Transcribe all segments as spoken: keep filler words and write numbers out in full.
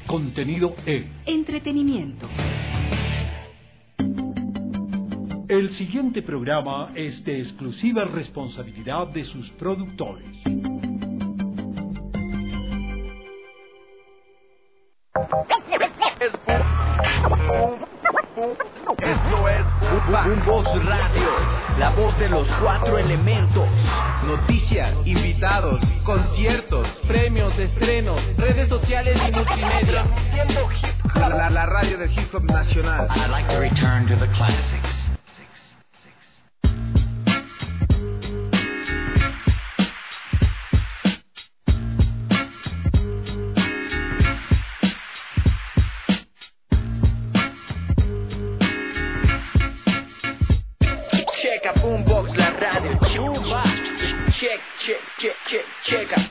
contenido en entretenimiento. El siguiente programa es de exclusiva responsabilidad de sus productores. Esto es Boombox Radio, la voz de los cuatro elementos. Noticias, invitados, conciertos, premios, estrenos, redes sociales y multimedia. La, la, la radio del hip hop nacional. I'd like to return to the classics. Checa Boombox, la radio. Chupa. Check, check, check, check, checa.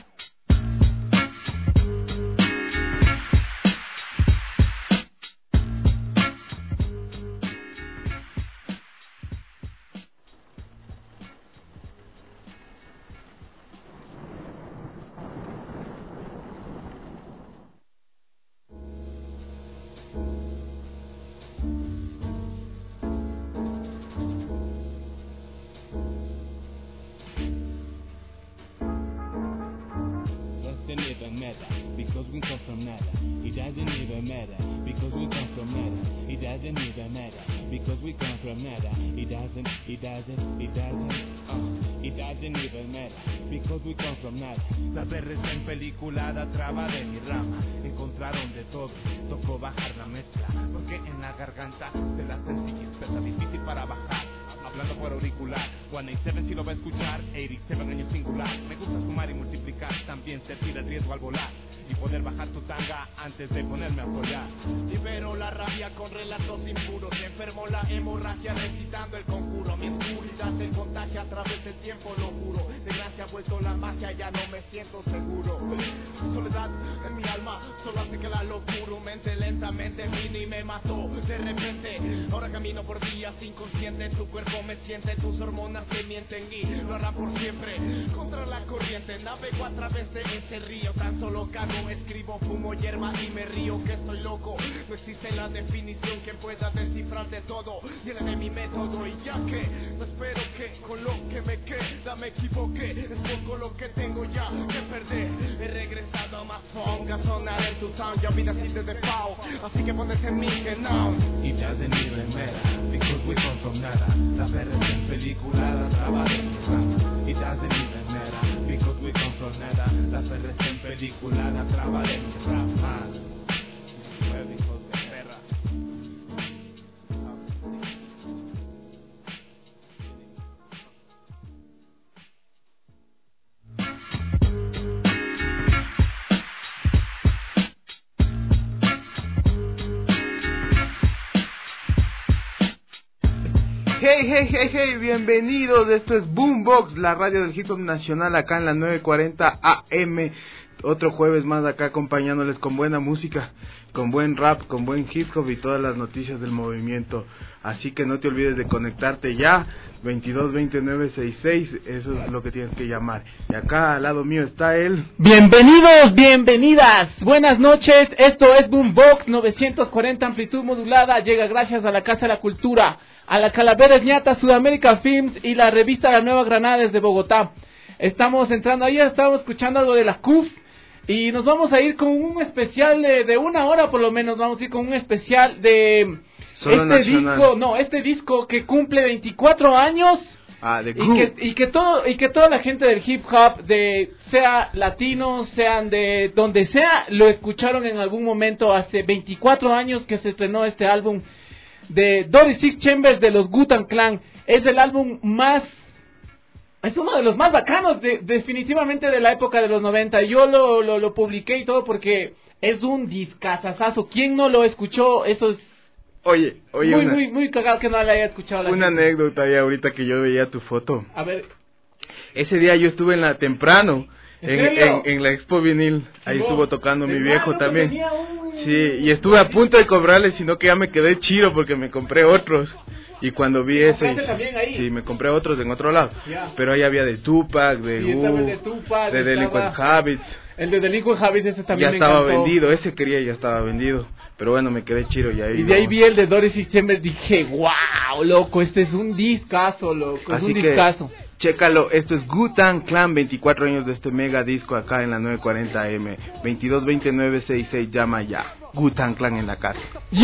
Because we come from nada, it doesn't even matter. Because we come from nada, it doesn't even matter. Because we come from nada, it doesn't, it doesn't, it doesn't, uh, it doesn't even matter. Because we come from nada. La perra está en peliculada, traba de mi rama. Encontraron de todo, tocó bajar la mezcla. Porque en la garganta de la sencilla está difícil para bajar. Hablando por auricular, ciento ochenta y siete si lo va a escuchar, ochenta y siete en el singular. Me gusta sumar y multiplicar, también sentir el riesgo al volar y poder bajar tu tanga antes de ponerme a follar. Libero la rabia con relatos impuros, enfermo la hemorragia recitando el conjuro. Mi oscuridad te contagia a través del tiempo, lo juro. De gracia ha vuelto la magia, ya no me siento seguro. Soledad en mi alma solo hace que la locura aumente lentamente, vino y me mató de repente. Ahora camino por días inconsciente, tu cuerpo me siente, tus hormonas se mienten y lo harán por siempre. Contra la corriente navego a través de ese río, tan solo cago, escribo, fumo hierba y me río que estoy loco. No existe la definición que pueda descifrar de todo, viene de mi método y ya que no espero que con lo que me queda me equivoqué. Es poco lo que tengo ya que perder. He regresado a más funk a sonar en tu town, ya vida así desde Pau, así que pones en mí que no. It doesn't even matter, because we come from nada. La perra está en peliculada, traba de mi rama. It doesn't even matter, because we come from nada. La perra está en peliculada, traba de mi rama. Nueve hijos de perra. Hey, hey, hey, hey, bienvenidos, esto es Boombox, la radio del hip hop nacional acá en la nueve cuarenta A M, otro jueves más acá acompañándoles con buena música, con buen rap, con buen hip hop y todas las noticias del movimiento, así que no te olvides de conectarte ya, veintidós veinte nueve sesenta y seis, eso es lo que tienes que llamar, y acá al lado mío está él. Bienvenidos, bienvenidas, buenas noches, esto es Boombox novecientos cuarenta amplitud modulada, llega gracias a la Casa de la Cultura, a la Calaveras Ñata, Sudamérica Films y la revista La Nueva Granada desde Bogotá. Estamos entrando ahí, estamos escuchando algo de la C U F y nos vamos a ir con un especial de, de una hora por lo menos, vamos a ir con un especial de Solo este nacional. disco, no, este disco que cumple veinticuatro años. Ah, de y que y que todo y que toda la gente del hip hop, de sea latinos, sean de donde sea, lo escucharon en algún momento hace veinticuatro años que se estrenó este álbum de Dirty Six Chambers de los Wu-Tang Clan. Es el álbum más, es uno de los más bacanos de, definitivamente de la época de los noventa. Yo lo, lo, lo publiqué y todo porque es un discazazazo. ¿Quién no lo escuchó? Eso es Oye, oye, muy, una, muy, muy cagado que no la haya escuchado la una gente. anécdota ahí ahorita que yo veía tu foto. A ver. Ese día yo estuve en la temprano, ¿En en, serio? en, en la Expo Vinil, ahí Sí, estuvo tocando mi ¿verdad? viejo No, también. tenía un- Sí, y estuve a punto de cobrarle, sino que ya me quedé chido porque me compré otros. Y cuando vi ese, ¿Compraste también ahí? sí, me compré otros en otro lado. Ya. Pero ahí había de Tupac, de Sí, estaba el U, de Tupac, de Delinquent estaba- Habits. El de Delinquent Habits, ese también Ya me estaba encantó. vendido, ese quería, ya estaba vendido. Pero bueno, me quedé chiro y ahí. Y de ahí no. vi el de Doris y Chambers, dije, wow, loco, este es un discazo, loco, es Así un que, discazo. chécalo, esto es Wu-Tang Clan, veinticuatro años de este mega disco acá en la nueve cuarenta A M. veintidós veinte nueve sesenta y seis, llama ya. Wu-Tang Clan en la casa.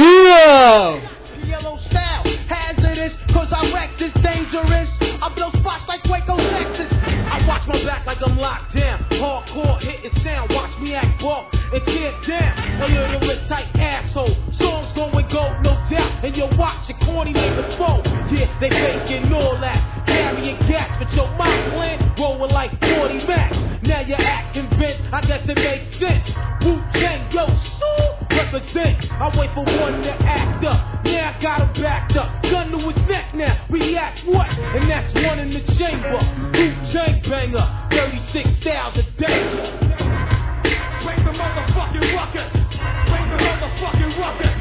Yeah! Yellow style, hazardous, cause I wreck this dangerous. I blow spots like Waco, Texas. I watch my back like I'm locked down. Hardcore hitting sound, watch me act raw and tear down. A little bit tight asshole. Songs going gold, no doubt. And you watch your corny niggas fall. Yeah, they faking all that. Carrying gas, but your mind plan rolling like forty max. Now you act convinced, I guess it makes sense. Wu-Tang, yo, so represent. I wait for one to act up. Now I got him backed up. Gun to his neck now. React what? And that's one in the chamber. Wu-Tang banger. thirty-six styles of danger. Bring the motherfucking ruckus. Bring the motherfucking ruckus.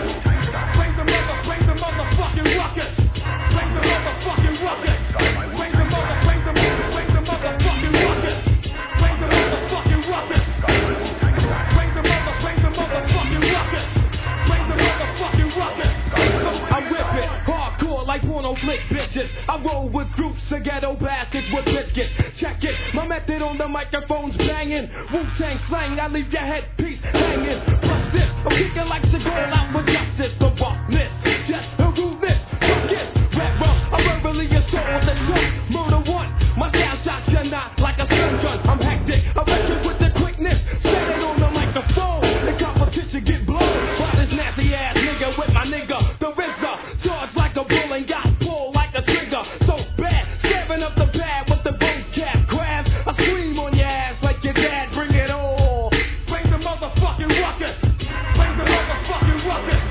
Bring the mother, bring the motherfucking ruckus. Bring the motherfucking ruckus. Bring the mother, bring the mother, bring the motherfucking ruckus. Bring the motherfucking ruckus. Bring the mother, bring the motherfucking ruckus. Bring the motherfucking ruckus. I whip it hardcore like porno flick bitches. I roll with groups of ghetto bastards with biscuits. Check it, my method on the microphone's banging. Wu-Tang slang, I leave your headpiece hanging. Plus this, I'm kicking like cigar out with justice. The roughness, just a rudeness. Fuck this, rap rough, I'm verbally assault with the tongue. Murder one, my style shots you not like a stun gun. I'm hectic, I reckon with the quickness. Set it on the microphone, the competition get blown. By this nasty ass nigga with my nigga, the R Z A. Charged like a bull and got pulled like a trigger. So bad, stabbing up the bad with the boat cap crabs. I scream on your ass like your dad, bring it on. Bring the motherfucking ruckus. Bring the motherfucking ruckus.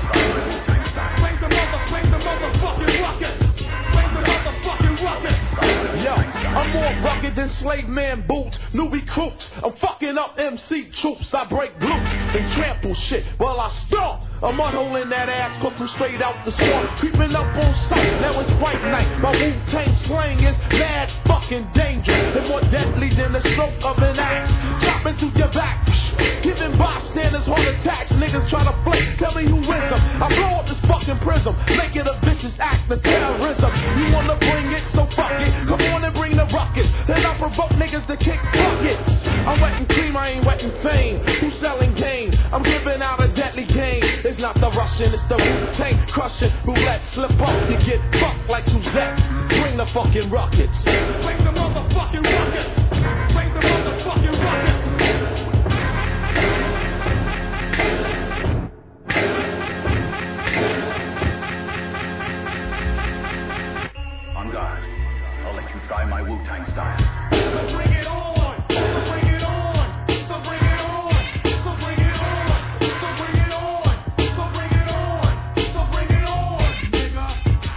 Bring the mother, bring the motherfucking ruckus. Bring the motherfucking ruckus. Yo, I'm more rugged than slave man boots, new recruits. I'm fucking up M C troops. I break loose and trample shit while I stomp. A mud hole in that ass, cut through straight out the swamp. Creeping up on sight, now it's fight night. My Wu-Tang slang is mad fucking dangerous. And more deadly than the stroke of an axe. Chopping through your back, giving bystanders heart attacks. Niggas try to flake, tell me who wins them. I blow up this fucking prism, make it a vicious act of terrorism. You wanna bring it, so fuck it. Come on and bring the ruckus. Then I provoke niggas to kick buckets. I'm wetting cream, I ain't wetting fame. Who's selling game? I'm giving out a deadly game. It's not the Russian, it's the Wu-Tang crushing. Roulette, slip up, you get fucked like Suzette. Bring the fucking rockets. Bring the motherfucking rockets. Bring the motherfucking rockets. On guard. I'll let you try my Wu-Tang style. So bring it on. So bring it on. So bring it on. So bring it on. So bring it on. So bring it on. So bring it on, nigga.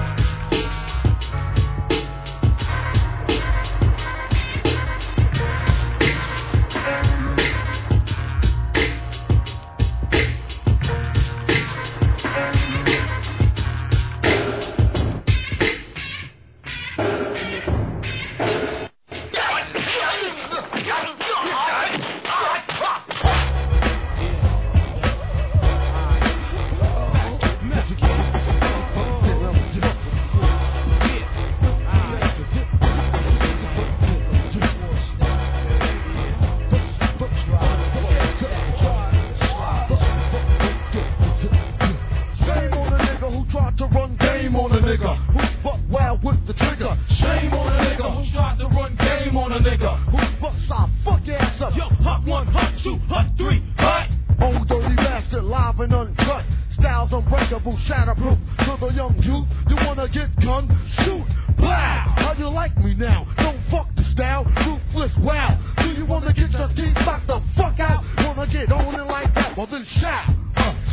Shame on a nigga who tried to run game on a nigga who buck wild with the trigger. Shame on a nigga who tried to run game on a nigga who bucks our fuck ass up. Yo, hot one, hot two, hot three, hot. Old dirty bastard, live and uncut. Styles unbreakable, shatterproof. To the young youth, you wanna get gun? Shoot, blah. How you like me now? Don't fuck the style, ruthless, wow. Do you wanna get your teeth knocked the fuck out? Wanna get on it like that? Well then shout. Uh,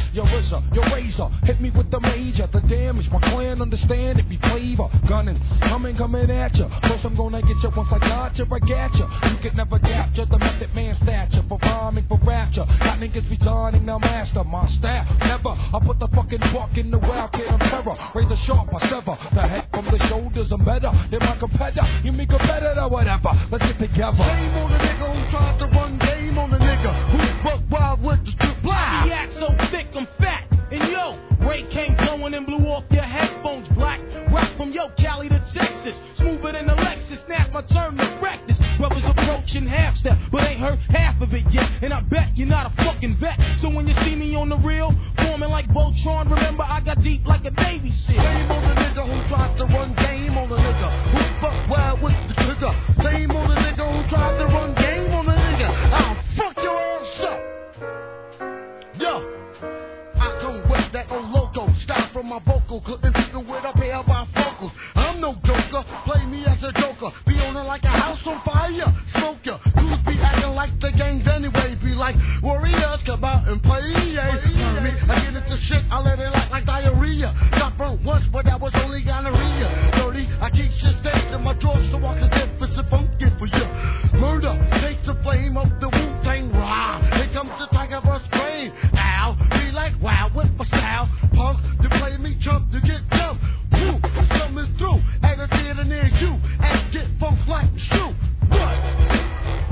Your RZA, your razor, hit me with the major. The damage, my clan understand it be flavor. Gunning, coming, coming at ya. First I'm gonna get ya once I got ya, I got ya. You can never capture the method man stature. For rhyming, for rapture. Got niggas resigning, now master my staff. Never, I put the fucking buck in the wild kid on terror. Razor sharp, I sever the head from the shoulders. I'm better than my competitor. You make a better than whatever. Let's get together. Shame on the nigga who tried to run game on the nigga who buck wild with the strip blind. He act so thick, I'm fat. And yo, Ray came blowing and blew off your headphones black. Rock from yo, Cali to Texas. Smoother than a Lexus. Snap my turn to practice. Brothers approaching half step, but ain't heard half of it yet. And I bet you're not a fucking vet. So when you see me on the reel, forming like Voltron, remember I got deep like a Navy SEAL. Shame on the nigga who tried to run game on the nigga who buck wild with the trigger. Shame on the nigga who tried to run game on the nigga. I'll fuck your ass up. Yo. I come with that old loco style from my vocal, couldn't even with a pair of bifocals. I'm no joker, play me as a joker. Be on it like a house on fire, smoke ya. Dudes be acting like the gangs anyway. Be like warriors, come out and play. Yeah. Me, I get into shit, I let it like like diarrhea. Got burnt once, but that was only gonorrhea. Dirty, I keep shit staked in my drawers so I can get for some funky for you. Murder, takes the flame of the Wu-Tang Rah. Here comes the tiger verse flame. Ow, be like wow with my style. Punk to play me, jump to get jumped. Woo, it's coming through at a theater near you. And get funk like the shoe. What?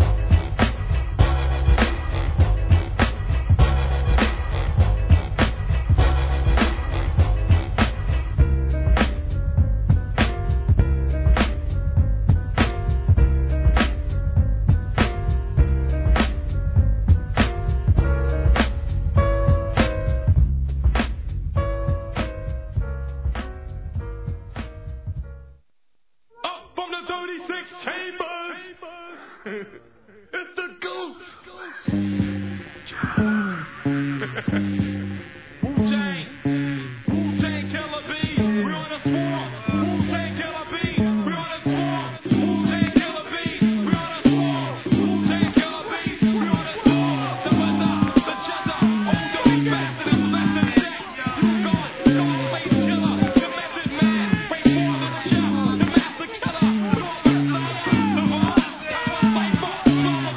It's the goose. Wu-Tang, Wu-Tang Killer Bees, we on the swarm. Wu-Tang Killer Bees, we on the swarm. Wu-Tang Killer Bees, we on the swarm. Wu-Tang Killer Bees, we on the swarm. The weather, the cheddar, old dog faster than less than Jack. You gone, gone space killer, the method man, right for the chef, the master killer, the messiah, the boss, the fight for.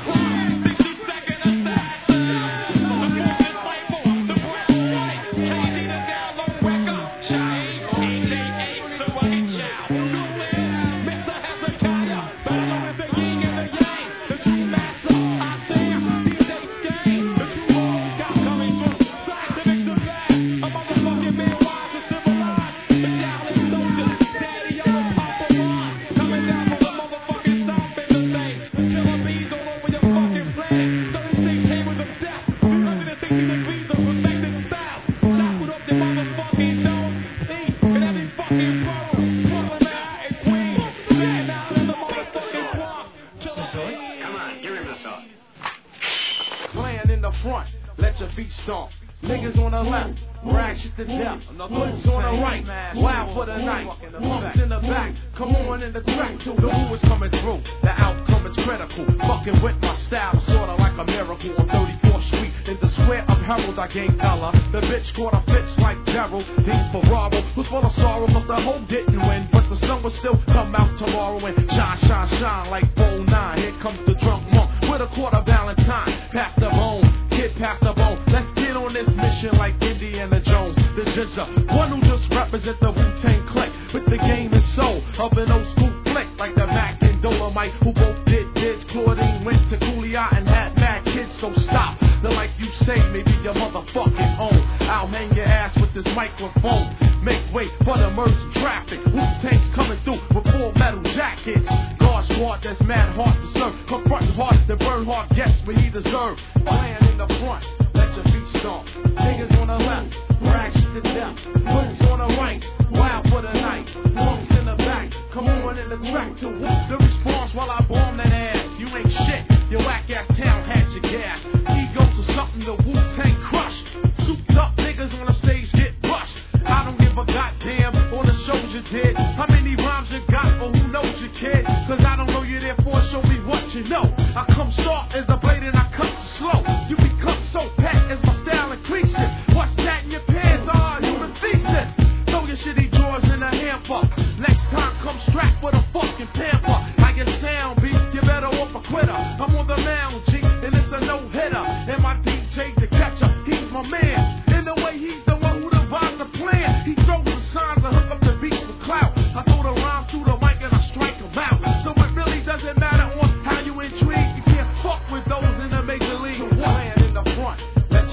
Niggas on the left, rag shit to death. Hoods on the right, wild for the night. Punks in the back, come on in the track too. The who is coming through, the outcome is critical. Fucking with my style, sorta like a miracle. On thirty-fourth Street, in the square of Herald, I gained Ella. The bitch caught a fits like Gerald. These Ferraro, who's full of sorrow, must the hope didn't win. But the sun will still come out tomorrow and shine, shine, shine like oh nine. Here comes the drunk monk with a quarter Valentine. Pass the bone, kid, pass the bone. Let's get on this mission like Indiana Jones. The Jizza, one who just represent the Wu-Tang clique with the game and soul of an old school flick like the Mac and Dolomite, who both did bids. Claudine went to Cooley-Eye and had mad kids, so stop. The like you say, maybe your motherfucking own. I'll hang your ass with this microphone. Make way for the emerging traffic. Wu-Tang's coming through with full metal jackets. Guard squad that's mad hard to serve. Confronting hard, the burn hard gets what he deserves. Playing in the front, let your feet stomp. Niggas on the left, rag shit to death. Hoods on the right, wild for the night. Punks in the back, come on in the track to whoop the response while I bomb that ass. You ain't shit, your whack ass town had your gas. Egos are something the Wu-Tang crush. Souped up niggas on the stage get brushed. I don't give a goddamn on the shows you did. How many rhymes you got, but who knows you, kid? Cause I don't know you, therefore show me what you know. I come sharp as a blade and I cut slow. You become so pat as my style increases. What's that?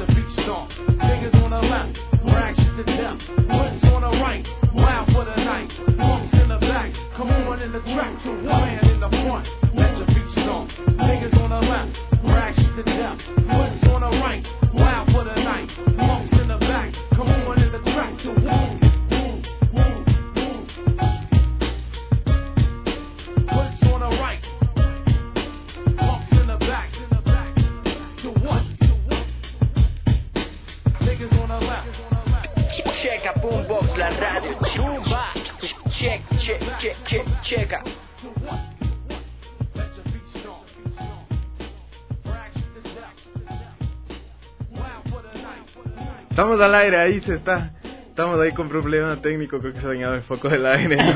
the beat stomp. Niggas on the left, rags to the death. Woods on the right, wild for the night. Punks in the back, come on in the track to one man in the front. Let your beat stomp. Niggas on the left, rags to the death. Woods on the right, wild for the night. Punks in the back, come on in the track to one. Woods on the right, punks in the back to one. Niggas on the left. Checa Boombox, la radio. Check, check, check, check, checa. Estamos al aire, ahí se está. Estamos ahí con problema técnico, creo que se ha dañado el foco del aire, ¿no?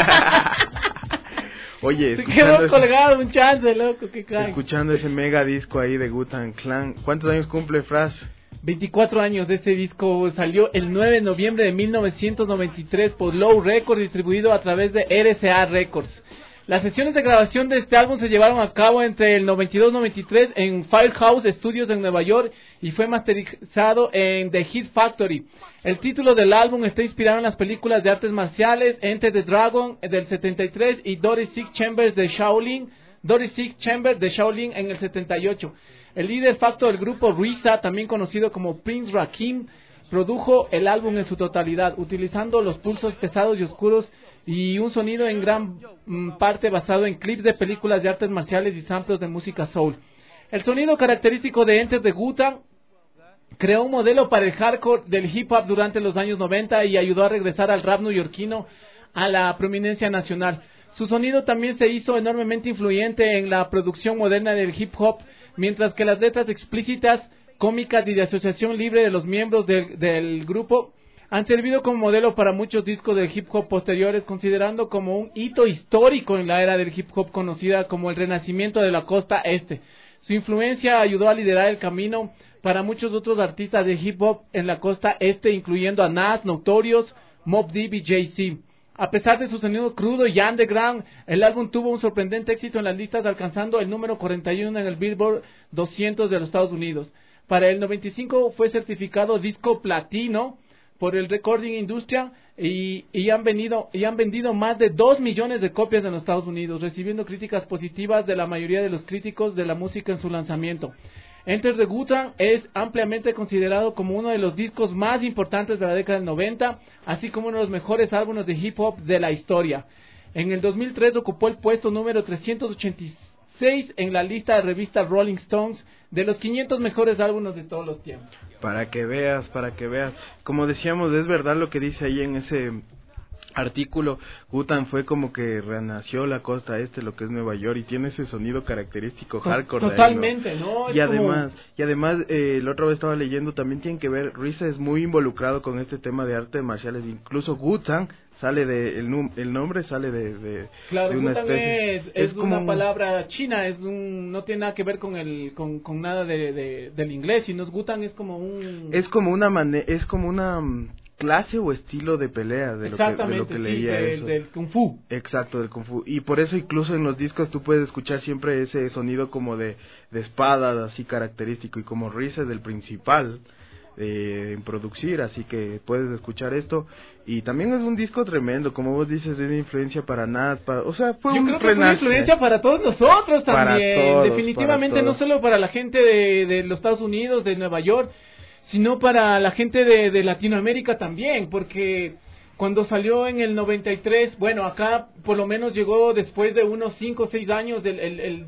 Oye, se quedó colgado un chance, loco, que cae. Escuchando ese mega disco ahí de Wu-Tang Clan. ¿Cuántos años cumple, Fras? veinticuatro años de este disco. Salió el nueve de noviembre de mil novecientos noventa y tres por Low Records, distribuido a través de R C A Records. Las sesiones de grabación de este álbum se llevaron a cabo entre el noventa y dos y noventa y tres en Firehouse Studios en Nueva York y fue masterizado en The Hit Factory. El título del álbum está inspirado en las películas de artes marciales Enter the Dragon del setenta y tres y Dory Six Chambers de Shaolin, Dory Six Chambers de Shaolin en el setenta y ocho. El líder facto del grupo R Z A, también conocido como Prince Rakim, produjo el álbum en su totalidad, utilizando los pulsos pesados y oscuros y un sonido en gran mm, parte basado en clips de películas de artes marciales y samples de música soul. El sonido característico de Enter the Wu-Tang creó un modelo para el hardcore del hip hop durante los años noventa y ayudó a regresar al rap neoyorquino a la prominencia nacional. Su sonido también se hizo enormemente influyente en la producción moderna del hip hop, mientras que las letras explícitas, cómicas y de asociación libre de los miembros del, del grupo han servido como modelo para muchos discos del hip hop posteriores, considerando como un hito histórico en la era del hip hop conocida como el renacimiento de la costa este. Su influencia ayudó a liderar el camino para muchos otros artistas de hip hop en la costa este, incluyendo a Nas, Notorious, Mobb Deep y Jay-Z. A pesar de su sonido crudo y underground, el álbum tuvo un sorprendente éxito en las listas, alcanzando el número cuarenta y uno en el Billboard doscientos de los Estados Unidos. Para el noventa y cinco fue certificado disco platino por el Recording Industry y, y, han venido, y han vendido más de dos millones de copias en los Estados Unidos, recibiendo críticas positivas de la mayoría de los críticos de la música en su lanzamiento. Enter the Wu-Tang es ampliamente considerado como uno de los discos más importantes de la década del noventa, así como uno de los mejores álbumes de hip hop de la historia. En el dos mil tres ocupó el puesto número trescientos ochenta y seis en la lista de revista Rolling Stones de los quinientos mejores álbumes de todos los tiempos. Para que veas, para que veas. Como decíamos, es verdad lo que dice ahí en ese artículo. Wu-Tang fue como que renació la costa este, lo que es Nueva York, y tiene ese sonido característico hardcore. Totalmente, ahí, ¿no? ¿no? Es y como... además, y además eh, la otra vez estaba leyendo, también tienen que ver, R Z A es muy involucrado con este tema de artes marciales, incluso Wu-Tang sale de, el, num, el nombre sale de, de, claro, de una Wu-Tang especie. es, es, es como una un... palabra china, es un, no tiene nada que ver con el, con, con nada de, de, del inglés, sino Wu-Tang es como un... Es como una mane es como una clase o estilo de pelea de lo que, de lo que sí, leía de, eso. del Kung Fu. Exacto, del Kung Fu. Y por eso incluso en los discos tú puedes escuchar siempre ese sonido como de, de espadas, así característico, y como R Z A es del principal eh, en producir, así que puedes escuchar esto. Y también es un disco tremendo, como vos dices, es de influencia para Nas, para, o sea, fue Yo un creo que fue una renace. influencia para todos nosotros también, Para todos, definitivamente, para no todos. solo para la gente de, de los Estados Unidos, de Nueva York, sino para la gente de, de Latinoamérica también, porque cuando salió en el noventa y tres, bueno, acá por lo menos llegó después de unos cinco o seis años del el, el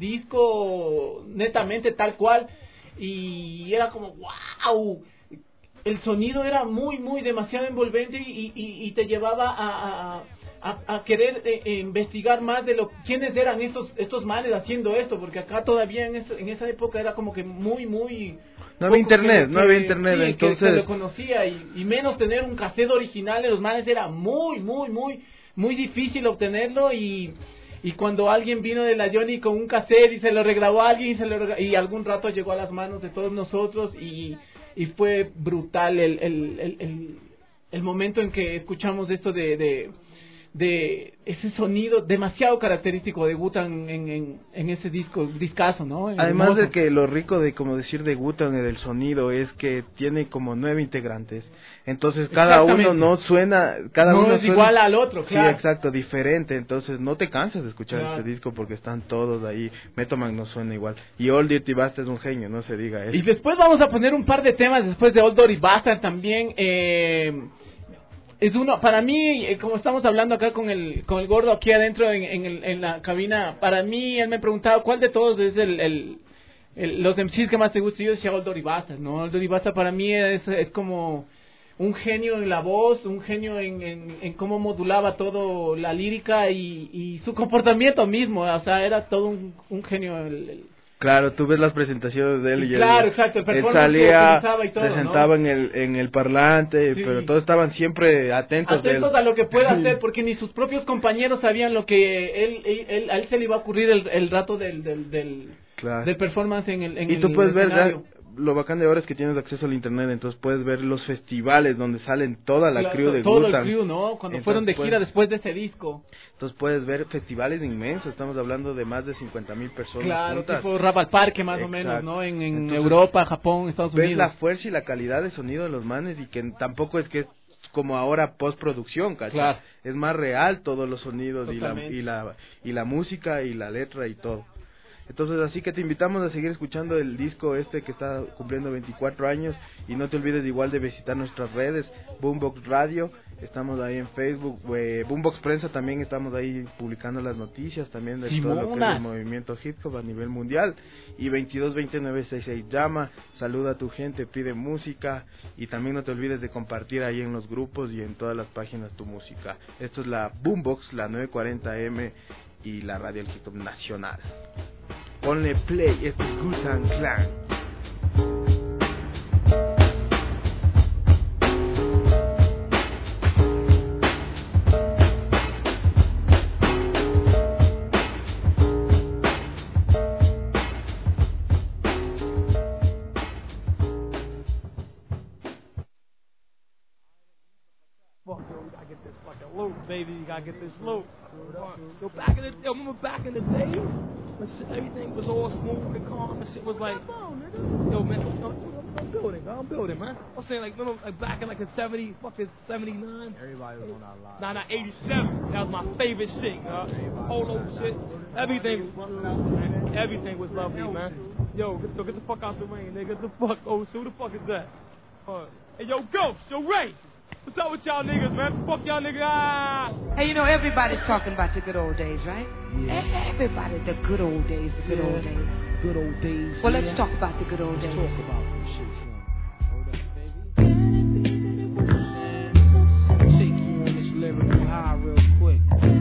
disco netamente tal cual, y era como wow, el sonido era muy muy demasiado envolvente y, y, y te llevaba a, a, a, a querer eh, eh, investigar más de lo quiénes eran estos estos manes haciendo esto, porque acá todavía en, es, en esa época era como que muy muy no había internet, que, no había que, internet, sí, entonces que se lo conocía, y, y menos tener un cassette original de los manes era muy muy muy muy difícil obtenerlo, y y cuando alguien vino de la Johnny con un cassette y se lo regrabó a alguien y, se lo regra- y algún rato llegó a las manos de todos nosotros, y y fue brutal el el, el, el, el momento en que escuchamos esto de, de de ese sonido demasiado característico de Wu-Tang en, en, en ese disco, discazo, ¿no? En Además hermoso. de que lo rico de, como decir, de Wu-Tang, del sonido, es que tiene como nueve integrantes. Entonces cada uno no suena, cada no uno es suena, igual al otro, claro. Sí, exacto, diferente. Entonces no te cansas de escuchar Claro. este disco porque están todos ahí. Method Man no suena igual. Y Old Dirty Bastard es un genio, no se diga eso. Y después vamos a poner un par de temas después de Old Dirty Bastard también. Eh, es uno, para mí, eh, como estamos hablando acá con el con el gordo aquí adentro en, en, el, en la cabina, para mí él me preguntaba cuál de todos es el, el, el los M Cs que más te gusta. Yo decía Old Dirty Bastard, ¿no? Old Dirty Bastard para mí es, es como un genio en la voz, un genio en, en, en cómo modulaba todo la lírica y, y su comportamiento mismo, o sea, era todo un, un genio el, el Claro, tú ves las presentaciones de él y claro, él, exacto, el él performance salía, que utilizaba y todo, se sentaba ¿no? en el en el parlante, Sí. pero todos estaban siempre atentos, atentos de él. a lo que pueda hacer, porque ni sus propios compañeros sabían lo que él, él, él- a él se le iba a ocurrir el, el rato del del, del, Claro. del performance en el en Y tú el puedes ver, escenario. ya, lo bacán de ahora es que tienes acceso al internet, entonces puedes ver los festivales donde salen toda la Claro, crew de todo Wu-Tang. el crew, ¿no? Cuando Entonces, fueron de gira puedes- después de ese disco. Entonces puedes ver festivales inmensos, estamos hablando de más de cincuenta mil personas Claro, juntas. tipo Rap al Parque más o Exacto. menos, ¿no? En, en Entonces, Europa, Japón, Estados ves Unidos. la fuerza y la calidad de sonido de los manes y que tampoco es que es como ahora postproducción, ¿cachai? Claro. Es más real todos los sonidos y la, Totalmente. y la y la música y la letra y todo. Entonces así que te invitamos a seguir escuchando el disco este que está cumpliendo veinticuatro años y no te olvides igual de visitar nuestras redes, Boombox Radio, estamos ahí en Facebook, eh, Boombox Prensa también, estamos ahí publicando las noticias también de todo lo que es Simona. el movimiento hip hop a nivel mundial y veintidós veinte nueve sesenta y seis llama, saluda a tu gente, pide música y también no te olvides de compartir ahí en los grupos y en todas las páginas tu música. Esto es la Boombox, la novecientos cuarenta M y la radio del hip hop nacional. Ponle play, esto es Wu-Tang Clan. Fuck, yo, we gotta get this fucking loot, baby. You gotta get this loot. Yo, back in the, yo, remember back in the day, when shit, everything was all smooth and calm, and shit was like, yo, man, I'm, I'm building, I'm building, man. I'm saying, like, remember, like, back in, like, in seventy, fucking seventy-nine? Everybody was on that line. Nah, nah, eighty-seven. That was my favorite shit, uh, polo shit. Everything, everything was lovely, man. Yo, get, yo, get the fuck out the rain, nigga. Get the fuck, oh, so who the fuck is that? Uh, hey, yo, Ghost, yo, Ray. What's up with y'all niggas, man? Fuck y'all niggas. Ah. Hey, you know, everybody's talking about the good old days, right? Yeah. Everybody, the good old days, the good Yeah. old days. Good old days. Well, yeah. let's talk about the good old Let's days. talk about them shits, man. Hold up, baby. You know what I'm saying? Take you on this lyrical high real quick.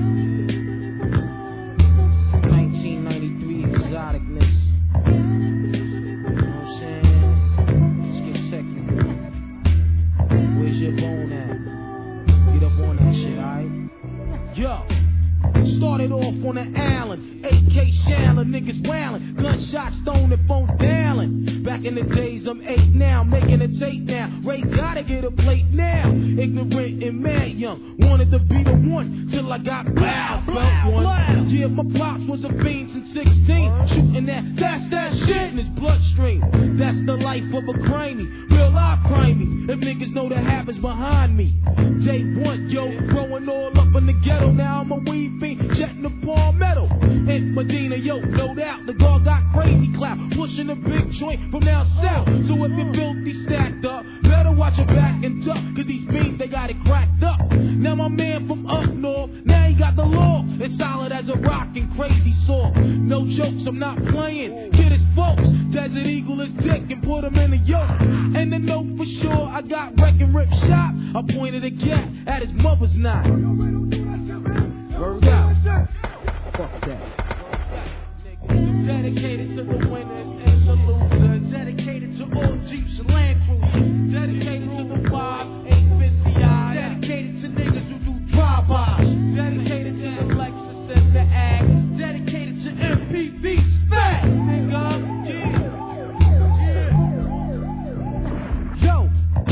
nineteen ninety-three exoticness. You know what I'm saying? Let's get technical. Where's your bone at? Get up on that shit, alright? Yo. Started off on the island, A K shallin', niggas wildin', gunshots thrown and phone dialing. Back in the days, I'm eight now, making a tape now. Ray gotta get a plate now. Ignorant and mad young, wanted to be the one till I got loud. Felt one. Yeah, my pops was a fiend since sixteen, shooting that, that's that shit in his bloodstream. That's the life of a crimey, real life crimey. If niggas know the habits behind me. Day one, yo, growing all up in the ghetto. Now I'm a weed fiend, jetting the palmetto. In Medina, yo, no doubt, the guard got crazy clout, pushing a big joint from down south. So if you filthy stacked up, better watch your back and duck, cause these fiends, they got it cracked up. Now my man from up north, now he got the law, it's solid as a rock and crazy saw. No jokes, I'm not playing, kid is folks, Desert Eagle is dick and put him in a yoke. And to know for sure, I got wreck and rip shot, I pointed a gat at his mother's knot. Word out. Fuck that. Dedicated to the winners and the losers. Dedicated to all Jeeps and Land Cruisers. Dedicated to the wives, eight fifty eyes. Dedicated to niggas who do drive-bys. Dedicated to the Lexus and the Axe. Dedicated to M P V's fat, nigga. Yeah. Yeah. Yo,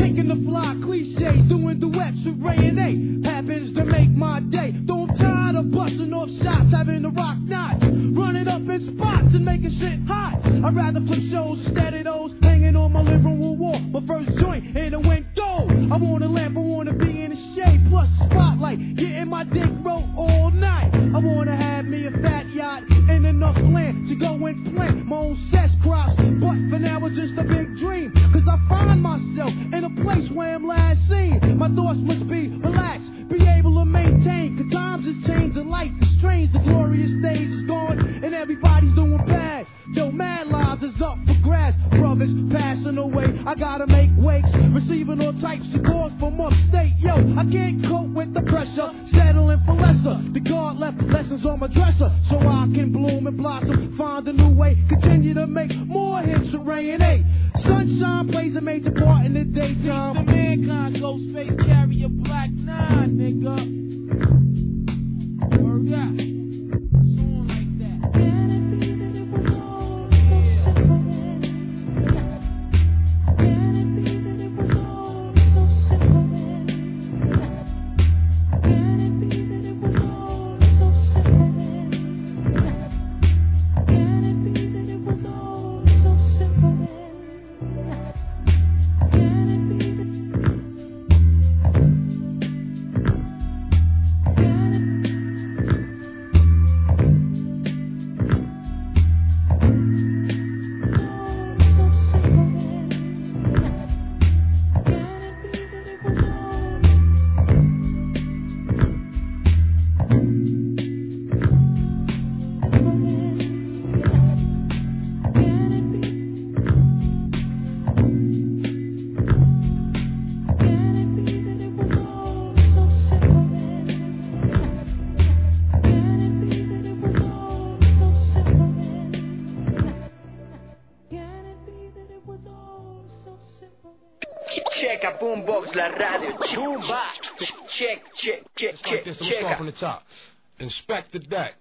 taking the fly cliches, doing duets with Ray and A. Happens to make my day. Though I'm tired of busting off shots, having to rock knots, running up in spots and making shit hot. I'd rather flip shows instead of those hanging on my living room wall. My first joint and it went gold. I want a lamp, I want to be in the shade, plus spotlight, getting my dick rolled all night. I want to have me a fat yacht and enough land to go and plant my own cess crops. But for now it's just a big dream, cause I find myself in a place where I'm last seen. My thoughts must be relaxed, be able to maintain, cause times has changed and life is strange. The glorious days is gone and everybody's doing bad. Yo, mad lives is up for grabs. Brothers passing away, I gotta make wakes, receiving all types of calls from upstate. Yo, I can't cope with the pressure, settling for lesser. The God left lessons on my dresser, so I can bloom and blossom, find a new way, continue to make more hits with Ray and A. Sunshine plays a major part in the daytime. The mankind, Ghostface, carry a black nine, nigga. Word up. Song like that. Checa Boombox la radio. Check, check, check, check, check. check. Off from the top. Inspector Deck.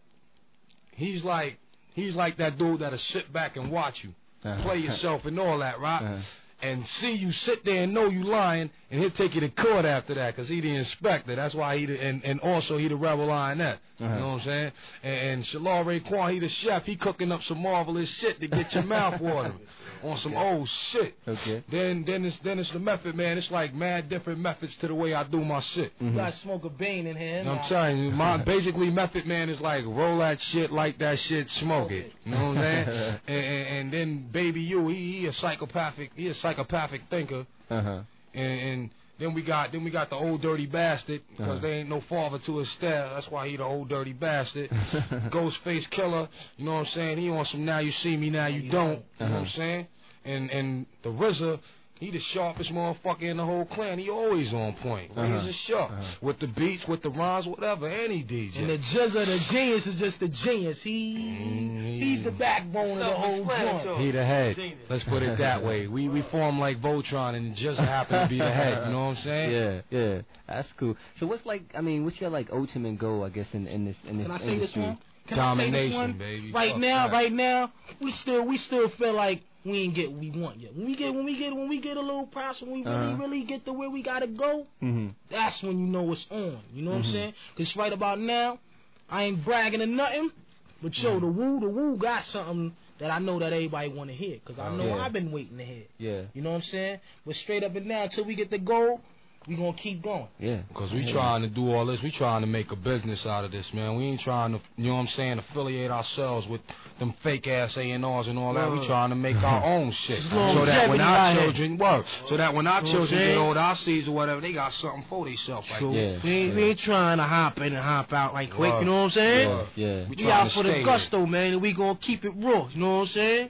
He's like he's like that dude that'll sit back and watch you, uh-huh. play yourself and all that, right? Uh-huh. And see you sit there and know you lying, and he'll take you to court after that, cause he the inspector. That's why he the, and and also he the rebel lioness. Uh-huh. You know what I'm saying? And, and Shalal Raekwon, he the chef. He cooking up some marvelous shit to get your mouth watering on some okay. old shit. Okay. Then then it's then it's the method, man. It's like mad different methods to the way I do my shit. Mm-hmm. You gotta smoke a bean in here. I'm telling you, my basically method, man, is like roll that shit, like that shit, smoke it. You know what I'm saying? and, and, and then Baby U, he, he a psychopathic, he a psychopathic thinker. Uh-huh. And, and then we got then we got the old dirty bastard, because uh-huh. there ain't no father to his stare. That's why he the old dirty bastard. Ghostface Killer, you know what I'm saying? He on some now you see me, now you don't. You uh-huh. know what I'm saying? And and the R Z A, he the sharpest motherfucker in the whole clan. He always on point. Uh-huh. He's a sharp. Uh-huh. With the beats, with the rhymes, whatever, any D J. And the Jizza, the genius, is just the genius. He mm-hmm. He's the backbone of the whole joint. He the head. Let's put it that way. We we form like Voltron, and Jizza happen to be the head. You know what I'm saying? Yeah, yeah. That's cool. So what's like, I mean, what's your like ultimate goal, I guess, in, in this in this Can I say industry? this one? Can Domination, I say this one? baby. Right Fuck now, that. right now, we still we still feel like we ain't get what we want yet. When we get when we get when we get a little price, when we really uh-huh. really get to where we gotta go, mm-hmm. that's when you know it's on. You know mm-hmm. what I'm saying? Cause right about now, I ain't bragging or nothing, but yo, mm-hmm. the woo the woo got something that I know that everybody want to hear. Cause I know oh, yeah. I've been waiting to hear. Yeah. You know what I'm saying? But straight up and down until we get the goal, we gonna keep going. Yeah. Because we yeah. trying to do all this. We trying to make a business out of this, man. We ain't trying to, you know what I'm saying, affiliate ourselves with them fake ass A and R's and all that. We trying to make our own shit. So that when our children work, so that when our children get old, our seeds or whatever, they got something for themselves. Like so yeah. We, ain't, yeah. we ain't trying to hop in and hop out like quick, you know what I'm saying? Yeah. yeah. We, we out for the gusto, man, and we gonna keep it raw, you know what I'm saying?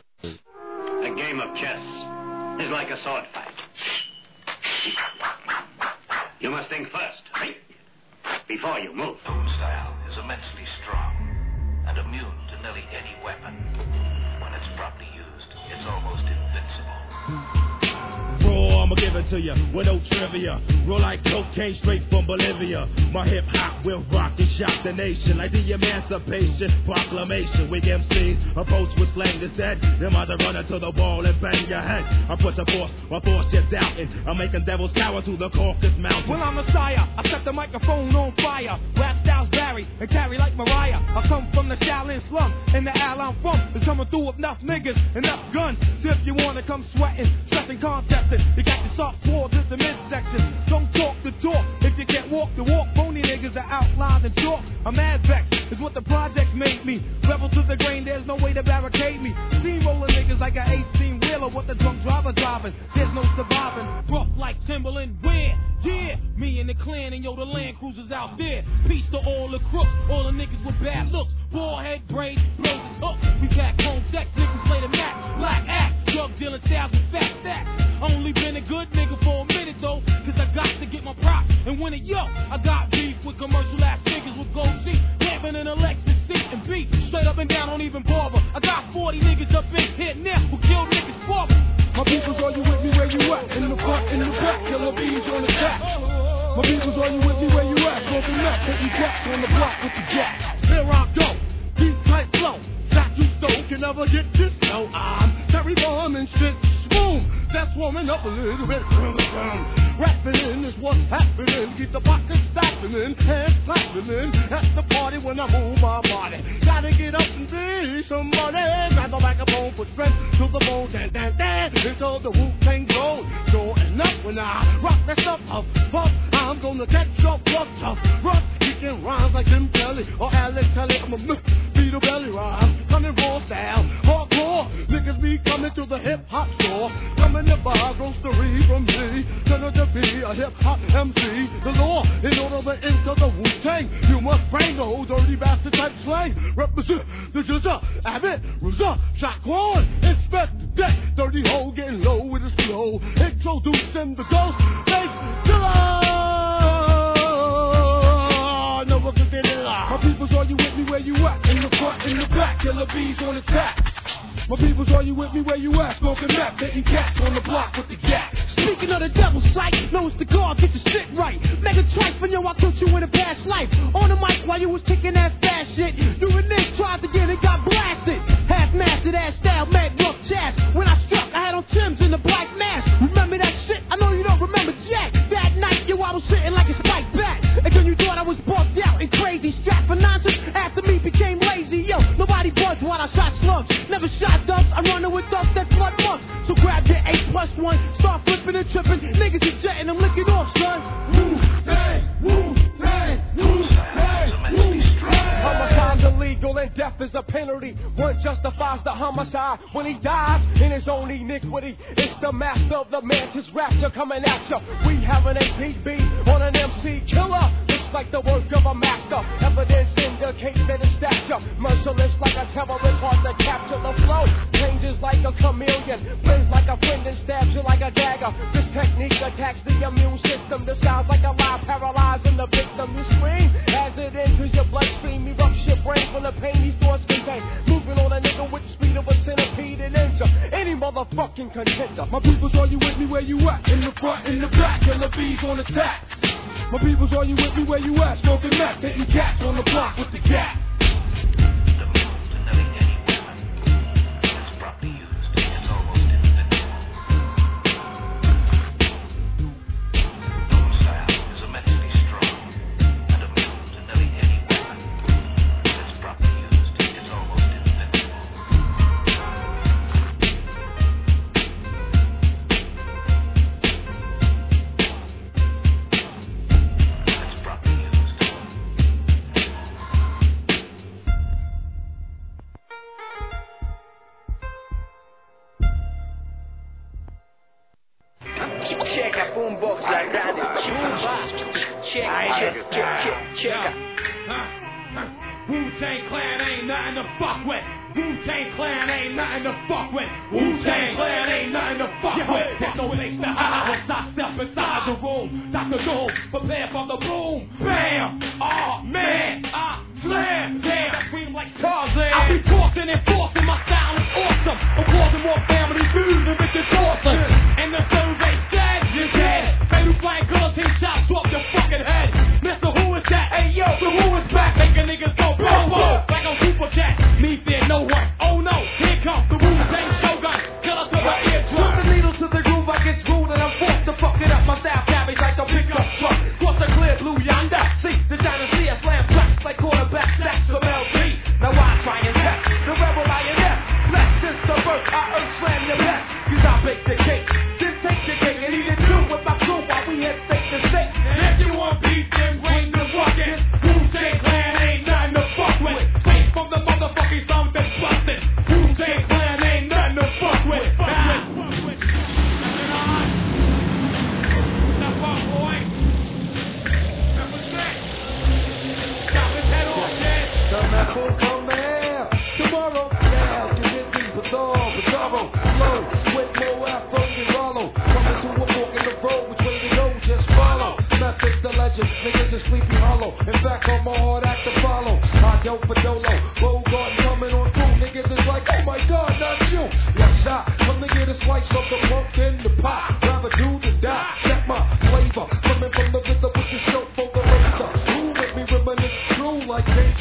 A game of chess is like a sword fight. You must think first, right? Before you move. Boom style is immensely strong and immune to nearly any weapon. When it's properly used, it's almost invincible. Raw, I'm a give it to you with no trivia. Roll like cocaine straight from Bolivia. My hip hop will rock and shock the nation like the Emancipation Proclamation. We M Cs approach with slang that's dead. Them either run into the wall and bang your head. I put the force, my force you're doubting. I'm making devils cower to the Caucasus Mountain. Well, I'm Messiah. I set the microphone on fire. Rap styles vary and carry like Mariah. I come from the Shaolin slum, and the al I'm from is coming through with enough niggas, enough guns. So if you wanna come sweating, stressing, contesting, you got your soft swords in the midsection. Don't talk the talk if you can't walk the walk. Phony niggas are outlined and chalk. I'm mad vexed, is what the projects make me. Rebel to the grain, there's no way to barricade me. Steamrolling niggas like an eighteen wheeler with the drunk driver driving. There's no surviving. Rough like Timberland, where? Yeah, me and the clan and yo, the Land Cruisers out there. Peace to all the crooks, all the niggas with bad looks. Bald head braids, blows his hook. We pack home sex, niggas play the Mac. Black act, drug dealing styles with fat stacks. Only been a good nigga for a minute though, cause I got to get my props and win it. Yo, I got beef with commercial ass niggas with gold teeth. Camping in a Lexus seat and beat straight up and down, don't even bother. I got forty niggas up in here now who killed niggas for me. My peoples, are you with me where you at? In the front, in the back, killer bees on the back. My peoples, are you with me where you at? Smoking meth, hitting jacks on the block with the jacks. Here I go, deep tight flow. That you stole can never get this. No, I'm Terry Bomb and shit. Boom, that's warming up a little bit. Rapping in is what's happening. Keep the pockets stacking in, hands clapping in. At the party when I move my body. Gotta get up and see somebody. Grab the microphone, put strength to the bone. Dan, dan, dan, until the Wu-Tang goes. Sure enough when I rock that stuff up, up, I'm gonna catch your blood tough. Rough, kicking rhymes like Jim Kelly or Alex Kelly. I'm a beat a belly rhyme, coming raw style, hardcore. Niggas be coming to the hip hop store, coming to buy grocery from me. Turn to be a hip hop M C. The law, in order to enter the Wu-Tang, you must bring the whole dirty bastard type slang. Represent the Jizza, Abbott, Rizza, Shaquan, inspect the deck. Dirty hole getting low with his flow. Introducing the ghost face killer. No one can get it out. My peoples, are you with me where you at? In the front, in the back, killer bees on attack. My peoples, are you with me where you at? Smoking meth, hitting cats on the block with the gat. Speaking of the devil's sight, know it's the guard, get your shit right. Mega trife, and yo, I killed you in a past life. On the mic while you was kicking that fast shit. You and Nick tried to get it, got blasted. Half-mastered ass style, mad rough jazz. When I struck, I had on Timbs in the black mask. Remember that shit? I know you don't remember Jack. That night, yo, I was sitting like a spike bat. And then you thought I was bugged out and crazy. Strapped for nonsense, after me became lazy. Yo, nobody buzzed while I shot slugs. Never shot dubs, I'm running with dust that flood months. So grab your eight plus one, start flipping and tripping. Niggas is jetting, I'm licking off, son. Wu-Tang, Wu-Tang, Wu-Tang, Wu-Tang. Homicide's illegal and death is a penalty. One justifies the homicide when he dies in his own iniquity. It's the master of the mantis rapture coming at ya. We have an A P B on an M C killer. It's like the work of a master. Evidence indicates that his stature merciless like a terrorist, hard to capture the flow. Changes like a chameleon, plays like a friend and stabs you like a dagger. This technique attacks the immune system. The sounds like a lie, paralyzing the victim. You scream as it enters your bloodstream. Erupts your brain from the pain these thoughts contain. Moving on a nigga with the speed of a centipede and enter any motherfucking contender. My peoples, are you with me where you at? In the front, in the back, killer bees on attack. My peoples, are you with me where you at? Smoking meth, hitting cats on the block with the gat. Wu-Tang Clan ain't nothing to fuck with. Wu-Tang Clan ain't nothing to fuck with. Wu-Tang Clan ain't nothing to fuck with. There's no place to hide once I step inside the room. Doctor Doom, prepare for the boom. Bam! Oh man, I slam. Damn, I scream like Tarzan. I be talking and forcing, my style is awesome. I'm causing more family food than Richard Dawson. And the survey said,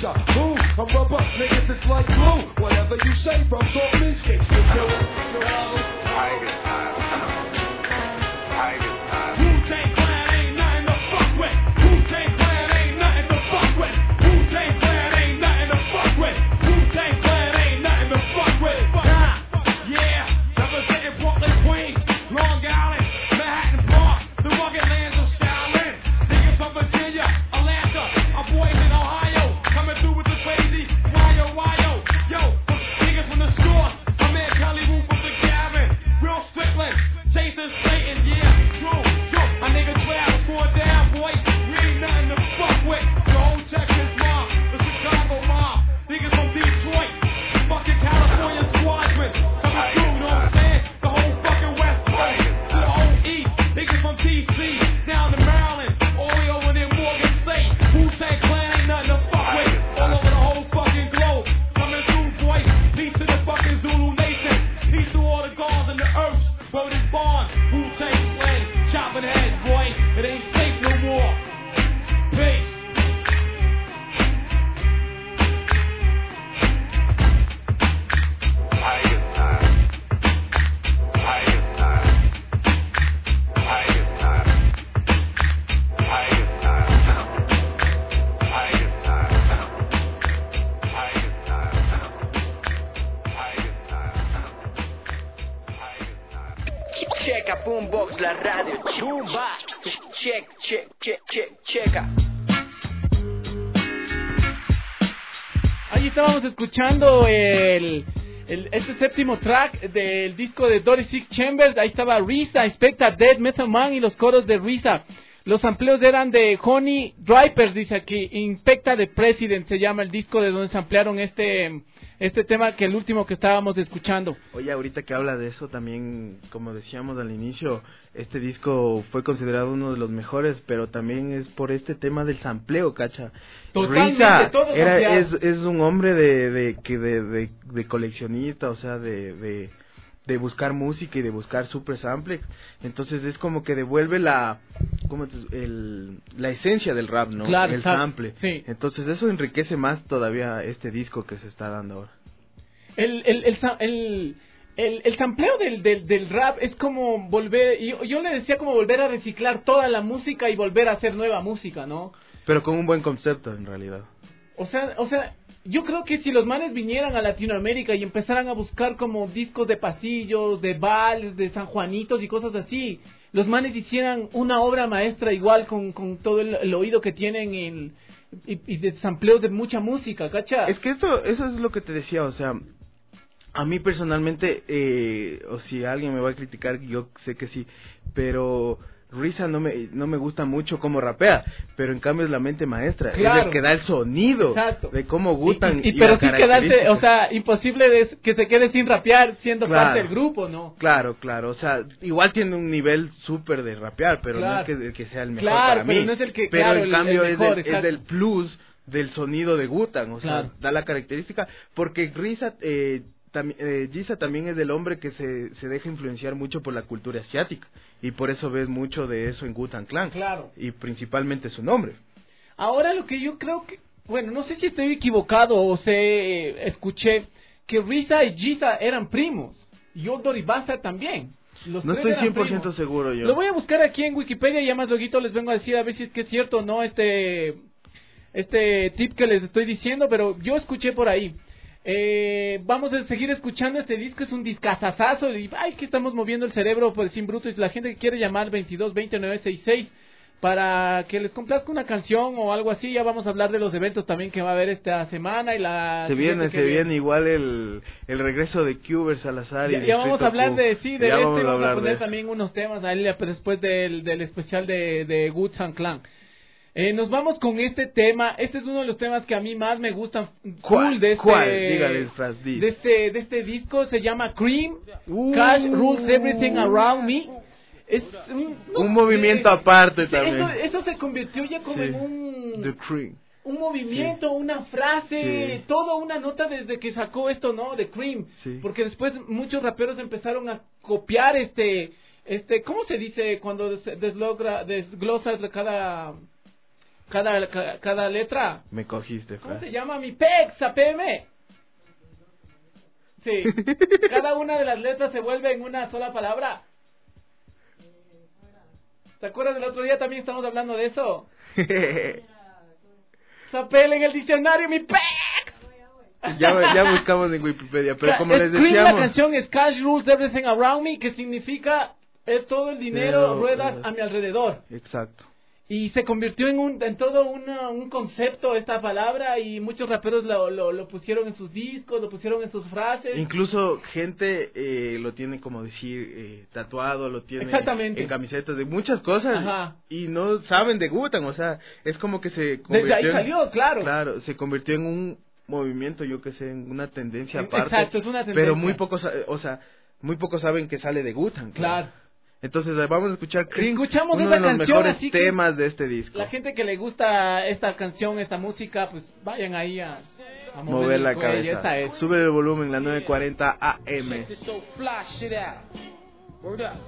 ya. Move, I'm rubber, niggas, it's like glue. Whatever you say, from salt me, skates to you. Tiger time. Tiger time. Wu-Tang Clan ain't nothing to fuck with. Wu-Tang Clan ain't nothing to fuck with. Wu-Tang Clan ain't nothing to fuck with. Wu-Tang Clan ain't nothing to fuck with. Nah, yeah, representing Brooklyn, Queens, Long Island, Manhattan Park, the rugged lands of Shaolin. Niggas from Virginia, Atlanta, our boys in Ohio, coming through with the crazy wyo wyo. Yo, niggas from the source, my man Kelly Wu from the Gavin, Real Strickland, Jason Slayton, yeah, true, true. My niggas fast, four down, boy, we ain't nothing to fuck with. The whole Texas mob, the Chicago mob, niggas from Detroit, fucking California squadron, coming through, know what I'm saying? The whole fucking West Coast, to the whole East, niggas from D C, down to Maryland, all the way over near Morgan State. Wu-Tang Clan ain't nothing to fuck with, all over the whole fucking globe, coming through, boy. Peace to the fucking Zulu Nation, peace to all the gods and the earth. Word is born, Wu-Tang Clan, chopping heads, boy. It ain't safe no more. Peace. Tiger time. Tiger time. Tiger time. Tiger time. Tiger time. Tiger time. Tiger time. Checa Boombox, la radio. Boombox. Check, check, check, check, checa. Ahí estábamos escuchando el, el este séptimo track del disco de Dirty Six Chambers. Ahí estaba Risa, Specta, Dead, Method Man y los coros de Risa. Los amplios eran de Honey Dripers, dice aquí. Inspecta the President se llama el disco de donde se ampliaron este este tema, que el último que estábamos escuchando. Oye, ahorita que habla de eso también, como decíamos al inicio, este disco fue considerado uno de los mejores, pero también es por este tema del sampleo, cacha. Totalmente, Risa todo era, sampleado. es, es un hombre de de, que de, de, de coleccionista, o sea, de, de, de buscar música y de buscar super samples. Entonces es como que devuelve la como el, la esencia del rap, ¿no? Claro, el exacto, sample. sí. Entonces eso enriquece más todavía este disco que se está dando ahora. El, el, el, sa- el, el, el sampleo del, del, del rap es como volver, yo, yo le decía como volver a reciclar toda la música y volver a hacer nueva música, ¿no? Pero con un buen concepto en realidad. O sea, o sea, yo creo que si los manes vinieran a Latinoamérica y empezaran a buscar como discos de pasillos, de vals, de San Juanitos y cosas así, los manes hicieran una obra maestra igual con, con todo el, el oído que tienen en, y, y de sampleos de mucha música, ¿cacha? Es que esto, eso es lo que te decía, o sea, a mí personalmente, eh, o si alguien me va a criticar, yo sé que sí, pero Risa no me no me gusta mucho cómo rapea, pero en cambio es la mente maestra, Claro. es el que da el sonido. Exacto. De cómo gustan y, y, y pero las sí quedarse, características. o sea, imposible de, que se quede sin rapear siendo Claro. parte del grupo, ¿no? Claro, claro, o sea, igual tiene un nivel súper de rapear, pero Claro. no es que, que sea el mejor Claro, para pero mí. no es el que- pero claro, en el- cambio el es, mejor, del, es exacto. del plus del sonido de Wu-Tang, o sea, Claro. da la característica, porque Risa, eh, tam, eh, Giza también es del hombre que se, se deja influenciar mucho por la cultura asiática, y por eso ves mucho de eso en Wu-Tang Clan, Claro. y principalmente su nombre. Ahora lo que yo creo que, bueno, no sé si estoy equivocado o sé, escuché que Risa y Giza eran primos, y Old Dirty Bastard también. Los No tres estoy eran cien por ciento primos. seguro yo. Lo voy a buscar aquí en Wikipedia y ya más luego les vengo a decir a ver si es que es cierto o no este este tip que les estoy diciendo, pero yo escuché por ahí. Eh, vamos a seguir escuchando este disco, es un discazazazo y ay que estamos moviendo el cerebro pues sin bruto, y la gente que quiere llamar veintidós veinte nueve sesenta y seis para que les complazca una canción o algo así. Ya vamos a hablar de los eventos también que va a haber esta semana y la Se viene, siguiente se que viene igual el, el regreso de Cuber, Salazar y Ya, ya vamos Distrito a hablar Q. de sí, de Ya este, vamos a vamos a hablar de poner eso. también unos temas ahí después del, del especial de, de Wu-Tang Clan. Eh, nos vamos con este tema. Este es uno de los temas que a mí más me gustan ¿Cuál? full de este, ¿Cuál? Dígale, Fras, di. de este de este disco. Se llama Cream. Cash Rules Everything Around Me. Es un, no Un sé, movimiento aparte también. Eso, eso se convirtió ya como Sí. en un The Cream. un movimiento, una frase, Sí. toda una nota desde que sacó esto, ¿no? De Cream. Sí. Porque después muchos raperos empezaron a copiar este, este, ¿cómo se dice cuando se deslogra, desglosa cada cada, ca- cada letra. Me cogiste, ¿Cómo Fran. se llama mi pex, A P M? Sí, cada una de las letras se vuelve en una sola palabra. ¿Te acuerdas del otro día también estamos hablando de eso? Zapel en el diccionario, mi pex. ya, ya buscamos en Wikipedia, pero como les Scream, la decíamos... canción es Cash Rules Everything Around Me, que significa eh, todo el dinero Pero, ruedas eh, a mi alrededor. Exacto. Y se convirtió en un en todo una- un concepto esta palabra, y muchos raperos lo, lo, lo pusieron en sus discos, lo pusieron en sus frases. Incluso gente eh, lo tiene, como decir, eh, tatuado, lo tiene Exactamente. en camisetas de muchas cosas. Ajá. Y no saben de Wu-Tang, o sea, es como que se convirtió... Desde ahí en- salió, claro. Claro, se convirtió en un movimiento, yo que sé, en una tendencia En- aparte. exacto, es una tendencia. Pero muy pocos, sa- o sea, muy pocos saben que sale de Wu-Tang. Claro. Entonces eh, vamos a escuchar Cream, Escuchamos uno esa de los canción, mejores así que temas de este disco. La gente que le gusta esta canción, esta música, pues vayan ahí a, a mover, Mover el la cuello. Esa cabeza. es. Sube el volumen, la nueve cuarenta A M. Check this old fly shit out. Word up.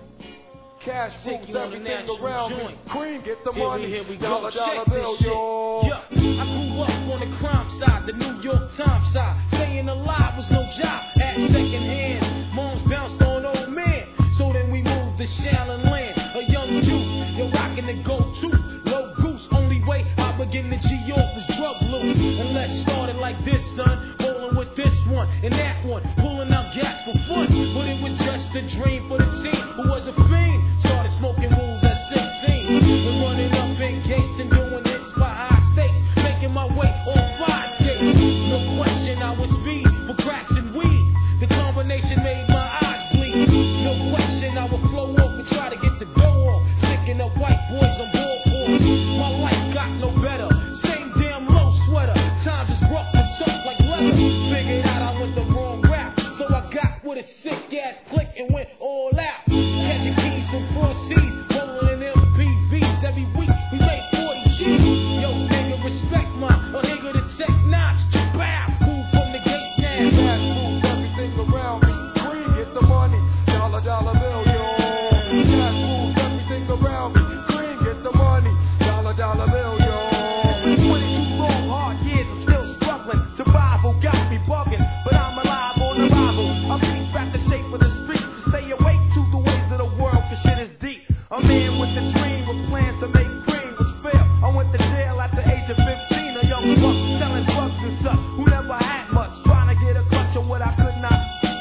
Cash Take rules you on a everything national around me. joint. Cream, get the Here we, money. here we go. Dollar, dollar Check bill, this shit. yo. Yeah. I grew up on the crime side, the New York Times side. Staying alive was no job at second hand. Moms bounced on old men. So then we moved to Shaolin Land. A young Jew, you're rocking the go-to. Low goose, only way I begin to G off was drug loot. And let's start it like this, son. Rolling with this one and that one. Pulling out gas for fun. But it was just a dream for the team who was a fiend. Started smoking rules at sixteen. Been running up in gates and doing hits by high stakes. Making my way on five skates. No question I was speed for cracks and weed. The combination made my eyes bleed. No question I would flow off and try to get the dough off. Sticking up white boys on ball courts. My life got no better. Same damn low sweater. Times is rough and tough like leather. Figured out I went the wrong route. So I got with a sick ass click and went all out. Catching keys from cross seas. Rolling in M P Vs. Every week we made forty G's. Yo, nigga, respect my a nigga the tech notch. Bow. Move from the gate now. Cash rules everything around me. Cream, get the money. Dollar, dollar bill, yo. Cash rules everything around me. Cream, get the money. Dollar, dollar bill, yo. twenty-two long hard years, I'm still struggling. Survival got me bugging, but I'm alive on arrival. I'm beat back the shape of the streets to stay awake to the ways of the world, cause shit is deep. A man with a dream with plans to make cream was fair. I went to jail at the age of fifteen, a young buck selling drugs and such, who never had much, trying to get a clutch on what I could not.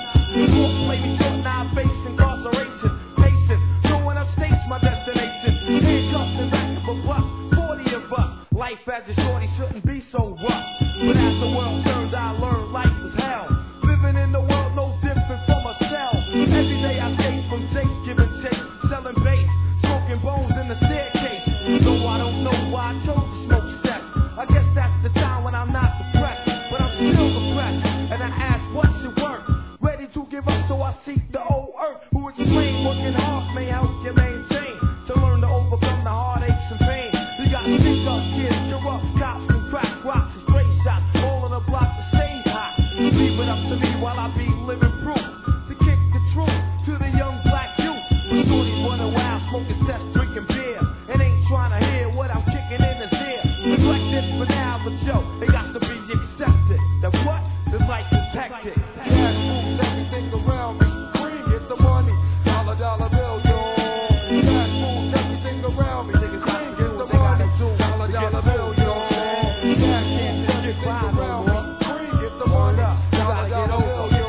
Court play me short, now I face incarceration. Patient, going upstate's my destination. Handcuffed in back of a bus, forty of us. Life as a shorty shouldn't be so rough. But as the world turned, I learned life was hell. Living in the world no different from a cell. Every day I skate from Jake's giving chase, selling bass, smoking bones in the staircase. Though I don't know why I chose to smoke sex. I guess that's the time when I'm not depressed, but I'm still depressed. And I ask what's your work? Ready to give up, so I seek the old earth who explain working hard may help you maintain. To learn to overcome the heartaches and pain. You got stick up kids, corrupt cops and crack rocks and stray shots, all on the block to stay hot. Leave it up to me while I be living proof to kick the truth to the young black youth. When shorties running wild, smoking cess, drinking beer, and ain't trying to hear what I'm kicking in his ear. Neglected for now, but yo, it got to be accepted. That what? This life is hectic. Cash rules everything around me. Cream, get the money. Dollar, dollar bill, yo. Cash rules everything around me. Cream, get the money. Dollar, dollar bill, yo. Cash rules everything around me. Cream, get the money. Dollar, dollar bill, yo.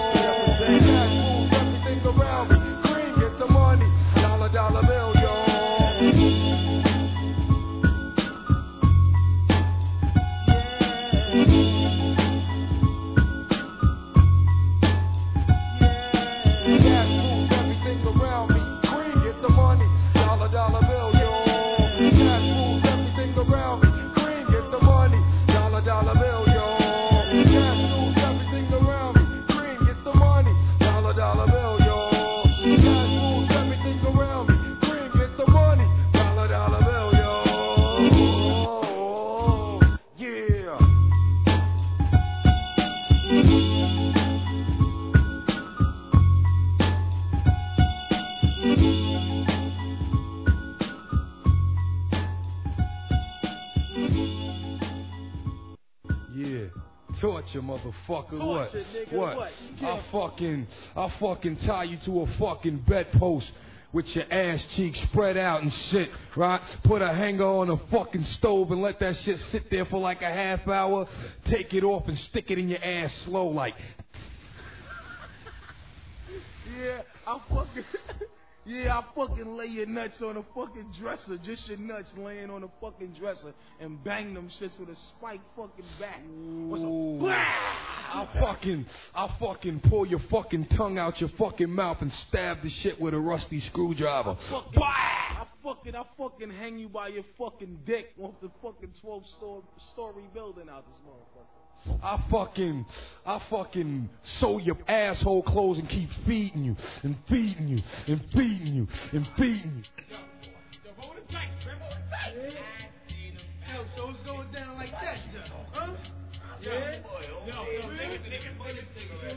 Cash rules everything around me. Cream, get the money. Dollar, dollar bill, yo. Cash rules everything around me. Cream, get the money. Dollar, dollar bill, yo. Cash rules everything around me. Cream, get the money. Dollar, dollar bill, yo. Cash rules everything around me. Cream, get the money. Dollar, dollar bill, yo. Cash rules everything around me. Cream, get the money. Dollar, dollar bill, yo. Yeah. Torture, motherfucker. Torture, what? nigga, What? what? I fucking, I fucking tie you to a fucking bedpost with your ass cheeks spread out and shit, right? Put a hanger on a fucking stove and let that shit sit there for like a half hour. Take it off and stick it in your ass slow, like. Yeah, I fucking. Yeah, I fucking lay your nuts on a fucking dresser, just your nuts laying on a fucking dresser, and bang them shits with a spike fucking bat. What's Ooh. up? I fucking, I fucking pull your fucking tongue out your fucking mouth and stab the shit with a rusty screwdriver. I fucking, I fucking, I fucking hang you by your fucking dick off the fucking twelve story building out this motherfucker. I fucking, I fucking sew your asshole clothes and keep feeding you, and feeding you, and feeding you, and feeding you. Yo, so it's going down like that, huh? Yeah? Yo, yo, nigga, nigga, nigga, nigga,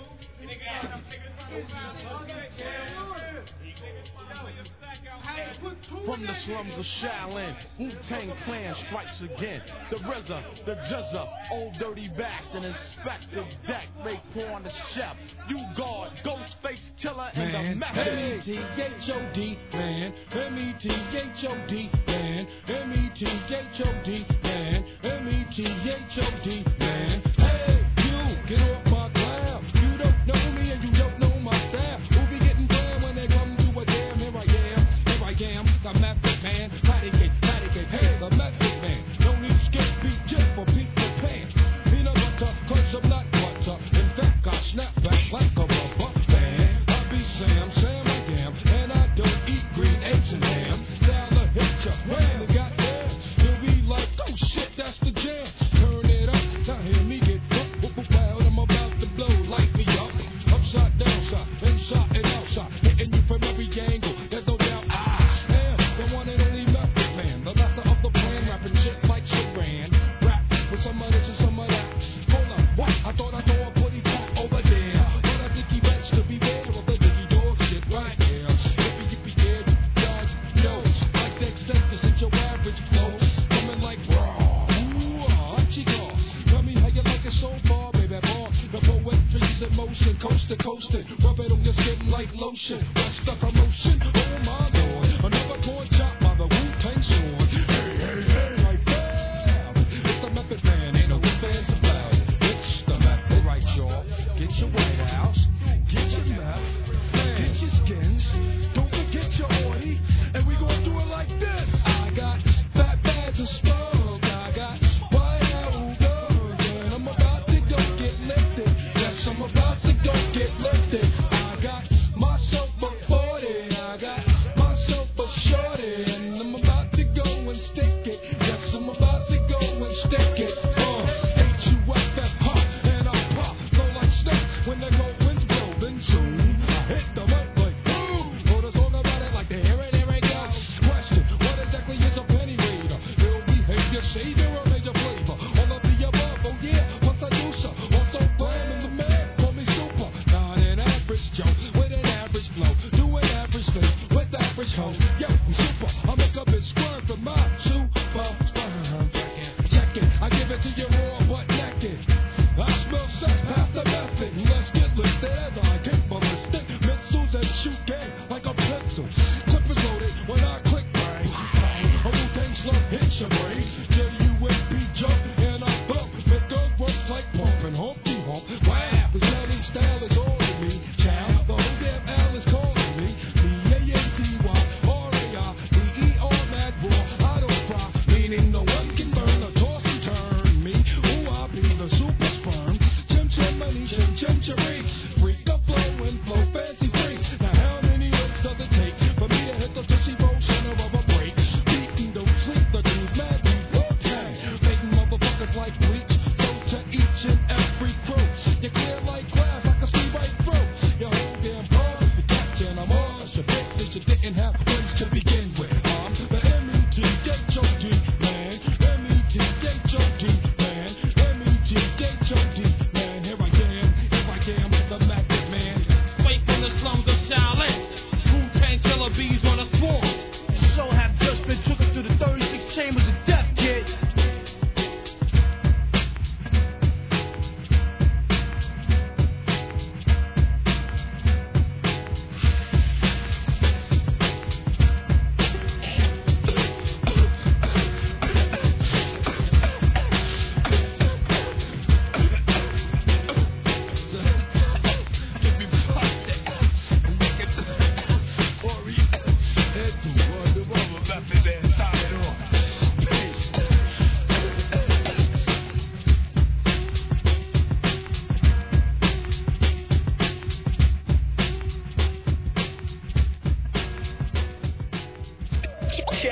From the slums of Shaolin, Wu-Tang Clan strikes again. The R Z A, the J Z A, Old Dirty Bastard, Inspector Deck, Raekwon the Chef, you guard, Ghostface Killer, and the Method. M E T H O D, man. M E T H O D, man. M E T H O D, man. M E T H O D, man. Hey, you, get off my cloud. You don't know me and you don't know my staff. Who be getting down when they come to a jam? Here I am, here I am, the Method Man. Eradicate, eradicate, hey, the Method Man. No need to skip beat just for people pants. Peanut butter, cause I'm not butter. In fact, I snap back like a rubber band. I be Sam, Sam I am, and I don't eat green eggs and ham. Now the hit ya, ram the goddamn. You'll be like, oh shit, that's the jam. Turn it up, now hear me get up, whoop, whoop, loud. I'm about to blow, light me up. Upside, downside, inside and outside, hitting you from every angle. There's no doubt I am the one and only Method Man, the master of the plan, rapping shit like Saran. Rap with some of this and some of that. Hold up, what? I thought I saw a putty top over there, but I think he bets to be there with the diggy dog shit right here. Yippee yippee yeah, you dodge, yo, like that sentence at your average flow, coming like raw. Ooh, ah, chico, tell me how you like it so far, baby boy. The poetry's in motion, coast to coast, rub it on your skin like lotion. What's the commotion? Oh my lord, another corn chop by the Wu-Tang sword. Hey, hey, hey, like that. It's the Method Man, ain't no fans about it. It's the Method, right, y'all? Get your White House, get your meth, get your skins, don't forget your oil, and we gon' do it like this. I got fat bags of spunk, I got white out guns, and I'm about to go get lifted. Yes, I'm about to go get lifted. I got myself a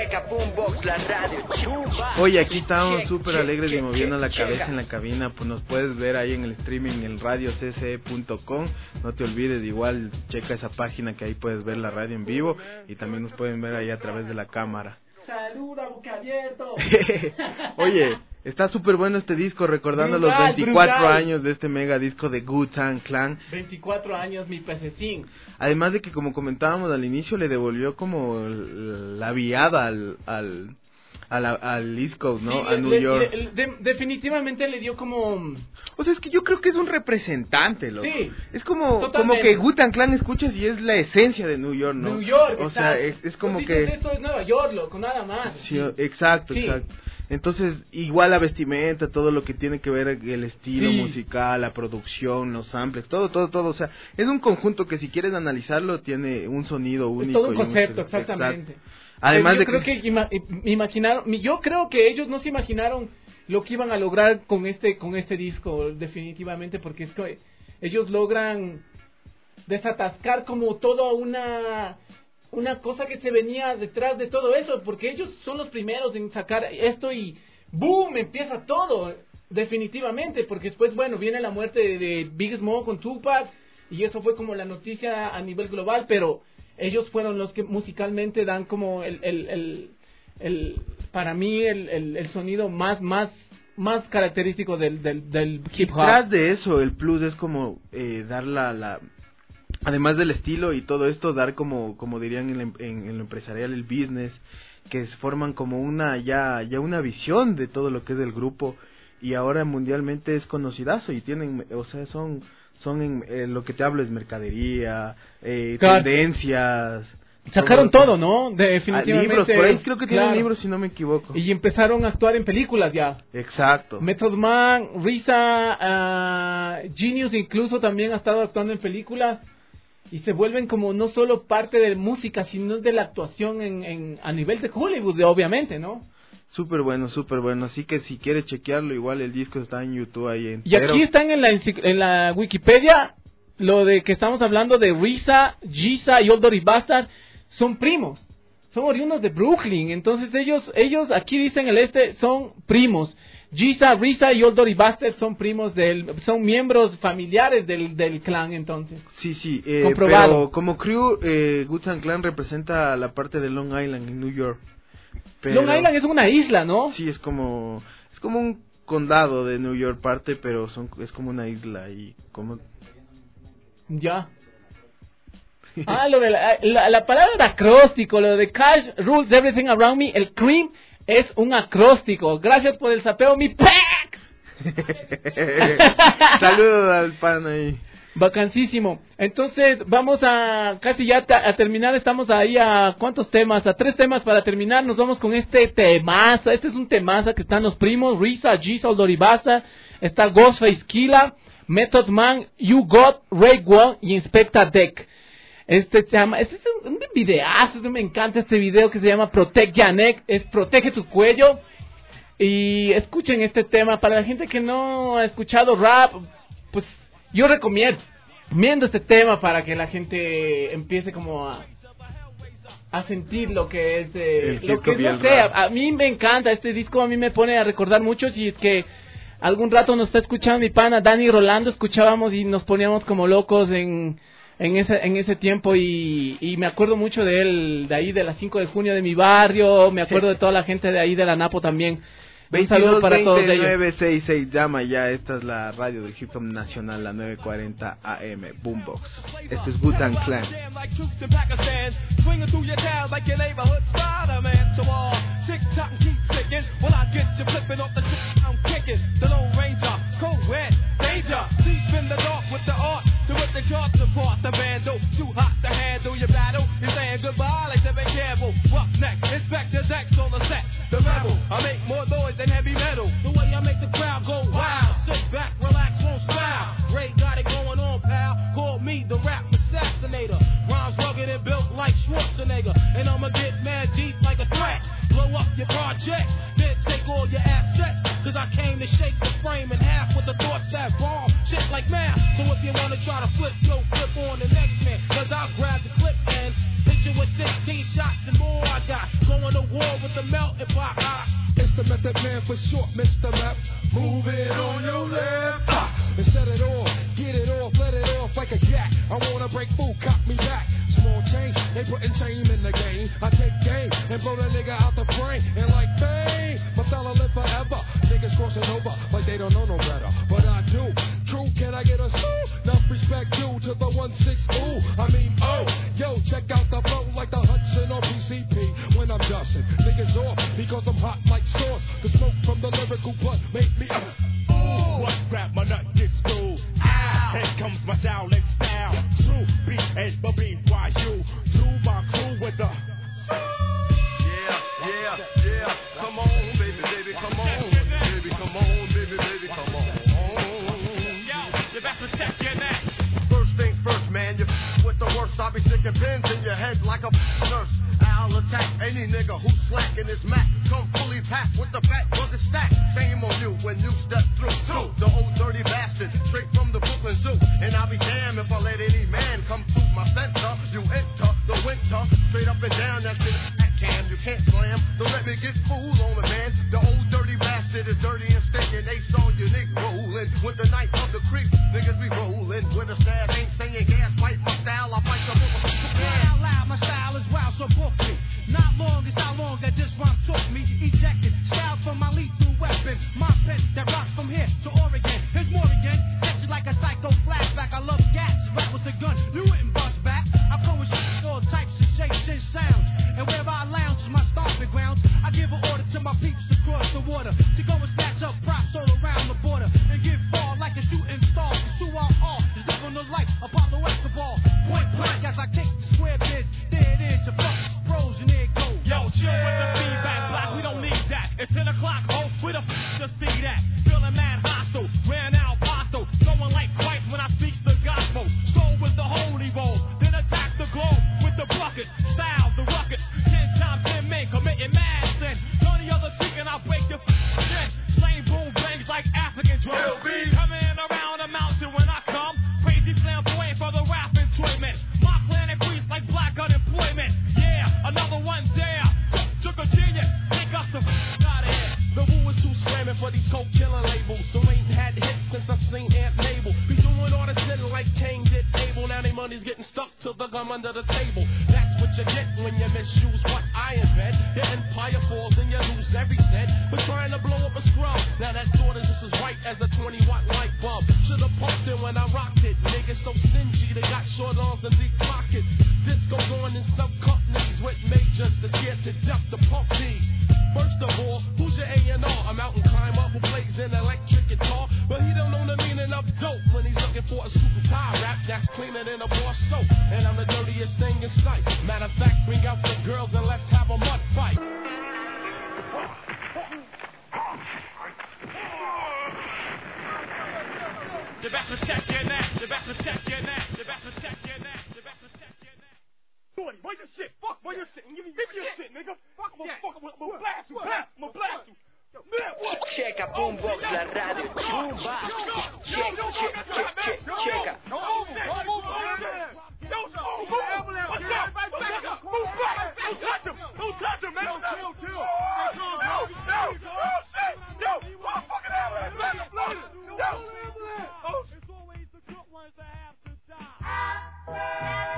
checa, Boombox, la radio. Oye, aquí estamos súper alegres y moviendo la cabeza en la cabina. Pues nos puedes ver ahí en el streaming en radio c c e punto com. No te olvides, igual checa esa página que ahí puedes ver la radio en vivo. Y también nos pueden ver ahí a través de la cámara. Saluda, boca abierto. Oye, está súper bueno este disco, recordando Brutal, los veinticuatro brutal. años de este mega disco de Wu-Tang Clan. veinticuatro años, mi pececín. Además de que, como comentábamos al inicio, le devolvió como el- la viada al al al, al East Coast, ¿no? Sí, a le- New le- York. le- de- definitivamente le dio como... O sea, es que yo creo que es un representante, loco. Sí, es como, como totalmente. que Wu-Tang Clan escuchas y es la esencia de New York, ¿no? New York, O sea, exacto. es, es como Pues que... dices, esto es Nueva York, loco, nada más. Sí, exacto, Sí. exacto. Entonces, igual la vestimenta, todo lo que tiene que ver el estilo Sí. musical, la producción, los samples, todo, todo, todo. O sea, es un conjunto que si quieres analizarlo tiene un sonido Es único. todo un y concepto, estilo. exactamente. Exacto. Además Pero yo de creo que, ima- me imaginaron, mi- yo creo que ellos no se imaginaron lo que iban a lograr con este con este disco, definitivamente, porque es que ellos logran desatascar como toda una una cosa que se venía detrás de todo eso, porque ellos son los primeros en sacar esto y boom, empieza todo, definitivamente, porque después, bueno, viene la muerte de, de Big Smoke con Tupac y eso fue como la noticia a nivel global, pero ellos fueron los que musicalmente dan como el, el, el, el para mí el, el, el sonido más más más característico del, del, del hip hop. Detrás de eso, el plus es como eh, dar la, la... Además del estilo y todo esto, dar como como dirían en, la- en, en lo empresarial, el business, que se forman como una ya ya una visión de todo lo que es del grupo y ahora mundialmente es conocidazo y tienen, o sea, son son en eh, lo que te hablo es mercadería, eh, Claro. tendencias. Sacaron todo, ¿no? Ah, Definitivamente. libros, por ahí creo que tienen Claro. libros si no me equivoco. Y empezaron a actuar en películas ya. Exacto. Method Man, Risa, ah, Genius incluso también ha estado actuando en películas y se vuelven como no solo parte de música, sino de la actuación en, en a nivel de Hollywood, obviamente, ¿no? Súper bueno, súper bueno. Así que si quiere chequearlo, igual el disco está en YouTube ahí entero. Y aquí están en la, encicl- en la Wikipedia lo de que estamos hablando de Risa, Giza y Old Dirty Bastard son primos, son oriundos de Brooklyn, entonces ellos ellos aquí dicen el este son primos. Giza, Risa y Old Dirty Bastard son primos del, son miembros familiares del, del clan, entonces. Sí, sí, eh, Comprobado. pero como crew, eh, Wu-Tang Clan representa la parte de Long Island en New York. Pero- Long Island es una isla, ¿no? Sí, es como es como un condado de New York parte, pero son es como una isla y como Ya. Ah, lo de la, la, la palabra acróstico, lo de Cash rules everything around me, el cream es un acróstico. Gracias por el sapeo, mi pack. Saludos al pan ahí. Vacancísimo. Entonces, vamos a casi ya ta- a terminar. Estamos ahí a ¿cuántos temas? A tres temas para terminar. Nos vamos con este temaza. Este es un temaza que están los primos Risa, Giza, Oldoribasa. Está Ghostface Killah, Method Man, You Got, Ray One y Inspector Deck. Este se llama, este es un, un videazo, me encanta este video que se llama Protect Your Neck, es Protege tu cuello. Y escuchen este tema, para la gente que no ha escuchado rap, pues yo recomiendo recomiendo este tema para que la gente empiece como a, a sentir lo que es de, El lo hip que hop y no el sé, a, rap. a mí me encanta este disco, a mí me pone a recordar mucho, si es que algún rato nos está escuchando mi pana Dani Rolando, escuchábamos y nos poníamos como locos en en ese en ese tiempo y, y me acuerdo mucho de él, de ahí de las cinco de junio de mi barrio, me acuerdo de toda la gente de ahí de la Napo también. Un saludo para todos ellos. nueve seis seis, llama ya, esta es la radio del hip hop nacional, la nueve cuarenta A M, Boombox. Esto es Wu-Tang Clan. Like troops in Pakistan, swinging through your town like your neighborhood Spider-Man. So all tick tock and keep ticking. When I get to flipping off the shit I'm kicking, the Lone Ranger, co-ed, danger, deep in the dark with the art to rip the charts apart. The bando too hot to handle your battle. You're saying goodbye like they've been careful. Roughneck, Inspector Dex on the set. The rebel, I make more noise than heavy metal. The way I make the crowd go wild. Sit back, relax, won't style. Ray got it going on, pal. Call me the rap assassinator. Rhymes rugged and built like Schwarzenegger. And I'ma get mad deep like a threat. Blow up your project, then take all your assets. Cause I came to shake the frame in half with the thoughts that bomb shit like math. So if you wanna try to flip, yo, flip on the next man. Cause I'll grab the clip and hit you with sixteen shots and more I got. Going to war with the melting pot. It's the Method Man for short, Mister Map. Move it on your left. Ah, and set it off, get it off, let it off like a gat. I wanna break food, cop me back. Small change, they putting shame in the game. I take game and blow the nigga out the frame. And like fame, my style live forever. Niggas crossing over like they don't know no better. But I do. True, can I get a sue? Enough respect due to the one six ooh. I mean, oh, yo, check out the flow like the Hudson or P C P. When I'm dusting, niggas off because I'm hot like sauce. The smoke from the lyrical blood make me uh, ooh. What rap my nut gets through? Ow. Here comes my Shaolin style. True B A B Y U. True my crew with the. Yeah, yeah, yeah. Come on, baby, baby, come on, baby, come on, baby, baby, come on. Yo, you better check your neck. First thing first, man, you f- with the worst. I'll be sticking pins in your head like a f- nurse. I'll attack any nigga who's slacking his Mac. Come fully packed with the fat rugged stack. Shame on you when you step through. Two, the old dirty bastard, straight from the Brooklyn Zoo. And I'll be damned if I let any man come through my center. You enter the winter, straight up and down that shit. That can you can't slam. Don't let me get fooled on it, man. The old dirty bastard is dirty and stinking. They saw you niggas rolling with the knife of the creek. Niggas be rolling with a staff, ain't saying gas pipe. My style, I fight the book. Loud, loud, my style is wild, so book me. Not long is how long that this rhyme took me. Ejected, style from my lethal weapon. My pen that rocks from here to Oregon. Here's more again. Catch you like a psycho flashback. I love gats. Rap with a gun. You wouldn't bust back. I come with shit, all types of shapes and sounds. And where I lounge is my stomping grounds. I give an order to my peeps across the water to go and snatch up props all around the border and get far like a shooting star. The shoe all off is living the life Apollo Escobar. Point blank as I kick the square biz. There it is, your fuck pros and there it goes. Yo, chill with the feedback, black, we don't need that. It's ten o'clock, ho, we the f to see that. Feeling mad hostile, ran out hostile. No one like Christ when I speak the gospel. Soul with the holy roll, then attack the globe with the bucket. Style, the ruckus, ten times ten men committing mad sin. Johnny other chicken, I'll break your f chin. Same boom bangs like African drums. Coming around the mountain when I come. Crazy flamboyant for the rap enjoyment. My planet breathes like black unemployment. Yeah, another one there. Took a genius, take us the f out of here. The woo is too slamming for these coke killer labels. So ain't had hits since I seen Aunt Mabel. Be doing all this little like Kane did Abel. Now they money's getting stuck to the gum under the table. That's what you get when you misuse what I invent. Your empire falls and you lose every cent. But trying to blow up a scrub. Now that thought is just as white as a twenty watt light bulb. Should've pumped it when I rocked it. Niggas so stingy, they got short arms and deep pockets. This goes on in some companies with majors that's scared to death to pump me. First of all, who's your A and R? A mountain climber who plays an electric guitar, but he don't know the meaning of dope when he's looking for a super tie rap that's cleaner than a bar soap. And I'm the dirtiest thing in sight. Matter of fact, bring out the girls and let's have a mud fight. You better check your neck, you better check your neck, you better check your neck, you better check your neck. Shorty, where's your shit? Fuck, where's your shit? Give me your shit, nigga. Fuck, motherfucker, I'm gonna blast you, blast, I'm gonna blast you. Checa Boombox, la radio chumba. Check, check, check, check, checa. No, move, move, move, Don't move, move. What's up? Back up, move back. Don't touch him. Don't touch him, man. Chill, chill. No, no, oh shit. Yo, motherfucking ambulance. Yo. Oh, it's always the good ones that have to die.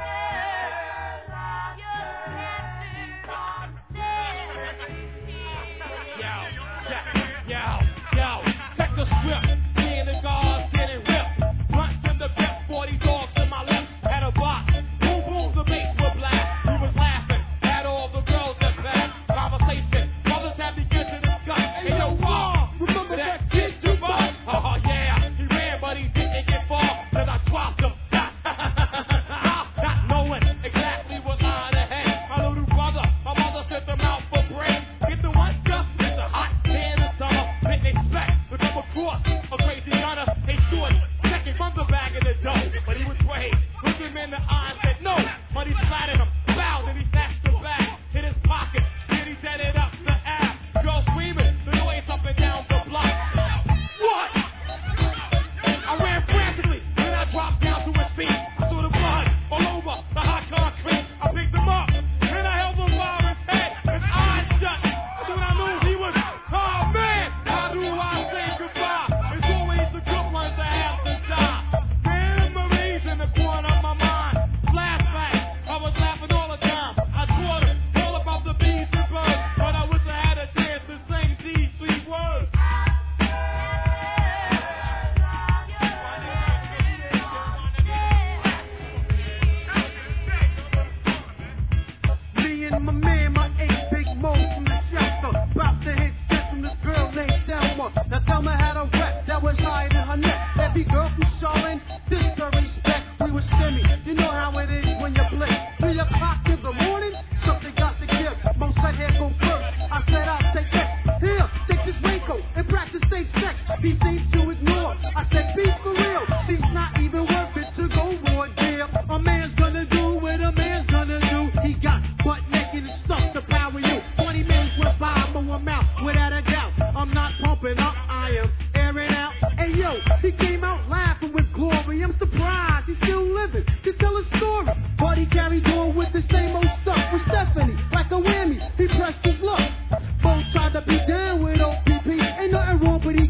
Yo, yo, check the script. Me and the guards getting ripped. Punch in the pit, forty dogs in my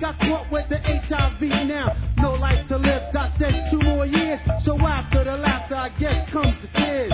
got caught with the H I V now. No life to live, got said two more years. So after the laughter, I guess comes the tears.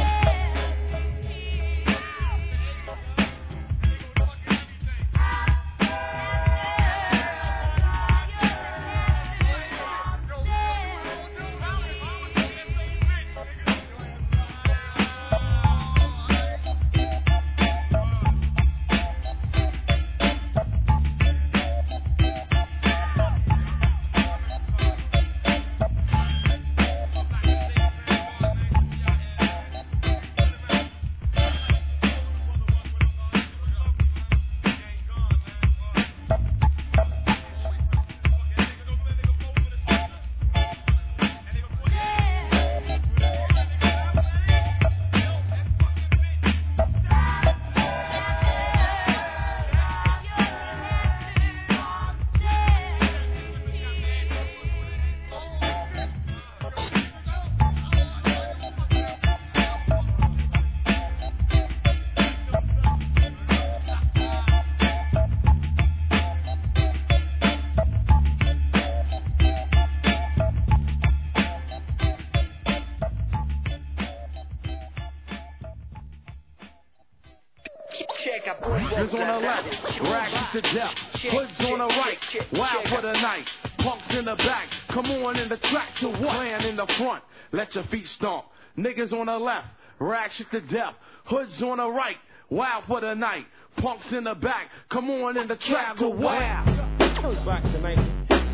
Niggas on the left, rags to death. Hoods on the right, wild for the night. Punks in the back, come on in the track to what? Clan in the front, let your feet stomp. Niggas on the left, rags to death. Hoods on the right, wild for the night. Punks in the back, come on in the track to what? Back tonight.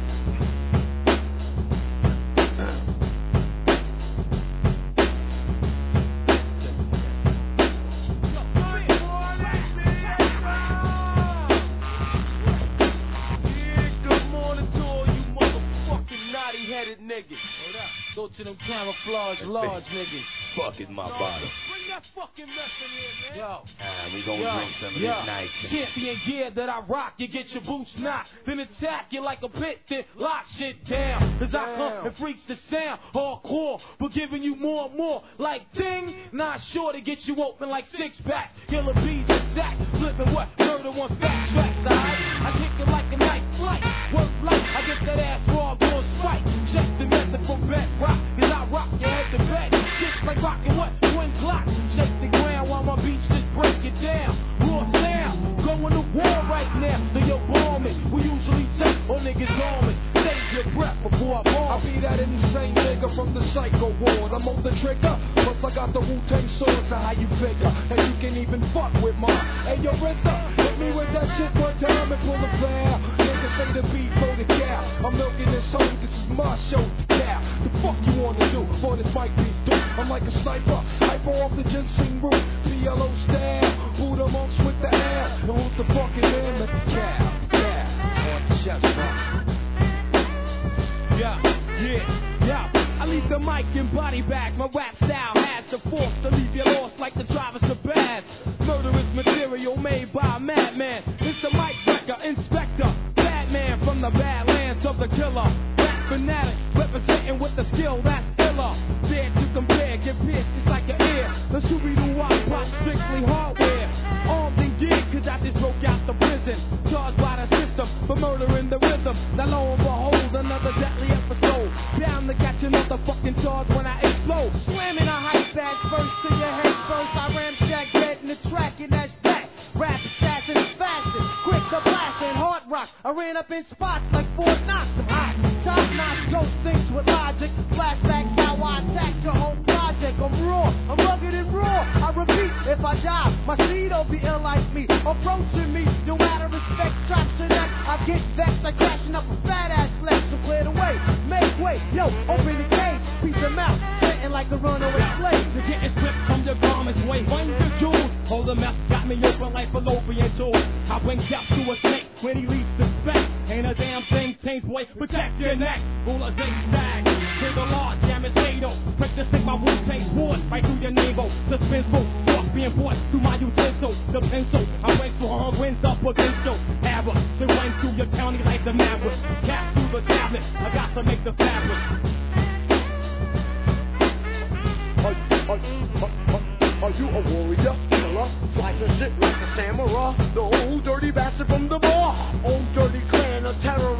Niggas. Go to them camouflage large niggas. Fucking my body. Bring that fucking mess in here, man. Yo. Ah, we gonna Yo. drink some of Yo. this nice. Champion gear that I rock, you get your boots knocked. Then attack you like a pit, then lock shit down. As I come and freaks the sound, hardcore, but giving you more and more. Like ding, not sure to get you open like six packs. Killer bees attack, flipping what? Murder one fat tracks, alright? I kick it like a knife flight. Work light, I get that ass raw, doing spike. Check the method from bedrock, cause I rock your head to bed. Just like rocking what? Twin clocks. Shake the ground while my beats just break it down. Raw sound, going to war right now. So yo, bomb it. We usually take on niggas' garments. Save your breath before I bomb. I'll be that insane nigga from the psycho ward. I'm on the trigger, plus I got the Wu-Tang sword, so how you figure? And you can even fuck with mine. Hey yo, Rizza, hit me with that shit one time and pull the flare. Niggas say the beat for the cow. I'm milking this home, this is my show to cow. The fuck you wanna do? For this mic beats do. I'm like a sniper, hyper off the ginseng root. P L O style, Buddha monks with the air. And who's the fucking man with the cow? Yeah, on the chest bump. Yeah, yeah, yeah. I leave the mic in body bags. My rap style has the force to leave you lost like the drivers of bad. Murderous material made by a madman. It's the mic wrecker, inspector, Batman from the badlands of the killer. Rap fanatic, representing with the skill that's iller. Dare to compare, get pierced just like an ear. The Scooby-Doo pop strictly hardware. Armed and geared, cause I just broke out the prison. Charged by the system for murdering the rhythm. Now lo and behold, another deadly episode. Bound to catch another fucking charge when I explode. Slamming a hype bag first to your head first. I ramshack dead in the track and that's that. Rap assassin is fasting, quick to blasting, hard rock. I ran up in spots like Fort Knox. I'm hot, top notch, ghost things with logic. Flashbacks how I attacked your whole project. I'm raw, I'm rugged and raw. I repeat, if I die, my seed'll be ill like me. Approaching me, no matter respect, traps to neck. I get vexed like crashing up a fat ass flex. So clear the way, make way, yo, open the cage, piece them out, sitting like a runaway slave. You're getting stripped from your garments, way one the jewels. Hold the mess, got me open like fallopian tools. I bring death to a snake when he least suspect. Ain't a damn thing changed, boy, protect your neck. Rule a zigzag, to the law, jam is fatal. Quick to stick my Wu-Tang sword right through your navel. Suspenseful, force being forced through my utensil. The pencil, I break through hard winds up against you. Arrow, to run through your county like the maverick. Cast through the tablet, I got to make the fabric. Are, are, are, are you a warrior, killer, slicing shit like a samurai? The old dirty bastard from the bar. Old dirty clan of terror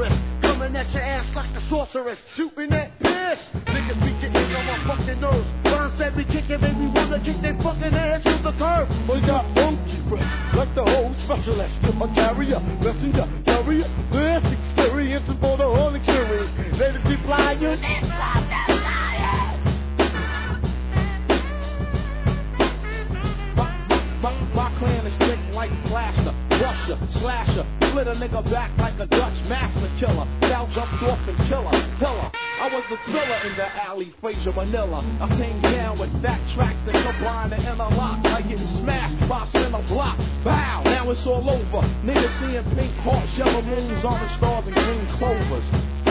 area. Messenger, carrier, this experience is for the only curious. Ladies be flying you inside that lion. My, my, my clan is thick like plaster. Rusher, slasher, split a nigga back like a Dutch master killer. Now jumped off and killer, pillar. I was the thriller in the alley, Fraser Manila. I came down with fat tracks that combine and interlock. Like getting smashed by center block. Bow, now it's all over. Niggas seeing pink hearts, yellow moons, orange stars, and green clovers.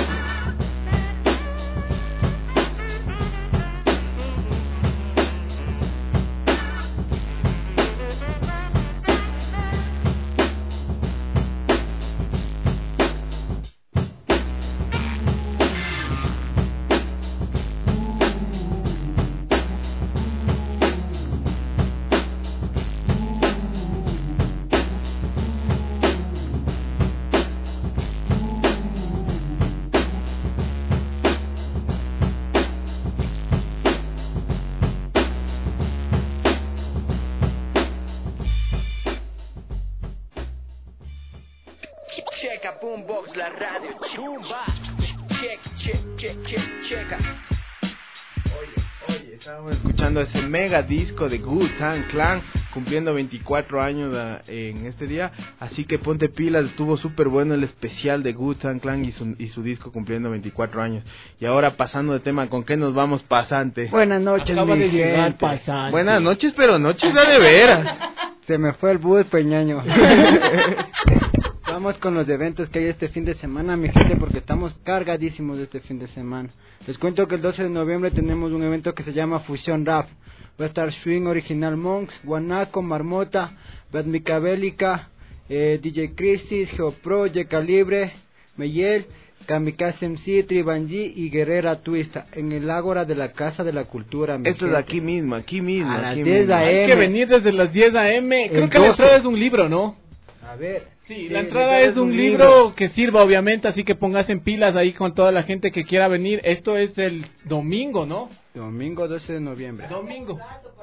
Checa, Boombox, la radio. Chumba. Check, check, check, check, checa. Oye, oye, estábamos escuchando ese mega disco de Wu-Tang Clan, cumpliendo veinticuatro años a, en este día, así que ponte pilas, estuvo súper bueno el especial de Wu-Tang Clan y su, y su disco cumpliendo veinticuatro años. Y ahora pasando de tema, ¿con qué nos vamos, pasante? Buenas noches, Acaba mi de llegar, gente. pasante. Buenas noches, pero noches de veras. Se me fue el bus, peñaño. Vamos con los eventos que hay este fin de semana, mi gente, porque estamos cargadísimos este fin de semana. Les cuento que el doce de noviembre tenemos un evento que se llama Fusión Rap. Va a estar Swing Original Monks, Guanaco, Marmota, Batmica Bélica, eh, D J Christis, Geopro, Ye Calibre, Meyel, Kamikaze M C, Tribanji y Guerrera Twista en el Ágora de la Casa de la Cultura. Esto es aquí mismo, aquí mismo. A las aquí diez mismo. a m. Hay que venir desde las diez a m. Creo El que la doce. entrada es un libro, ¿no? A ver. Sí, Sí, la la entrada entrada es es un un libro, libro. que sirva, obviamente, así que póngase en pilas ahí con toda la gente que quiera venir. Esto es el domingo, ¿no? Domingo doce de noviembre. Domingo.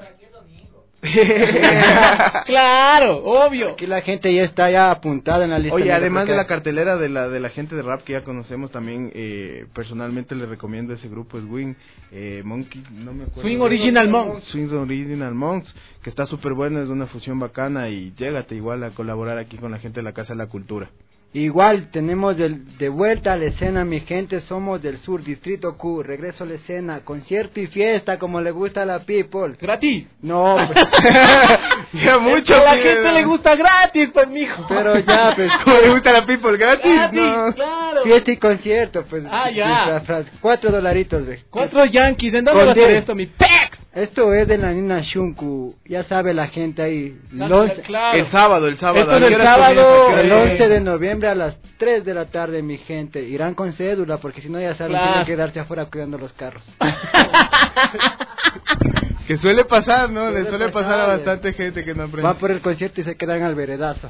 Claro, obvio. Aquí la gente ya está ya apuntada en la lista. Oye, negra, además porque- de la cartelera de la de la gente de rap que ya conocemos también, eh, personalmente les recomiendo ese grupo Swing, eh, Monkey, no me acuerdo. Swing Original Monks. Swing Original Monks, que está súper bueno, es una fusión bacana y llégate igual a colaborar aquí con la gente de la Casa de la Cultura. Igual tenemos del- de vuelta a la escena, mi gente, somos del sur, Distrito Q, regreso a la escena, concierto y fiesta como le gusta a la people. ¿Gratis? No, ya mucho. Es que a la pide, gente ¿no? le gusta gratis, pues, mijo. pero ya, pues. ¿Cómo le gusta a la people gratis? Gratis, No. claro. Fiesta y concierto, pues. Ah, ya. fra- fra- Cuatro dolaritos, ve. Cuatro yankees, ¿en dónde Con va a ser diez. esto, mi pex? Esto es de la Nina Shunku, ya sabe la gente ahí. El Claro, once- claro. El sábado, el sábado. Esto ¿a es qué el hora sábado, comienza? ¿A qué El hora? once de noviembre a las tres de la tarde, mi gente. Irán con cédula, porque si no, ya saben, Claro. tienen que quedarse afuera cuidando los carros. Que suele pasar, ¿no? Le Suele suele pasar a pasar, bastante gente que no aprende. Va por el concierto y se quedan al veredazo.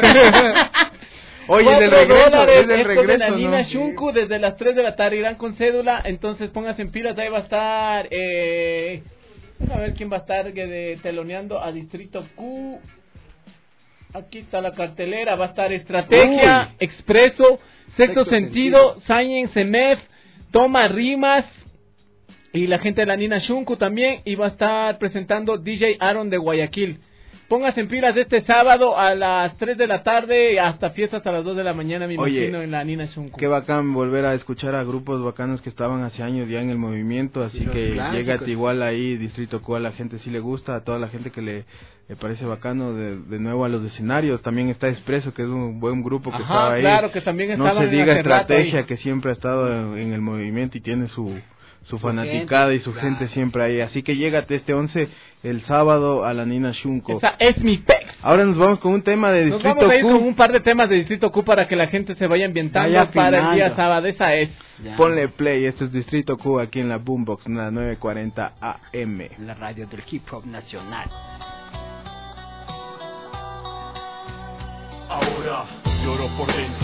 Oye, Cuatro del regreso, dólares, es del esto de regreso, la ¿no? Nina Shunku desde las tres de la tarde irán con cédula, entonces pónganse en pilas, ahí va a estar, eh, a ver quién va a estar que de, teloneando a Distrito Q. Aquí está la cartelera, va a estar Estrategia, Uy. Expreso, Sexto Sexto Sentido, Science, Semef, Toma Rimas y la gente de la Nina Shunku también, y va a estar presentando D J Aaron de Guayaquil. Póngase en pilas este sábado a las tres de la tarde hasta fiesta hasta las dos de la mañana, me Oye, imagino, en la Nina Shunku. Qué bacán volver a escuchar a grupos bacanos que estaban hace años ya en el movimiento, así Y los que clásicos. llégate igual ahí, Distrito Q, a la gente sí le gusta, a toda la gente que le, le parece bacano, de, de nuevo a los escenarios, también está Expreso, que es un buen grupo que Ajá, estaba ahí. claro, que también No estaban se en diga hace rato Estrategia, ahí. que siempre ha estado en, en el movimiento y tiene su, su fanaticada gente, y su claro. gente siempre ahí, así que llégate este once, el sábado, a la Nina Shunko. Esa es mi pex. Ahora nos vamos con un tema de Nos Distrito vamos a ir Q. con un par de temas de Distrito Q para que la gente se vaya ambientando Vaya para el día afinando. sábado. Esa es. Ya. Ponle play, esto es Distrito Q aquí en la Boombox, la nueve cuarenta A M. La radio del hip hop nacional. Ahora lloro por dentro, es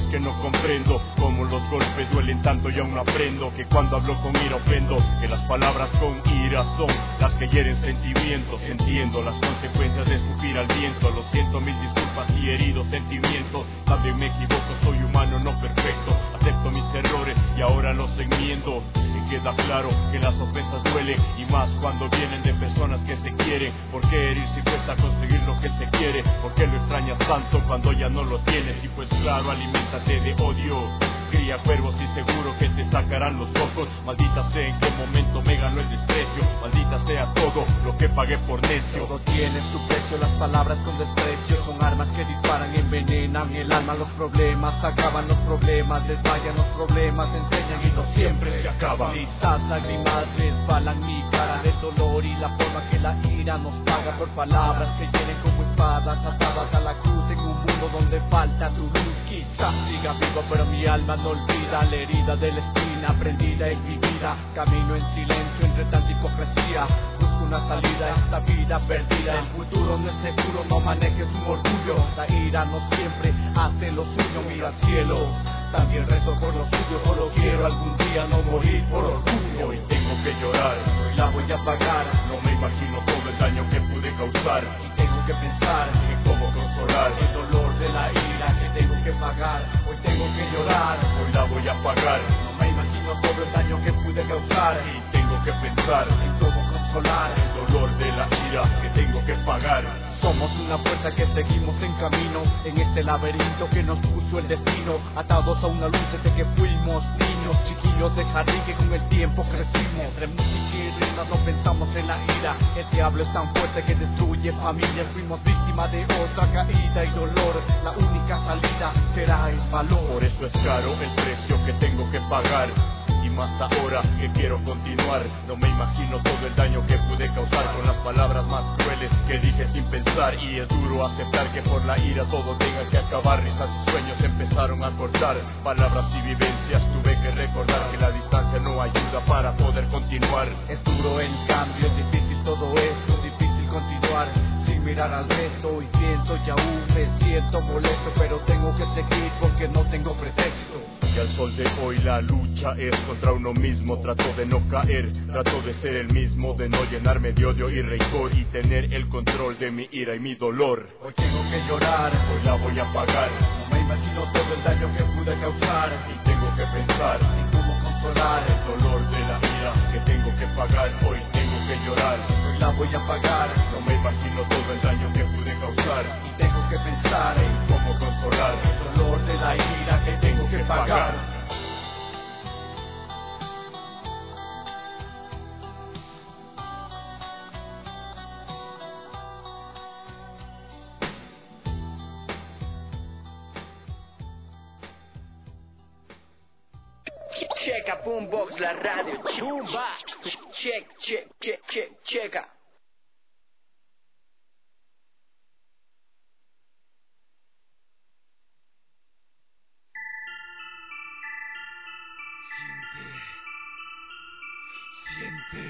que no comprendo, como los golpes duelen tanto y aún no aprendo, que cuando hablo con ira ofendo, que las palabras con ira son las que hieren sentimientos. Entiendo las consecuencias de escupir al viento, lo siento, mil disculpas y heridos sentimientos. También me equivoco, soy humano, no perfecto, acepto mis errores y ahora los enmiendo. Me queda claro que las ofensas duelen, y más cuando vienen de personas que se quieren. ¿Por qué herir si cuesta conseguir lo que se quiere? ¿Por qué lo extrañas tanto cuando ya no lo tienes? Y pues claro, aliméntate de odio. Cría cuervos y seguro que te sacarán los ojos. Maldita sea en qué momento me ganó el desprecio. Maldita sea todo lo que pagué por necio. Todo tiene su precio, las palabras con desprecio son armas que disparan, envenenan el alma. Los problemas acaban los problemas, desmayan los problemas, enseñan y no siempre se acaban. Listas lágrimas resbalan mi cara de dolor y la forma que la ira nos paga por palabras que llenen como espadas atadas a la cruz en un mundo donde falta tu luz. Quizás siga vivo pero mi alma no olvida la herida de la espina prendida en mi vida. Camino en silencio entre tanta hipocresía, busco una salida a esta vida perdida. El futuro no es seguro, no manejes un orgullo. La ira no siempre hace lo suyo, mira al cielo, también rezo por lo suyo. Solo quiero algún día no morir por orgullo. Hoy tengo que llorar, hoy la voy a pagar. No me imagino todo el daño que pude causar, y tengo que pensar en cómo consolar el dolor de la ira que tengo que pagar. Hoy tengo que llorar, hoy la voy a pagar. No me imagino todo el daño que pude causar, y tengo que pensar en cómo consolar el dolor de la ira que tengo que pagar. Somos una fuerza que seguimos en camino, en este laberinto que nos puso el destino, atados a una luz desde que fuimos niños, chiquillos de jardín que con el tiempo crecimos. Entre música y risas no pensamos en la ira, el diablo es tan fuerte que destruye familias. Fuimos víctimas de otra caída y dolor, la única salida será el valor. Por eso es caro el precio que tengo que pagar, y más ahora que quiero continuar. No me imagino todo el daño que pude causar con las palabras más crueles que dije sin pensar. Y es duro aceptar que por la ira todo tenga que acabar. Risas y sueños empezaron a cortar, palabras y vivencias tuve que recordar, que la distancia no ayuda para poder continuar. Es duro el cambio, es difícil todo esto, difícil continuar sin mirar al resto. Y pienso y aún me siento molesto, pero tengo que seguir porque no tengo pretexto. Y al sol de hoy la lucha es contra uno mismo. Trato de no caer, trato de ser el mismo, de no llenarme de odio y rencor, y tener el control de mi ira y mi dolor. Hoy tengo que llorar, hoy la voy a pagar. No me imagino todo el daño que pude causar, y tengo que pensar en cómo consolar el dolor de la ira que tengo que pagar. Hoy tengo que llorar, hoy la voy a pagar. No me imagino todo el daño que pude causar, y tengo que pensar en cómo consolar el dolor de la ira que tengo que pagar. Checa Boombox, la radio. Chumba. Check, check, check, check, checa. Siente,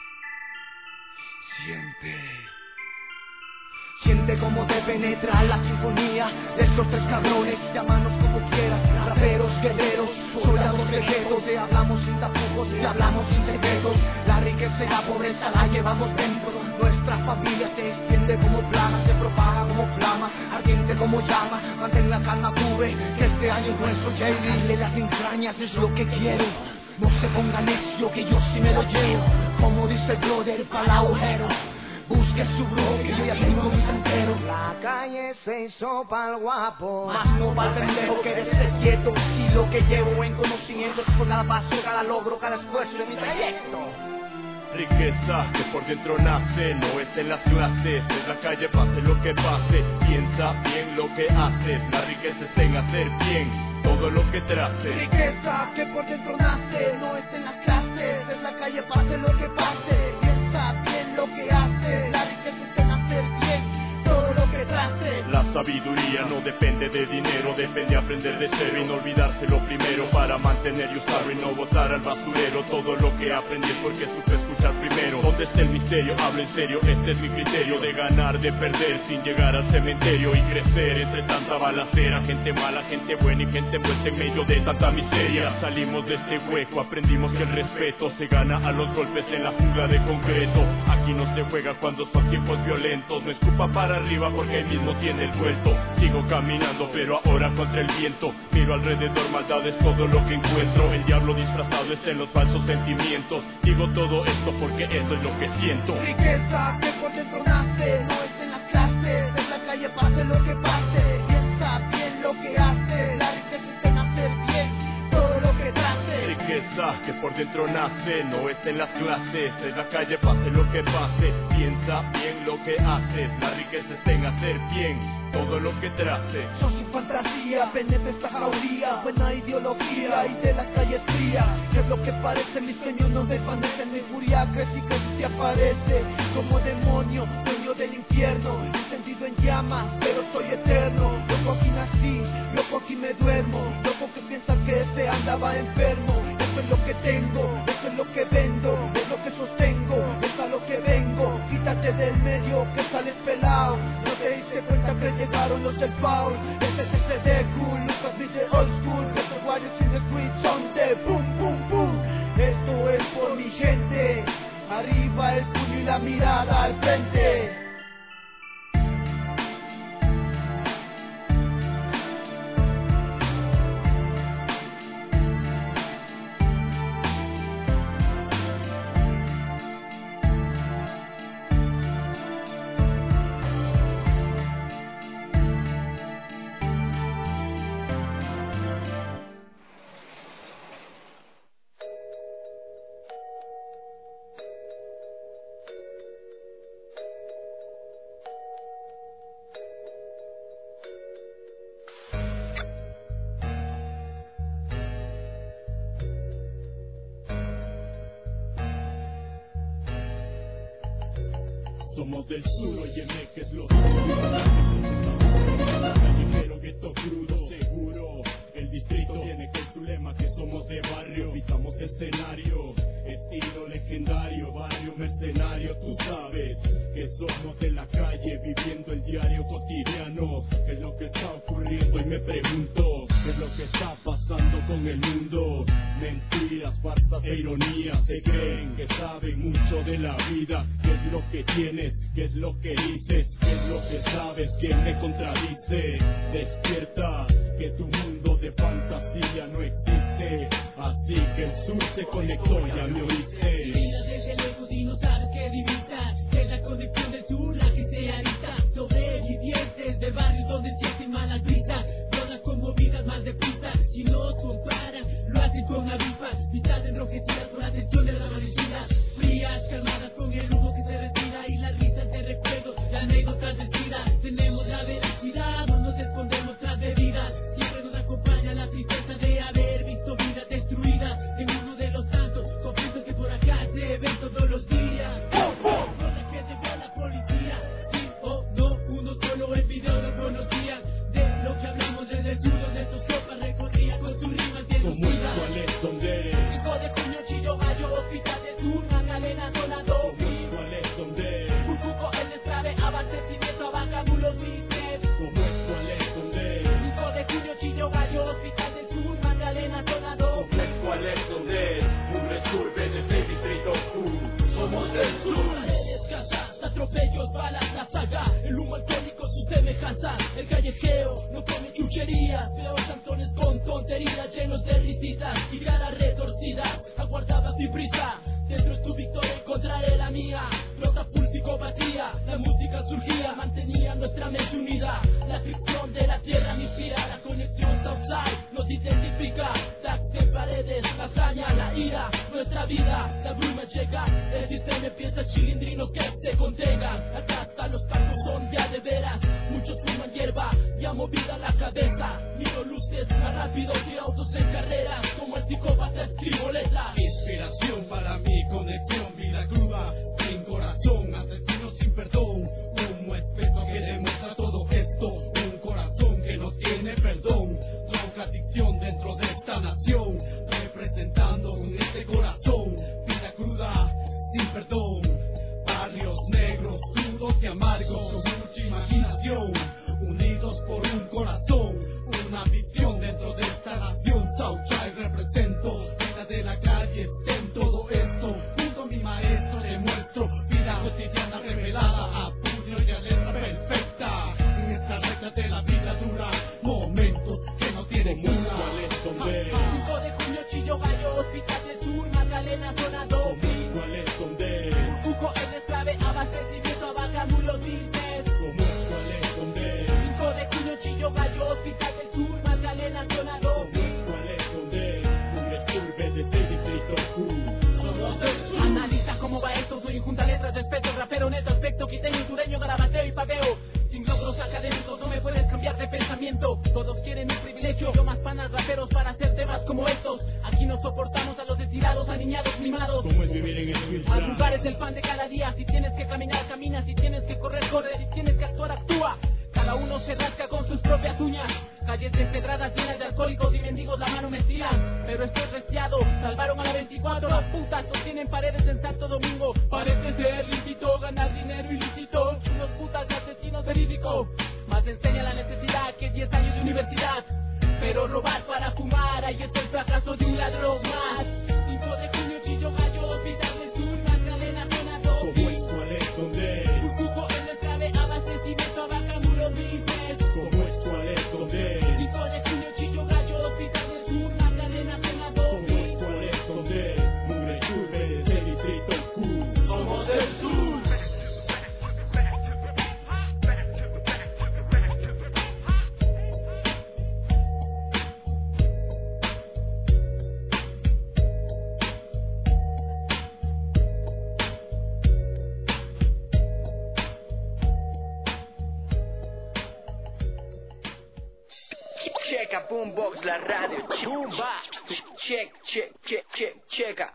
siente. Siente como te penetra la sinfonía de estos tres cabrones, llámanos como quieras, raperos, guerreros, soldados guerreros, te hablamos sin tapujos, te hablamos sin secretos, la riqueza y la pobreza la llevamos dentro, nuestra familia se extiende como plaga, se propaga como flama, ardiente como llama, mantén la calma, cube, que este año es nuestro, ya dile las entrañas, es lo que quiero. No se ponga necio que yo sí me lo llevo, como dice el brother pa'l agujero. Busque su bro, que yo ya tengo mi santero. La calle se hizo pa'l guapo, más no pa'l pendejo que eres ser quieto. Y lo que llevo en conocimiento es por cada paso, cada logro, cada esfuerzo de mi trayecto. Riqueza que por dentro nace, no es en las clases, en la calle pase lo que pase, piensa bien lo que haces, la riqueza está en hacer bien todo lo que traces. Riqueza que por dentro nace, no es en las clases, en la calle pase lo que pase, piensa bien lo que haces, la riqueza está en hacer bien todo lo que traces. Las sabiduría no depende de dinero, depende de aprender de cero y no olvidarse lo primero para mantener y usarlo y no botar al basurero todo lo que aprendí porque supe escuchar primero. ¿Dónde está el misterio? Hablo en serio, este es mi criterio de ganar, de perder sin llegar al cementerio y crecer entre tanta balacera, gente mala, gente buena y gente envuelta en medio de tanta miseria. Salimos de este hueco, aprendimos que el respeto se gana a los golpes en la jungla de concreto. Aquí no se juega cuando son tiempos violentos, no escupa para arriba porque ahí mismo tiene el vuelto. Sigo caminando pero ahora contra el viento, miro alrededor, maldad es todo lo que encuentro. El diablo disfrazado está en los falsos sentimientos. Digo todo esto porque esto es lo que siento. Riqueza que por dentro nace, no es en las clases, en la calle pase lo que pase. Piensa bien lo que hace, la riqueza está en hacer bien todo lo que trate. Riqueza que por dentro nace, no está en las clases, en la calle pase lo que pase. Piensa bien lo que haces, la riqueza está en hacer bien todo lo que traces. Son sin fantasía, penetra esta jauría, buena ideología y de las calles fría. ¿Qué es lo que parece? Mis sueños no desvanecen, mi furia crece y crece y aparece como demonio, dueño del infierno, encendido en llamas, pero soy eterno. Loco aquí nací, loco aquí me duermo, loco que piensa que este andaba enfermo. Eso es lo que tengo, eso es lo que vendo, es lo que sostengo, es a lo que vengo. Quítate del medio que sales pelado, no te diste cuenta que llegaron los del foul. Ese es ese de cool, look at me the old school, los warriors in the streets son de boom, boom, boom. Esto es por mi gente, arriba el puño y la mirada al frente. Somos del sur, óyeme que es lo callejero, gueto crudo, seguro. El distrito tiene que tu lema que somos de barrio, pisamos escenario, estilo legendario, barrio mercenario. Tú sabes que somos de la calle, viviendo el diario cotidiano. ¿Qué es lo que está ocurriendo? Y me pregunto, ¿qué es lo que está pasando con el mundo? Mentiras, farsas e ironías, se creen que saben mucho de la vida. ¿Qué es lo que tienes? ¿Qué es lo que dices? ¿Qué es lo que sabes? ¿Quién me contradice? Despierta, que tu mundo de fantasía no existe. Así que el sur se conectó, ya me oíste. Mira desde lejos y no sabes qué divisa. Es la conexión del sur la que te habita. Sobrevivientes de barrios donde sienten malas vistas, todas conmovidas más deprisa. Si no comparan, lo hacen con avispas. Vistas enrojecidas por la tensión de la amanecida. Frías, calmadas con el humo que se respira y las risas de recuerdos, de anécdotas de vida. Tenemos la veracidad, no nos escondemos tras bebidas. Siempre nos acompaña la tristeza de haber visto vidas destruidas en uno de los tantos conflictos que por acá se ven todos los días. Con la que debió la policía, sí o no, uno solo el video de buenos días. De lo que hablamos desde el sur, donde tu sopa recorría con tus rimas bien lucidas. ¿Cuál es donde? Hijo de puño, chillo, gallo, hospital de sur, Magdalena, zona doble. ¿Cuál es donde? Burbuco, el destrave, abastecimiento, abacamulos, business. ¿Cómo es? ¿Cuál es donde? Hijo de puño, chillo, gallo, hospital de sur, Magdalena, zona doble. ¿Cómo es? ¿Cuál es donde? Un resurbe de ese distrito sur. Somos del sur. Paredes, casas, atropellos, balas, la saga, el humo alcohólico, su semejanza, el callejeo, no come chucherías, veo cantones con tonterías llenos de risitas y caras retorcidas, aguardaba sin prisa, dentro de tu victoria encontraré la mía, brota full psicopatía, la música surgía, mantenía nuestra mente unida, la ficción de la tierra me inspira, la conexión Southside nos identifica, tags en paredes, la hazaña, la ira, nuestra vida, la bruma llega, el sistema empieza chilindrinos que se contengan, acá hasta los pacos son ya de veras, muchos fuman hierba, ya movida la cabeza, miro luces más rápidos y autos en carreras, como el psicópata escribo letras. Inspiración para mi conexión, vida cruda, sin corazón, asesino sin perdón, humo espeso que demuestra todo esto, un adicción dentro de esta nación, representando con este corazón, vida cruda, sin perdón, barrios negros, crudos y amargos, con mucha imaginación, unidos por un corazón, una visión dentro de esta nación. Southside represento, vida de la calle, está en todo esto, junto a mi maestro demuestro, vida cotidiana revelada a puño y a letra perfecta, en esta recta de la vida dura, momentos que no tienen cura. cinco de junio, Chillo, Gallo, Hospital del Sur, Magdalena, zona dos. ¿Cuál es donde? Urcuco es de clave, abastecimiento a Bacamulo Business. ¿Cómo es? ¿Cuál es donde? cinco de junio, Chillo, Gallo, Hospital del Sur, Magdalena, zona dos. ¿Cuál es donde? Un surbe de seis distritos Q. Somos del sur. Analiza cómo va esto, soy junta letras, respeto, rapero neto, aspecto, quiteño, sureño, garabateo y paveo. Sin logros académicos no me puedes cambiar de pensamiento. Todos quieren un privilegio, yo más panas raperos para hacer temas como estos. Aquí no soportamos a los estirados, aniñados, mimados. ¿Cómo es vivir en el Al es el pan de cada día. Si tienes que caminar, camina. Si tienes que correr, corre. Si tienes que actuar, actúa. Cada uno se rasca con sus propias uñas. Calles despedradas llenas de alcohólicos y mendigos, la mano me estiran. Pero estoy restiado, salvaron a la veinticuatro. Los putas sostienen paredes en Santo Domingo. Parece ser lícito, ganar dinero ilícito. Los putas asesinos verídicos. Más enseña la necesidad que diez años de universidad. Pero robar para fumar, ahí está el fracaso de un ladrón más. cinco de junio, Chillo, Gallo, Hospital del Sur, Magdalena, zona dos. ¿Cómo es? ¿Cuál es? ¿Dónde? Urcuco es el clave, abastecimiento a Bacamulo Business. ¿Cómo es? ¿Cuál es? ¿Dónde? cinco de junio, Chillo, Gallo, Hospital del Sur, Magdalena, zona dos. ¿Cómo es? ¿Cuál es? ¿Dónde? Mugre Surbe, de distrito Q. Somos del sur. Checa Boombox, la radio. Chumba. Check, check, check, check, checa.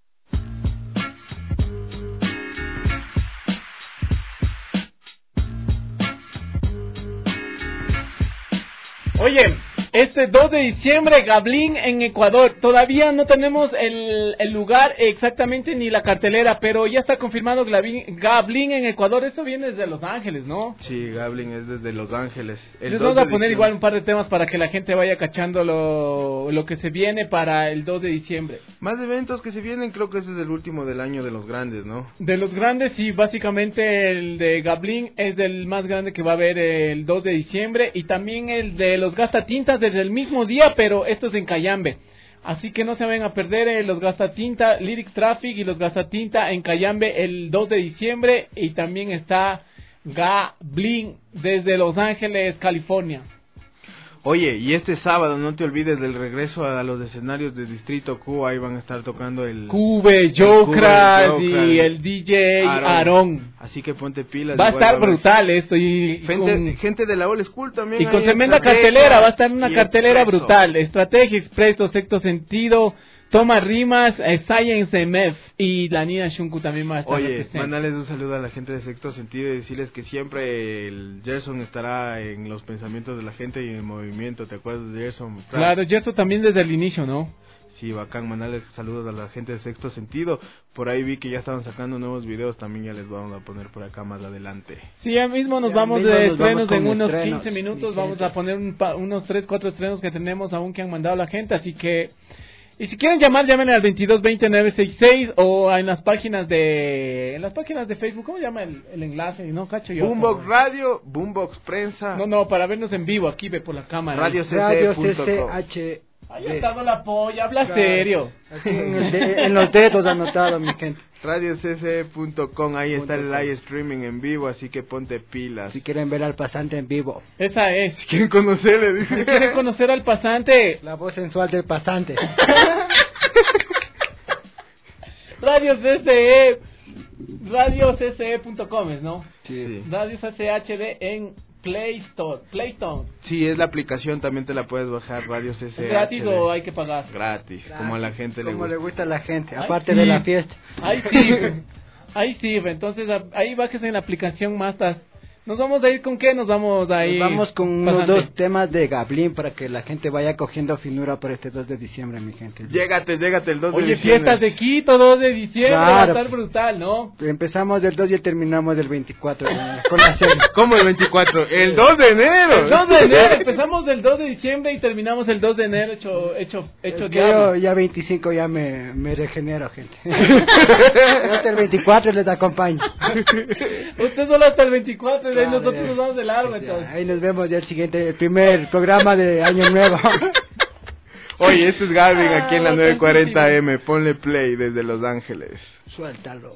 Oye, este dos de diciembre, Gablin en Ecuador. Todavía no tenemos el, el lugar exactamente ni la cartelera, pero ya está confirmado Gablin, Gablin en Ecuador. Esto viene desde Los Ángeles, ¿no? Sí, Gablin es desde Los Ángeles. El Les vamos a poner igual un par de temas para que la gente vaya cachando lo, lo que se viene para el dos de diciembre. Más eventos que se vienen, creo que ese es el último del año de los grandes, ¿no? De los grandes, sí, básicamente el de Gablin es el más grande que va a haber el dos de diciembre, y también el de los Gastatintas desde el mismo día, pero esto es en Cayambe. Así que no se vayan a perder eh, los Gastatinta, Lyrics Traffic y los Gastatinta en Cayambe el dos de diciembre. Y también está Gablin desde Los Ángeles, California. Oye, y este sábado no te olvides del regreso a los escenarios de Distrito Q. Ahí van a estar tocando el Cube, Jokras y el D J Aaron. Así que ponte pilas. Va a estar brutal esto. Y gente, con, gente de la Old School también. Y con tremenda cartelera, va a estar una cartelera expreso. brutal. Estrategia Expreso, Sexto Sentido, Toma Rimas, eh, Science M F y la Nina Shunku también va a estar. Oye, mandales un saludo a la gente de Sexto Sentido y decirles que siempre el Gerson estará en los pensamientos de la gente y en el movimiento. ¿Te acuerdas de Gerson? Claro, Gerson también desde el inicio, ¿no? Sí, bacán, mandales saludos a la gente de Sexto Sentido. Por ahí vi que ya estaban sacando nuevos videos, también ya les vamos a poner por acá más adelante. Sí, ya mismo nos ya vamos mismo de nos estrenos vamos en unos estrenos. quince minutos, vamos a poner un pa- unos tres, cuatro estrenos que tenemos aún que han mandado la gente, así que... Y si quieren llamar, llamen al veintidós veinte nueve sesenta y seis o en las páginas de en las páginas de Facebook. ¿Cómo se llama el, el enlace? No, cacho yo. Boombox Radio, Boombox Prensa. No, no, para vernos en vivo, aquí ve por la cámara. Radio C C H. Ahí ha estado la polla, habla claro. serio. Aquí en, el de, en los dedos anotado, mi gente. radio c c punto com, ahí está el live streaming en vivo, así que ponte pilas. Si quieren ver al pasante en vivo. Esa es. Si quieren conocerle, dice. Si quieren conocer al pasante. La voz sensual del pasante. Radio C C E, radio c c e punto com, ¿no? Sí. Radio C C H D en Play Store, Play Store. Sí, es la aplicación, también te la puedes bajar, Radio C C H D. ¿Es gratis o hay que pagar? Gratis, gratis, como a la gente le gusta. Como le gusta a la gente, Ay, aparte sí. de la fiesta. Ahí sí, ahí sí, entonces ahí bájese en la aplicación más, ¿Nos vamos a ir con qué? Nos vamos a ir... Nos vamos con unos pasante. dos temas de Gablin para que la gente vaya cogiendo finura por este dos de diciembre, mi gente. Llégate, llégate el dos Oye, de diciembre. fiestas de Quito, dos de diciembre, Claro. va a estar brutal, ¿no? Empezamos del dos y terminamos del veinticuatro con, con la serie. ¿Cómo el veinticuatro? El dos de enero. El dos de enero, empezamos del dos de diciembre y terminamos el dos de enero hecho hecho hecho Es que diablo. yo ya veinticinco ya me, me regenero, gente. Yo hasta el veinticuatro les acompaño. Usted solo hasta el veinticuatro y de ahí Claro, nosotros ya. nos vamos de largo, Ya, entonces. ahí nos vemos ya el siguiente, el primer programa de Año Nuevo. Oye, este es Garvin aquí en la Ah, nueve cuarenta A M. Ponle play desde Los Ángeles. Suéltalo.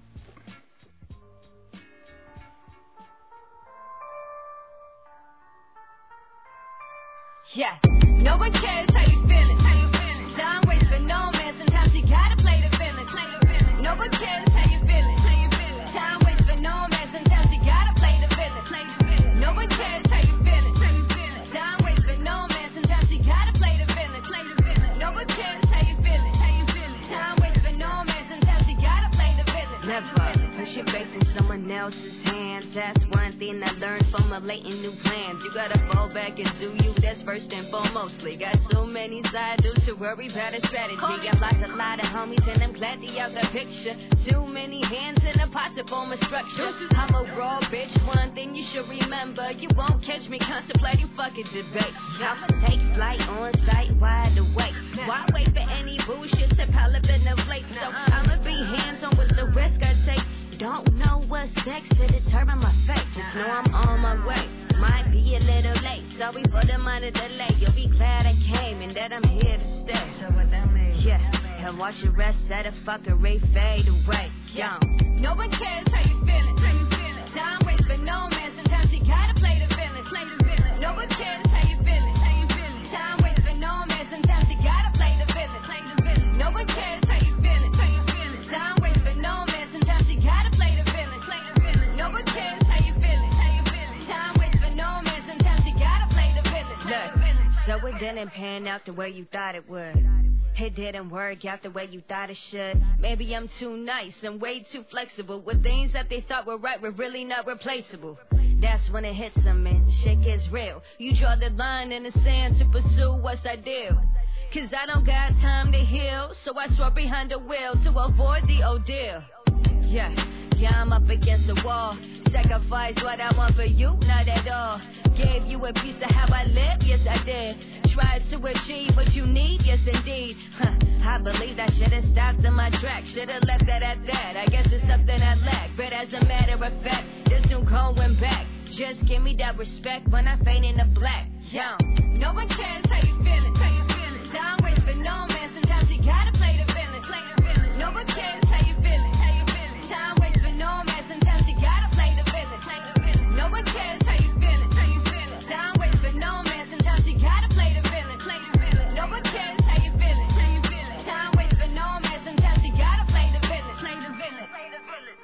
Yeah, no one cares how you feeling. How you feeling? Time waits for no man. Sometimes you gotta play the feeling. Play the feeling. No one cares how you feeling. How you feeling? Time waits for no man. Sometimes you gotta play the feeling. Play the feeling. No one cares how you feeling. How you feeling? Time waits for no man. Sometimes you gotta play the feeling. Play the feeling. No one cares how you feeling. How you feeling? Time waits for no man. Sometimes you gotta play the feeling. Never push your faith in someone else's hands. That's one thing I learned from relating new plans. You gotta fall back and do you. That's first and foremostly. Got so many side dudes to worry about a strategy. I've lost a lot of homies and I'm glad they out the picture. Too many hands in a pot to form a structure. I'm a raw bitch. One thing you should remember: you won't catch me contemplating fucking debate. I'ma take flight on sight, wide awake. Why wait for any bullshit to pile up in the plate? So I'ma be hands on with the risk I take. Don't know what's next to determine my fate. Just know I'm on my way. Might be a little late. Sorry for the minor delay. You'll be glad I came and that I'm here to stay. So what that means? Yeah. And watch the rest of the fuckery fade away. Yo. No one cares how you feeling. How you feeling? Time waits for no man. Sometimes you gotta play the feeling. Play the feeling. No one cares how you feeling. How you feeling? Time waits for no man. Sometimes you gotta play the feeling. Play the feeling. No one cares how you feeling. How you feeling? Time waits for no man. Sometimes you gotta play the feeling. Play the feeling. No one cares how you feeling. How you feeling? Time waits for no man. Sometimes you gotta play the feeling. Play the feeling. So it didn't pan out the way you thought it would. It didn't work out the way you thought it should. Maybe I'm too nice and way too flexible with things that they thought were right were really not replaceable. That's when it hits them and shit gets real. You draw the line in the sand to pursue what's ideal. Cause I don't got time to heal, so I swerve behind the wheel to avoid the ordeal. Yeah, yeah, I'm up against a wall. Sacrifice what I want for you, not at all. Gave you a piece of how I live, yes I did. Tried to achieve what you need, yes indeed. Huh, I believe I should've stopped in my tracks. Should've left that at that. I guess it's something I lack, but as a matter of fact, there's no going back. Just give me that respect when I fade in the black. Yo, no one cares how you feeling. How you feeling? Time waits for no man. Sometimes you gotta play the feeling. Play the feeling. No one cares how you feeling. How you feeling? Time waits for no man. Sometimes you gotta play the feeling. Play the feeling. No one cares how you feeling. How you feeling? Time waits for no man. Sometimes you gotta play the feeling. Play the feeling. No one cares how you feeling. How you feeling? Time waits for no man. Sometimes you gotta play the feeling. Play the feeling. Play the feeling.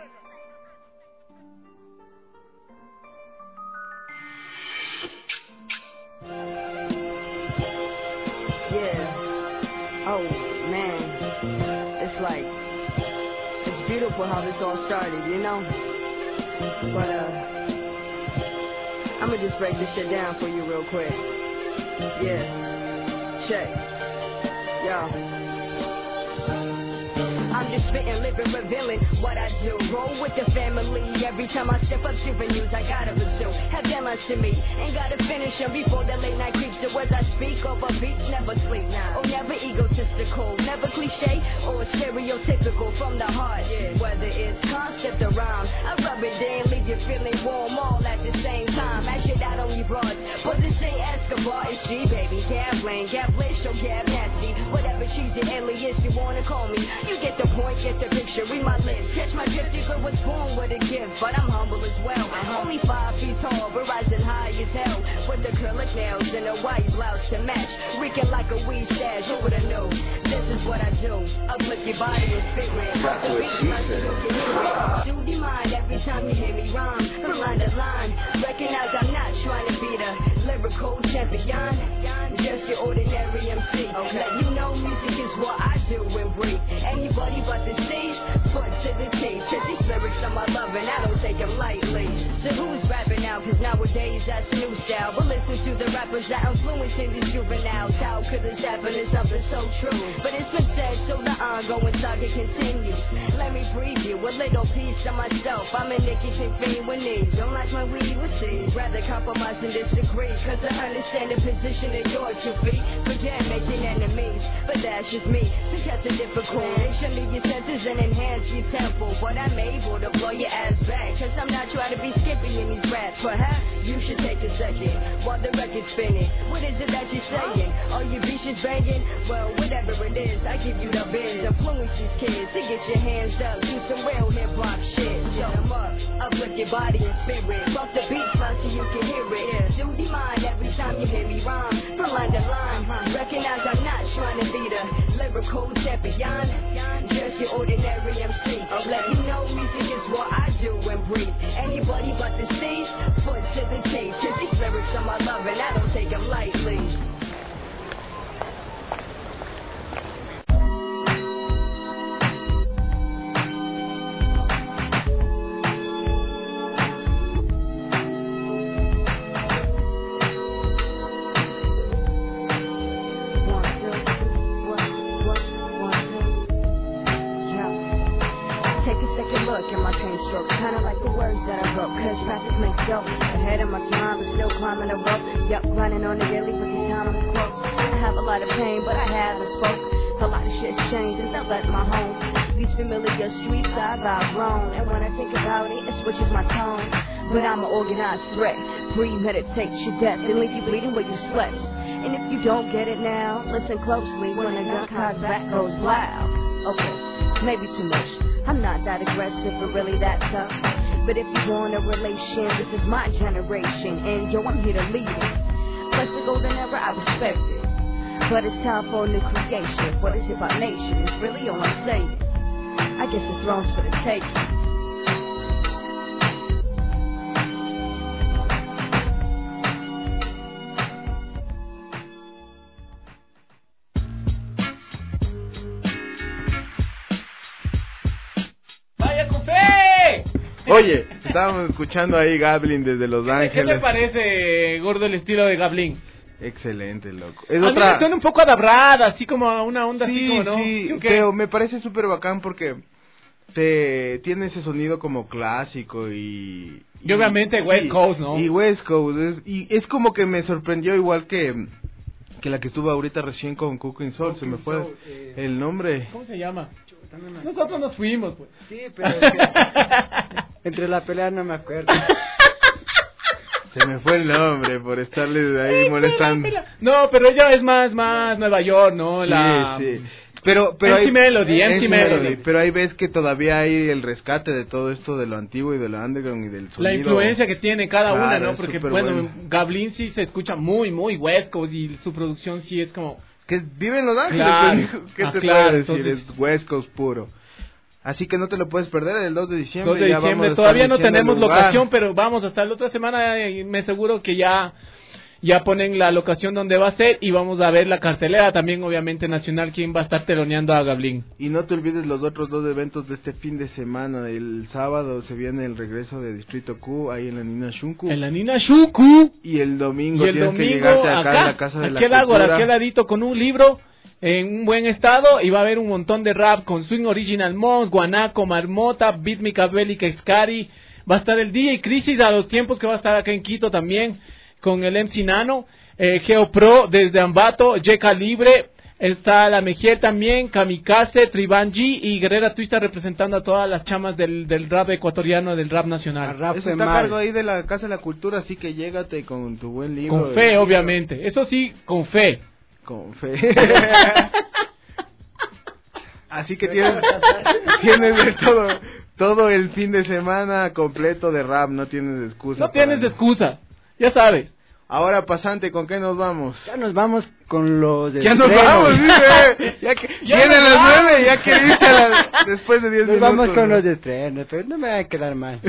yeah. Oh, man. It's like, it's beautiful how this all started, you know? But, uh, I'm gonna just break this shit down for you real quick. Yeah. Check. Yo. I'm just spitting, living, revealing what I do. Roll with the family. Every time I step up to news, I gotta pursue. Have deadlines to meet. Ain't gotta finish them before the late night creeps. So as I speak over beats, never sleep now. Oh, never egotistical. Never cliche or stereotypical from the heart. Yeah. Whether it's concept or rhyme, I rub it in, leave you feeling warm all at the same time. I shit out on you broads. But this ain't Escobar, it's G, baby. Gambling, Gablish, or Gab Nasty. Whatever cheesy alias you wanna call me. You get the point, get the picture, read my lips. Catch my drift, you could was born with a gift, but I'm humble as well. Uh-huh. Only five feet tall, but rising high as hell. With acrylic nails and a white blouse to match. Reeking like a weed stash, who would've known? This is what I do. Uplift your body and spirit. That's what she said. Do you mind every time you hear me rhyme? From line to line, recognize I'm not trying to be the lyrical champion. Just your ordinary M C. Okay. Let you know music is what I do and breathe. Anybody but the C's, foot to the teeth. Cause these lyrics are my love and I don't take them lightly. So who's rapping now? Cause nowadays that's new style. But listen to the rappers that influencing these juveniles. How could this happen? It's something so true. But it's been said, so the ongoing saga continues. Let me breathe you a little piece of myself. I'm a nicotine fiend with knees. Don't like my weed with seeds. Rather compromise and disagree. Cause I understand the position of your two feet. Forget making enemies, but that's just me. Success is difficult. They show me your senses and enhance your tempo. But I'm able to blow your ass back. Cause I'm not trying to be skippy in these raps. Perhaps you should take a second while the record's spinning. What is it that you're saying? Are your beaches banging? Well, whatever it is, I give you the biz. Influence these kids to get your hands up. Do some real hip hop shit. So them up, uplift your body and spirit. Bump the beats loud so you can hear it. Soothe your mind every time you hear me rhyme. From line to line, recognize I'm not trying to be the lyrical champion. Just your ordinary M C. Let you know music is what I do and breathe. Anybody but the C's, foot to the teeth. Cause these lyrics are my love and I don't take them lightly. Kinda like the words that I wrote, cause practice makes dope. Ahead of my time, but still climbing the rope. Yup, grinding on the daily with these timeless quotes. I have a lot of pain, but I haven't spoke. A lot of shit's changed since I left my home. These familiar streets I've outgrown, and when I think about it, it switches my tone. But I'm an organized threat. Premeditate your death and leave you bleeding where you slept. And if you don't get it now, listen closely when the gun cocks back goes loud. Okay, maybe too much. I'm not that aggressive or really that tough. But if you want a relation, this is my generation. And yo, I'm here to lead it. Plus the golden era, I respect it. But it's time for a new creation. What is it about nation? It's really all I'm saying. I guess the throne's for the taking. Oye, estábamos escuchando ahí Gablin desde Los Ángeles. ¿Qué te parece, gordo, el estilo de Gablin? Excelente, loco. Es a otra... mí me suena un poco adabrada, así como una onda sí, así como, ¿no? Sí, ¿Sí, pero me parece súper bacán porque te tiene ese sonido como clásico y... Y, y obviamente West y, Coast, ¿no? Y West Coast, es, y es como que me sorprendió igual que... que la que estuvo ahorita recién con Cooking Soul, se me fue Soul, eh... el nombre. ¿Cómo se llama? Nosotros nos fuimos, pues. Sí, pero es que entre la pelea no me acuerdo. Se me fue el nombre por estarles ahí molestando. No, pero ella es más más Nueva York, ¿no? Sí, la... sí. Pero, pero M C hay, Melody, M C Melody. Melody. Pero ahí ves que todavía hay el rescate de todo esto de lo antiguo y de lo underground y del sonido. La influencia que tiene cada claro, una, ¿no? Porque, bueno, bueno, Gablin sí se escucha muy, muy West Coast y su producción sí es como... Es que vive en Los Ángeles, claro. ¿qué ah, te claro, puedo decir? entonces... Es West Coast puro. Así que no te lo puedes perder el dos de diciembre. dos de diciembre, todavía no tenemos locación, pero vamos, hasta la otra semana y me aseguro que ya... Ya ponen la locación donde va a ser y vamos a ver la cartelera también, obviamente, nacional, quién va a estar teloneando a Gablin. Y no te olvides los otros dos eventos de este fin de semana. El sábado se viene el regreso de Distrito Q, ahí en la Nina Shunku. En la Nina Shunku. Y el domingo y el tienes domingo, que llegarte acá, acá a la Casa de aquí la al Ágora, Cultura. aquí al ladito con un libro en un buen estado y va a haber un montón de rap con Swing Original Mons, Guanaco, Marmota, Beat Micabelic, Excari. Va a estar el D J Crisis a los tiempos que va a estar acá en Quito también con el M C Nano. Eh, Geopro desde Ambato, J Calibre, está La Mejiel también, Kamikaze, Tribanji y Guerrera Twista representando a todas las chamas del, del rap ecuatoriano, del rap nacional. Rap Eso está a cargo ahí de la Casa de la Cultura, así que llégate con tu buen libro. Con fe, obviamente. Eso sí, con fe. Con fe. Así que tienes, tienes de todo, todo el fin de semana completo de rap, no tienes excusa. No tienes excusa, ya sabes. Ahora, pasante, ¿con qué nos vamos? Ya nos vamos con los Ya nos vamos, dice. Ya que Ya viene a nos las vamos. nueve, ya quiere irse a la- después de diez Nos minutos. vamos con ¿no? los estrenos, pero no me va a quedar mal.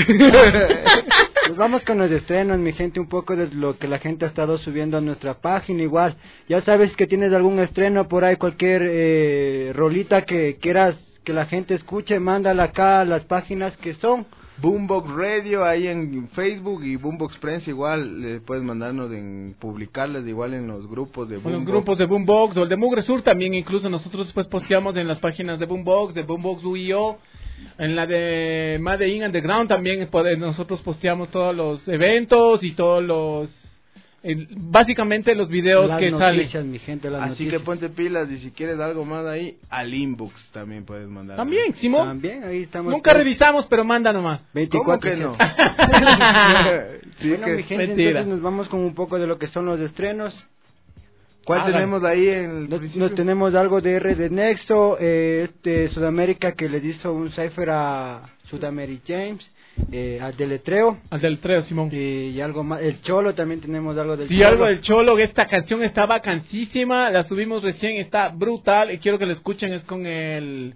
Nos vamos con los estrenos, mi gente, un poco de lo que la gente ha estado subiendo a nuestra página. Igual, ya sabes que tienes algún estreno por ahí, cualquier eh, rolita que quieras que la gente escuche, mándala acá a las páginas que son Boombox Radio ahí en Facebook y Boombox Prensa igual, le puedes mandarnos en publicarlas igual en los grupos de En Boombox. los grupos de Boombox o el de Mugre Sur también, incluso nosotros después posteamos en las páginas de Boombox, de Boombox U I O, en la de Made in Underground también pode- nosotros posteamos todos los eventos y todos los, eh, básicamente los videos las que noticias, salen. mi gente, las Así noticias. que ponte pilas y si quieres algo más ahí, al inbox también puedes mandar. También, Simón. También, ahí estamos. Nunca revisamos, pero manda nomás. ¿Cómo que no? Sí, Bueno, que- mi gente, Mentira. entonces nos vamos con un poco de lo que son los estrenos. ¿Cuál Hagan. tenemos ahí en el Nos, principio? nos tenemos algo de R de Nexo, eh, este Sudamérica que les hizo un cipher a Sudameri James, eh, al deletreo. Al deletreo, Simón. Y algo más, el Cholo también tenemos algo del Sí, Cholo. algo del Cholo, esta canción está vacancísima, la subimos recién, está brutal y quiero que la escuchen, es con el...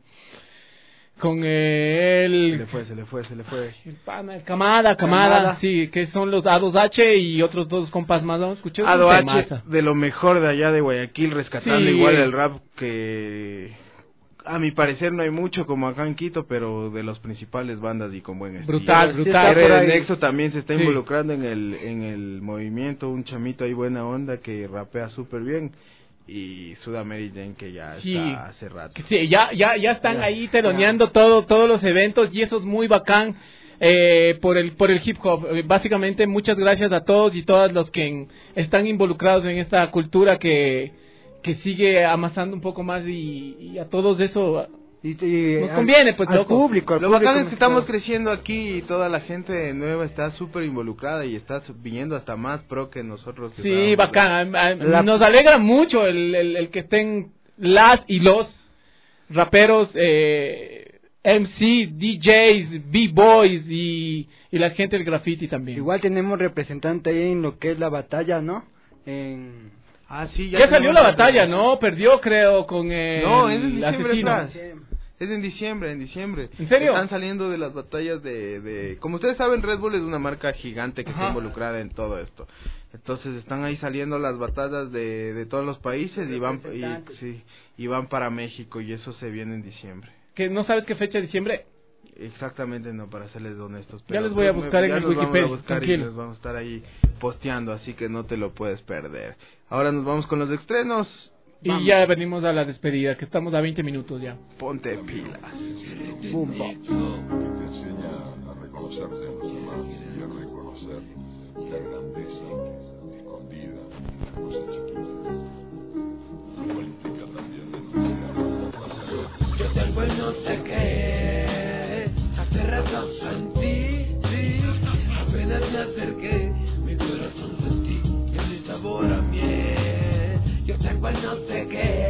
Con Se el... le fue, se le fue, se le fue. El pana, el Camada, Camada, Camada. sí, que son los A dos H y otros dos compas más, vamos a escuchar. un Ado H, temazo. de lo mejor de allá de Guayaquil, rescatando Sí. igual el rap que a mi parecer no hay mucho como acá en Quito, pero de los principales bandas y con buen estilo. Brutal, Sí, brutal. R Por de ahí. Nexo también se está Sí. involucrando en el en el movimiento, un chamito ahí buena onda que rapea súper bien. Y Sudamerican que ya Sí. está hace rato. Que sí, ya, ya, ya están Ya. ahí teloneando todo, todos los eventos y eso es muy bacán eh, por el por el hip hop. Eh, Básicamente, muchas gracias a todos y todas los que en- están involucrados en esta cultura que, que sigue amasando un poco más y, y a todos eso Y, y nos al- conviene, pues, al locos. público, al Lo público bacán es que estamos mexicano. creciendo aquí y toda la gente nueva está súper involucrada y está su- viniendo hasta más pro que nosotros. que Sí, estábamos- bacán. A- a- La- Nos alegra mucho el, el, el que estén las y los raperos, eh, M C, D Js, B-Boys y, y la gente del graffiti también. Igual tenemos representante ahí en lo que es la batalla, ¿no? En... Ah, sí, Ya, salió la tenemos- batalla, ¿no? Perdió, creo, con el, No, es en diciembre asesino. atrás. Es en diciembre, en diciembre. ¿En serio? Están saliendo de las batallas de, de... Como ustedes saben, Red Bull es una marca gigante que Ajá. está involucrada en todo esto. Entonces están ahí saliendo las batallas de, de todos los países y van, y, sí, y van para México y eso se viene en diciembre. ¿Que no sabes qué fecha de diciembre? Exactamente, no, para serles honestos. Ya les voy a buscar en ya el los vamos a Wikipedia, buscar y tranquilos. les vamos a estar ahí posteando, así que no te lo puedes perder. Ahora nos vamos con los estrenos. Y Vamos. ya venimos a la despedida, que estamos a veinte minutos ya. Ponte pilas. Boombox. que te enseña a reconocerte en los demás y a reconocer la grandeza escondida en las cosas chiquitas. Lo cual implica también denunciar. Yo tengo el no sé qué, hace rato sentí, sí, apenas me acerqué, mi corazón sentí, y mi sabor a miel. Yo tengo el no sé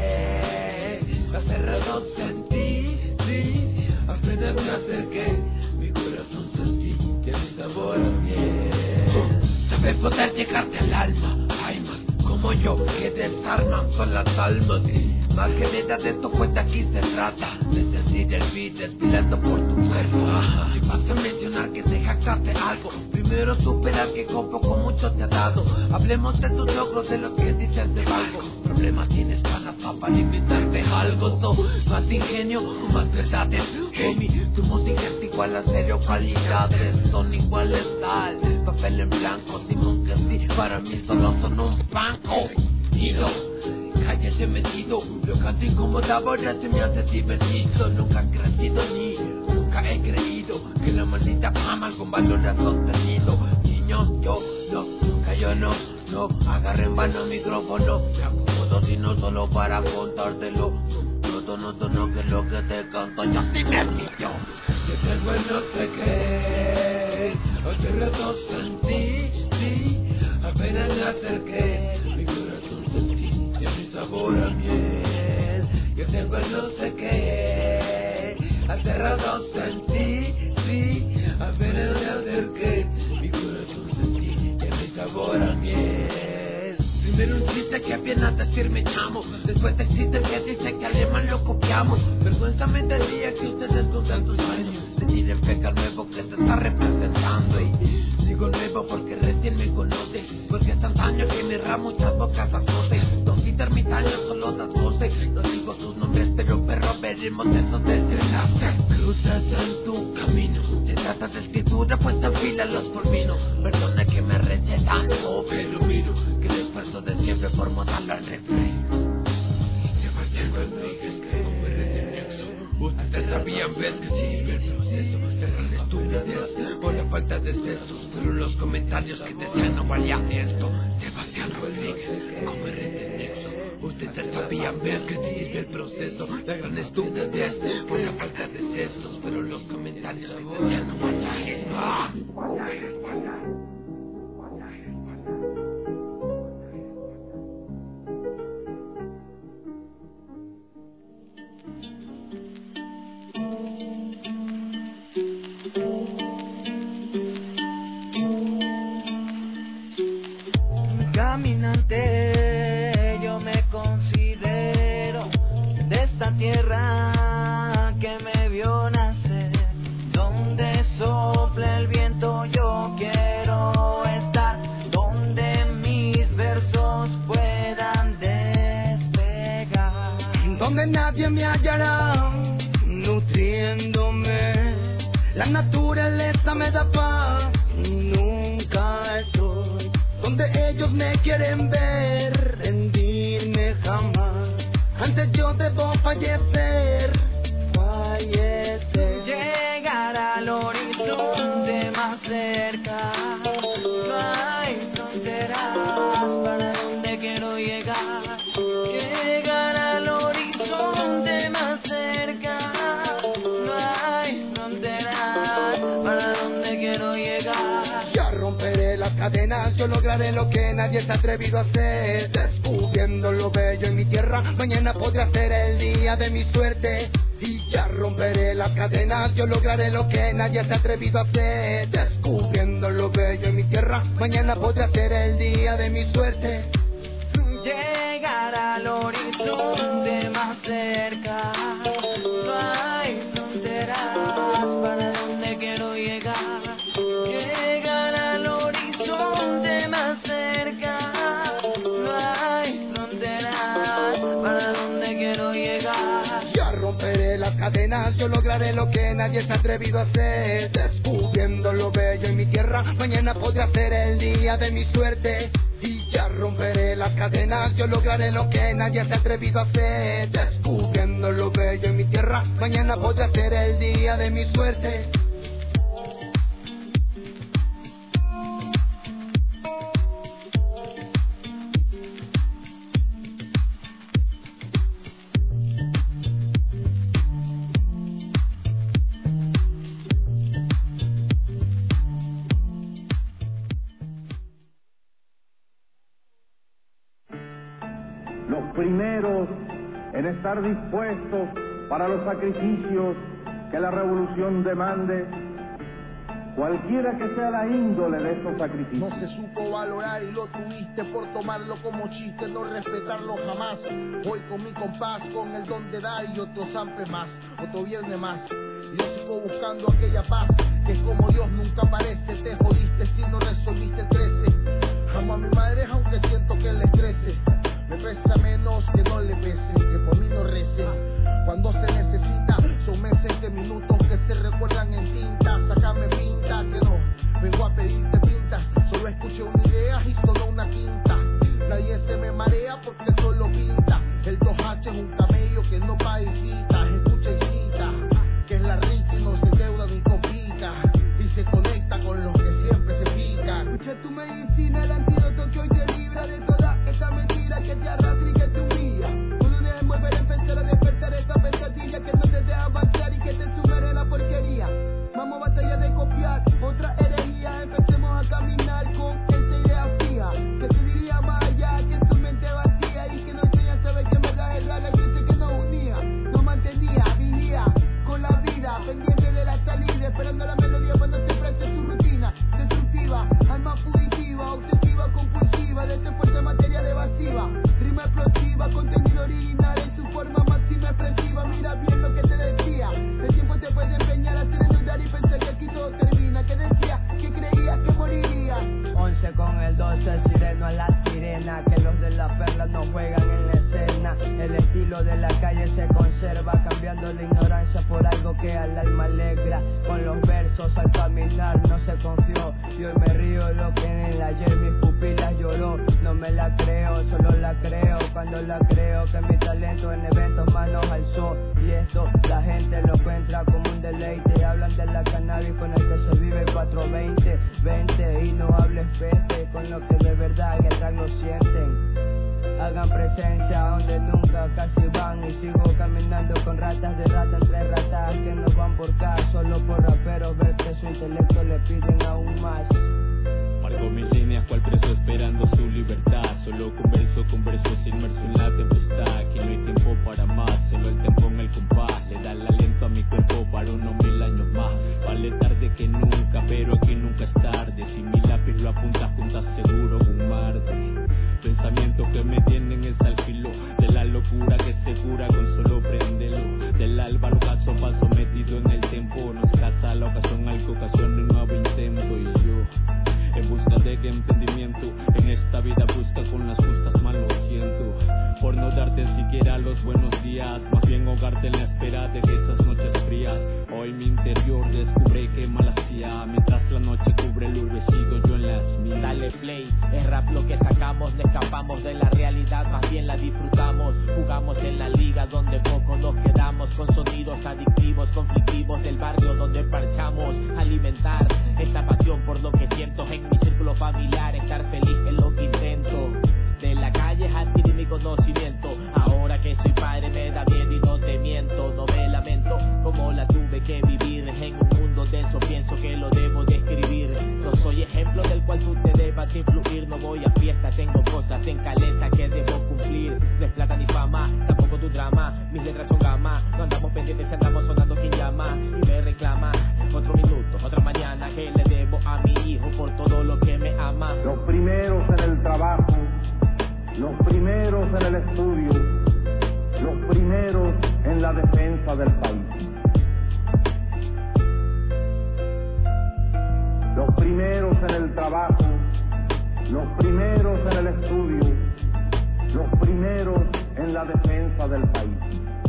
qué, hace rato sentí, sí, apenas me acerqué, mi corazón sentí, y mi sabor a miel. Sabe poder llegarte al alma, hay más como yo que desarman con las almas. Más que nada de tu cuenta aquí se trata de decir el beat desfilando por tu cuerpo. Si vas a mencionar que se jactaste algo, primero superar que con poco mucho te ha dado. Hablemos de tus logros, de lo que dices de algo. Problemas tienes para para inventarte algo. So, más ingenio, más verdades. Homie, tu música es igual a serio, cualidades son iguales al papel en blanco. Simón que sí, para mí solo son un banco. Ido, cállate metido, lo canto incomodado, ahora se me hace divertido. Nunca he crecido ni nunca he creído que la maldita fama algún valor ha sostenido. Niño, yo no, nunca yo no, no agarré en vano el micrófono. Me acomodo sino solo para contártelo. No, no, no, no, que es lo que te canto, yo sí me pillo. Yo tengo el no sé qué, hace rato sentí, sí, apenas me acerqué, mi corazón sentí, y mi sabor a miel. Yo tengo el no sé qué, hace rato sentí, sí, apenas me acerqué, mi corazón sentí, y mi sabor a miel. que viene a decirme chamo. Después existe el que dice que alemán lo copiamos. Vergüenza me daría que ustedes cumplan tus sueños. Le tiren feca al nuevo que te está representando. Y digo nuevo porque recién me conoce, porque es tan años que mi ramo muchas bocas azote. Don Peter ermitaño solo das voces. No digo sus nombres pero perro veremos eso del desastre. Cruzas en tu camino, se trata de escritura puesta en fila los fulmino. Perdona que me rete tanto, pero miro que el esfuerzo de siempre por modal al refrén. Sebastián Rodríguez, que no me rete nexo. Ustedes sabían, ves que sigue el proceso de gran estupidez por la falta de cestos. Fueron los comentarios que decían no valía esto. Sebastián Rodríguez, no me rete nexo. Ustedes sabían, ves que sigue el proceso de gran estupidez por la falta de cestos. Fueron los comentarios que decían no valía esto. ¡Ah! Caminante, yo me considero de esta tierra que me vio nacer, donde sopla el viento yo quiero estar, donde mis versos puedan despegar, donde nadie me hallará nutriéndome, la naturaleza me da paz, nunca estoy donde ellos me quieren ver, rendirme jamás. Antes yo debo fallecer, fallecer. Llegar al horizonte más cerca. No hay fronteras para donde quiero llegar. Llegar al horizonte más cerca. No hay fronteras para donde quiero llegar. Ya romperé las cadenas, yo lograré lo que nadie se ha atrevido a hacer. Descubriendo lo bello en mi tierra, mañana podrá ser el día de mi suerte. Y ya romperé las cadenas, yo lograré lo que nadie se ha atrevido a hacer. Descubriendo lo bello en mi tierra, mañana podrá ser el día de mi suerte. Llegar al horizonte más cerca. No hay fronteras para donde quiero llegar. Llegar al horizonte más cerca. No hay fronteras para donde quiero llegar. Ya romperé las cadenas, yo lograré lo que nadie se ha atrevido a hacer. Descubriendo lo bello en mi tierra, mañana podrá ser el día de mi suerte. Y ya romperé las cadenas, yo lograré lo que nadie se ha atrevido a hacer. Descubriendo lo bello en mi tierra, mañana podrá ser el día de mi suerte. Primeros en estar dispuestos para los sacrificios que la revolución demande, cualquiera que sea la índole de esos sacrificios. No se supo valorar y lo tuviste por tomarlo como chiste, no respetarlo jamás. Voy con mi compás, con el don de dar y otro zampe más, otro viernes más. Y yo sigo buscando aquella paz, que es como Dios nunca aparece. Te jodiste si no resolviste trece. Amo a mi madre aunque siento que le crece. Me pesa menos que no le pese, que por mí no rece. Cuando se necesita, son meses de minutos que se recuerdan en tinta. Sácame pinta, que no vengo a pedirte pinta. Solo escuché una idea y solo una quinta. Nadie se me marea porque solo pinta. El dos H es un camello que no paga citas. Escucha y cita, que es la rica y no se deuda ni complica. Y se conecta con los que siempre se pican. Escucha tu medicina, el antídoto que hoy te libra de toda esta mentira que te arrastra y que te humilla. Uno debe volver a empezar a despertar esa pesadilla que no te deja avanzar y que te sumerge en la porquería. Vamos a batalla de copiar otra herejía. Empecemos a caminar con esa idea fija, que te diría más allá, que su mente vacía y que no enseña a saber que en verdad es real la gente de la calle se conserva, cambiando la ignorancia por algo que al alma alegra. Con los versos al caminar no se confió, y hoy me río lo que en el ayer mis pupilas lloró. No me la creo, solo la creo cuando la creo, que mi talento en eventos manos alzó. Y esto la gente lo encuentra como un deleite. Hablan de la cannabis con el que se vive cuatro veinte, veinte y no hables peste con lo que de verdad que atrás lo sienten. Hagan presencia donde nunca casi van, y sigo caminando con ratas de rata entre ratas que no van por acá, solo por raperos ver que su intelecto le piden aún más. Marco mis líneas cual preso esperando su libertad, solo converso con versos inmerso en la tempestad. Aquí no hay tiempo para más, solo el tempo en el compás le da el aliento a mi cuerpo para unos mil años más. Vale tarde que nunca, pero aquí nunca es tarde. Si mi lápiz lo apunta, juntas seguro un Marte. Pensamientos que me tienen es al filo de la locura que se cura con solo prenderlo. Del alba lo paso a paso metido en el tempo, no escasa la ocasión al que ocasiona un nuevo intento. Y yo en busca de entendimiento en esta vida busca con las justas mal lo siento por no darte siquiera los buenos días, más bien ahogarte en la espera de que esas noches frías. Hoy mi interior descubre que mal hacía, mientras la noche cubre el urbe sigo yo en las mías. Dale play, es rap lo que sacamos, le escapamos de la realidad, más bien la disfrutamos. Jugamos en la liga donde poco nos quedamos, con sonidos adictivos, conflictivos del barrio donde parchamos. Alimentar esta pasión por lo que siento en mi círculo familiar, estar feliz es lo que intento. De la calle adquirí mi conocimiento, ahora que soy padre me da miedo y no te miento. No me lamento como la tuve que vivir, en un mundo denso pienso que lo debo de escribir. No soy ejemplo del cual tú te debas influir, no voy a fiesta, tengo cosas en caleta que debo cumplir. No es plata ni fama, tampoco tu drama, mis letras son gama, no andamos pendientes, andamos sonando quien llama y me reclama. Otro minuto, otra mañana que le debo a mi hijo por todo lo que me ama. Los primeros en el trabajo, los primeros en el estudio, los primeros en la defensa del país. Los primeros en el trabajo, los primeros en el estudio, los primeros en la defensa del país.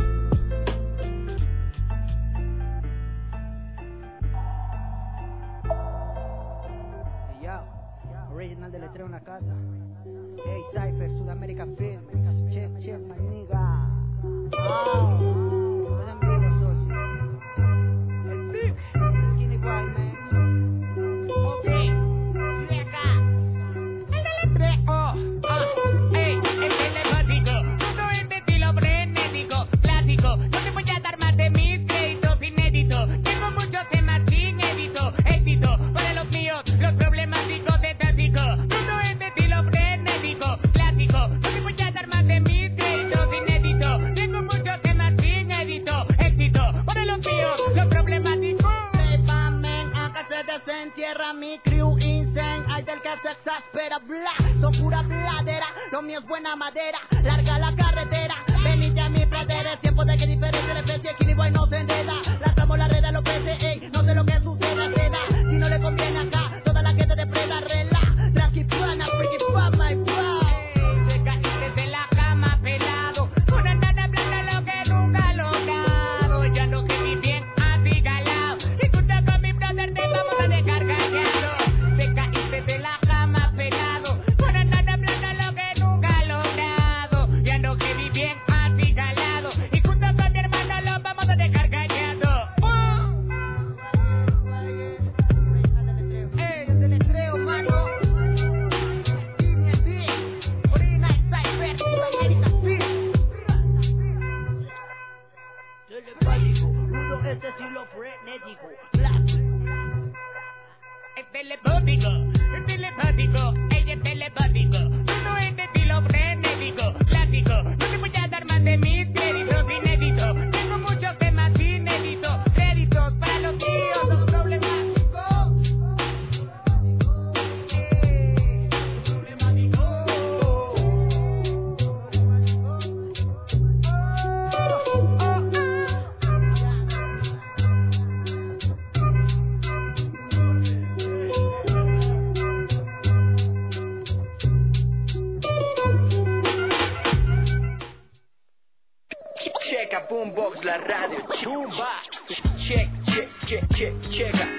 Hey, yo, original de Letreo en la casa. Hey, Cypher, Sudamérica Film, chef, chef, my nigga. Oh, es en vivo, socio. El Big, Skinny Boy, man. Ok, sigue acá. El deletreo, ah, ey, el telepático. Todo es de estilo frenético, clásico. No te voy a dar más de mis créditos inéditos. Tengo muchos temas inéditos, éxito para los míos, los problemáticos de tático. Todo es de estilo frenético, clásico. No te voy a dar más de mis créditos inéditos. Tengo muchos temas inéditos, éxito para los míos, los problemáticos. Sepamen, acá se desentierra mi crew insane. Hay del que se exaspera, bla, son pura bladera. Lo mío es buena madera, larga la carretera. Venite a mi pradera, es tiempo de que diferencia la especie. Skinny Boy no se enreda, lanzamos la red a los peces, ey, no sé lo que suceda, reda. Si no le conviene acá, toda la gente de preda, rela. Tranqui plana, freaky fun, my bro. Te caíste de la cama pelado, una nana blanca lo que nunca he logrado. Yo ando heavy bien abigalado, y junto con mi brother te vamos a dejar callado. Te caíste de la cama pelado, una nana blanca lo que nunca he logrado. Yo ando heavy bien abigalado, y junto con mi hermano lo vamos a dejar callado. Ey, el deletreo, mano. Skinny Big, original Cypher, Sudamérica Film. Telepático, rudo este estilo frenético, clásico. Es telepático, es telepático, ella es telepático. Todo es de estilo frenético, clásico. No te voy a dar más de mis créditos inéditos. Tengo muchos temas inéditos, créditos para los tíos, los problemáticos. checa Boombox, la radio. Check, check, check, check, checa.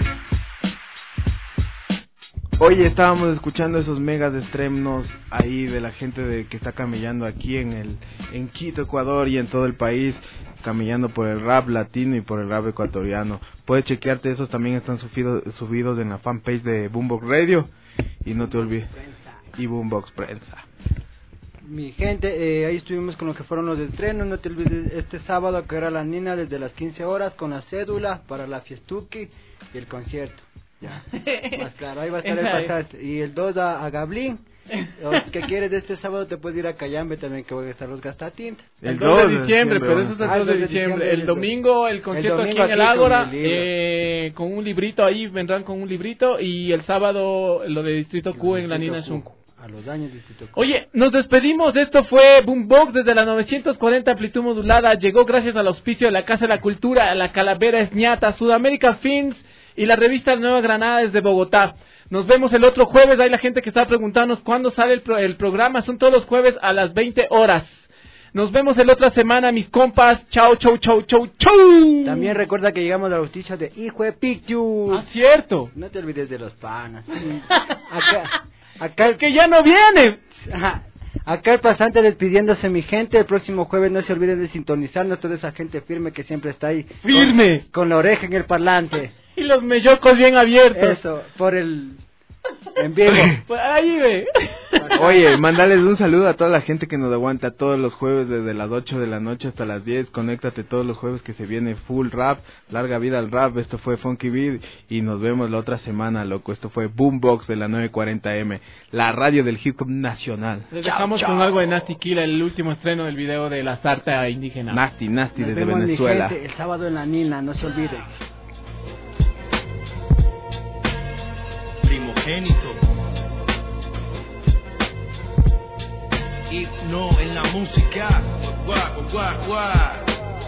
Oye, estábamos escuchando esos megas estrenos ahí de la gente de que está camellando aquí en el en Quito, Ecuador y en todo el país, camellando por el rap latino y por el rap ecuatoriano. Puedes chequearte, esos también están subidos subidos en la fanpage de Boombox Radio y no te olvides y Boombox Prensa. Mi gente, eh, ahí estuvimos con lo que fueron los estrenos. No te olvides este sábado que era la Nina desde las quince horas con la cédula para la fiestuki y el concierto. Ya, más claro, ahí va a estar el pasate. Y el dos a, a Gablín. O si que quieres de este sábado te puedes ir a Cayambe también, que van a estar los gastatintas. El dos de diciembre, pero eso es el dos de diciembre. El domingo el concierto aquí en el Ágora, eh, con un librito ahí, vendrán con un librito. Y el sábado lo de Distrito Q en la Nina Shunku. A los años Distrito Q. Oye, nos despedimos. Esto fue Boombox desde la novecientos cuarenta amplitud modulada. Llegó gracias al auspicio de la Casa de la Cultura, la Calavera Esñata, Sudamérica Films y la revista Nueva Granada desde Bogotá. Nos vemos el otro jueves. Hay la gente que está preguntándonos cuándo sale el, pro- el programa. Son todos los jueves a las veinte horas. Nos vemos el otra semana, mis compas. Chau, chau, chau, chau, chau. También recuerda que llegamos a la justicia de Hijo de Pictures. Ah, cierto. No te olvides de los panas. Acá, acá el que ya no viene. Acá el pasante despidiéndose, mi gente. El próximo jueves no se olviden de sintonizarnos. Toda esa gente firme que siempre está ahí. Firme. Con, con la oreja en el parlante. Y los mellocos bien abiertos. Eso, por el... en vivo. Pues ahí ve. Oye, mandales un saludo a toda la gente que nos aguanta todos los jueves desde las ocho de la noche hasta las diez. Conéctate todos los jueves que se viene full rap. Larga vida al rap. Esto fue Funky Beat y nos vemos la otra semana, loco. Esto fue Boombox de la novecientos cuarenta eme, la radio del hip hop nacional. Les dejamos chau, chau. Con algo de Nasty Killa, el último estreno del video de la sarta indígena. Nasty, Nasty nos desde vemos, Venezuela. Mi gente, el sábado en la Nina, no se olviden. Primogénito. Hipno en la música. Guá, guá, guá, guá.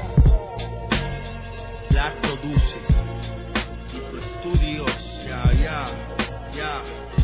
Black produce. Hipno Studios. Ya, ya, ya.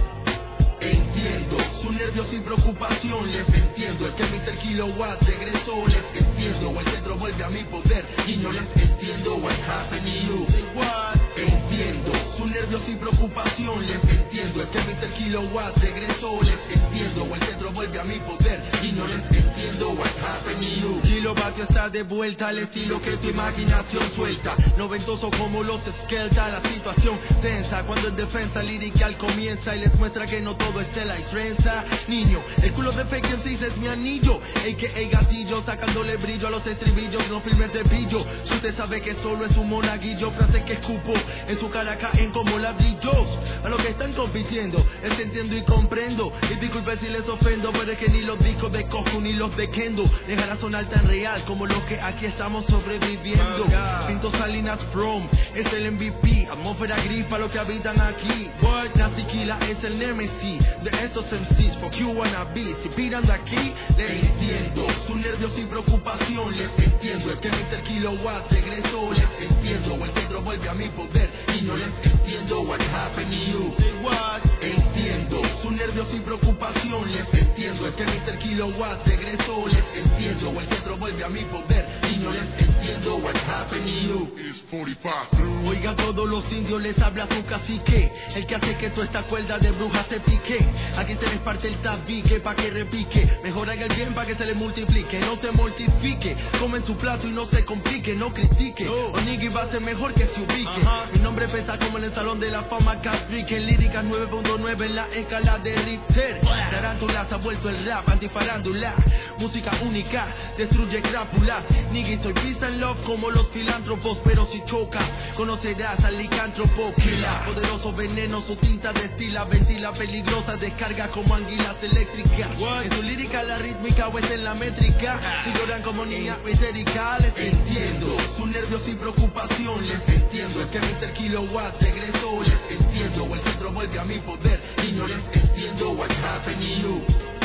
Entiendo sus nervios y preocupación, les entiendo. Es que mister Kilowatt regresó, les entiendo. El centro vuelve a mi poder y no les entiendo. What happened to you? Say what? Entiendo sus nervios y preocupación, les entiendo. Es que mister Kilowatt regresó, les entiendo. El centro vuelve a mi poder y no les entiendo. What happened to you? Kilowatt ya está de vuelta al estilo que tu imaginación suelta. Noventoso como los Skelta, la situación tensa cuando en defensa lirical comienza y les muestra que no todo es tela y trenza. Niño, el culo de fake M Cs es mi anillo, el que el gatillo sacándole brillo a los estribillos, no filmes de pillo. Si usted sabe que solo es un monaguillo, frases que escupo en su cara caen como ladrillos. A los que están compitiendo, les entiendo y comprendo. Y disculpe si les ofendo, pero es que ni los discos de Coscu ni los de Kendo dejará sonar tan real como los que aquí estamos sobreviviendo. Pinto Salinas Prom es el M V P, atmósfera gris para los que habitan aquí. What? Nasty Killa es el Nemesis de esos M Cs, for you wanna be. Si piran de aquí, les entiendo sus nervios y preocupación, les entiendo. Es que mister Kilowatt regresó, les entiendo. El centro vuelve a mi poder y no les entiendo. What happened to you? Say what? Entiendo sus nervios y preocupación, les entiendo. Es que mister Kilowatt regresó, les entiendo. El centro vuelve a mi poder y no les entiendo. What happened to you? It's forty-five. Oiga, todos los indios les habla su cacique, el que hace que toda esta cuerda de brujas se pique. Aquí se les parte el tabique pa' que repique. Mejor haga el bien pa' que se le multiplique, no se mortifique. Comen su plato y no se complique, no critique. Onigui va a ser mejor que se ubique. Uh-huh. Mi nombre pesa como en el salón de la fama Caprique. Líricas nueve punto nueve en la escala de Richter. Tarántulas ha vuelto el rap, antifarándula. Música única, destruye crápulas. Nigga, soy peace and love como los filántropos. Pero si chocas, conocerás al licántropo. Killa, poderoso veneno, su tinta destila. Ventila peligrosa, descarga como anguilas eléctricas. What? En su lírica la rítmica o es en la métrica. Si lloran como niñas histéricas, les entiendo sus nervios y preocupación, les entiendo. Es que mister Kilowatt regresó, les entiendo. El centro vuelve a mi poder y no les entiendo. What happened to you?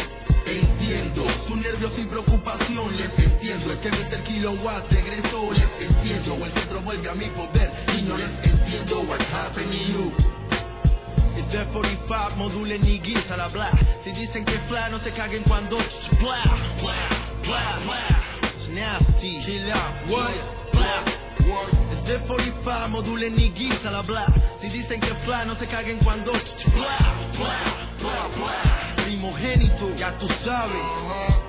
Entiendo sus nervios y preocupación, les entiendo. Es que mister Kilowatt regresó, les entiendo. El centro vuelve a mi poder y no les entiendo. What happened to you? It's the cuarenta y cinco, modulen ni guisa la bla. Si dicen que fla, no se caguen cuando bla, bla, bla, bla. It's nasty. Chill out. What? Blah. Es de cuarenta y cinco, modulen ni guisa la bla. Si dicen que fly, no se caguen cuando bla, bla, bla, bla. Primogénito, ya tú sabes.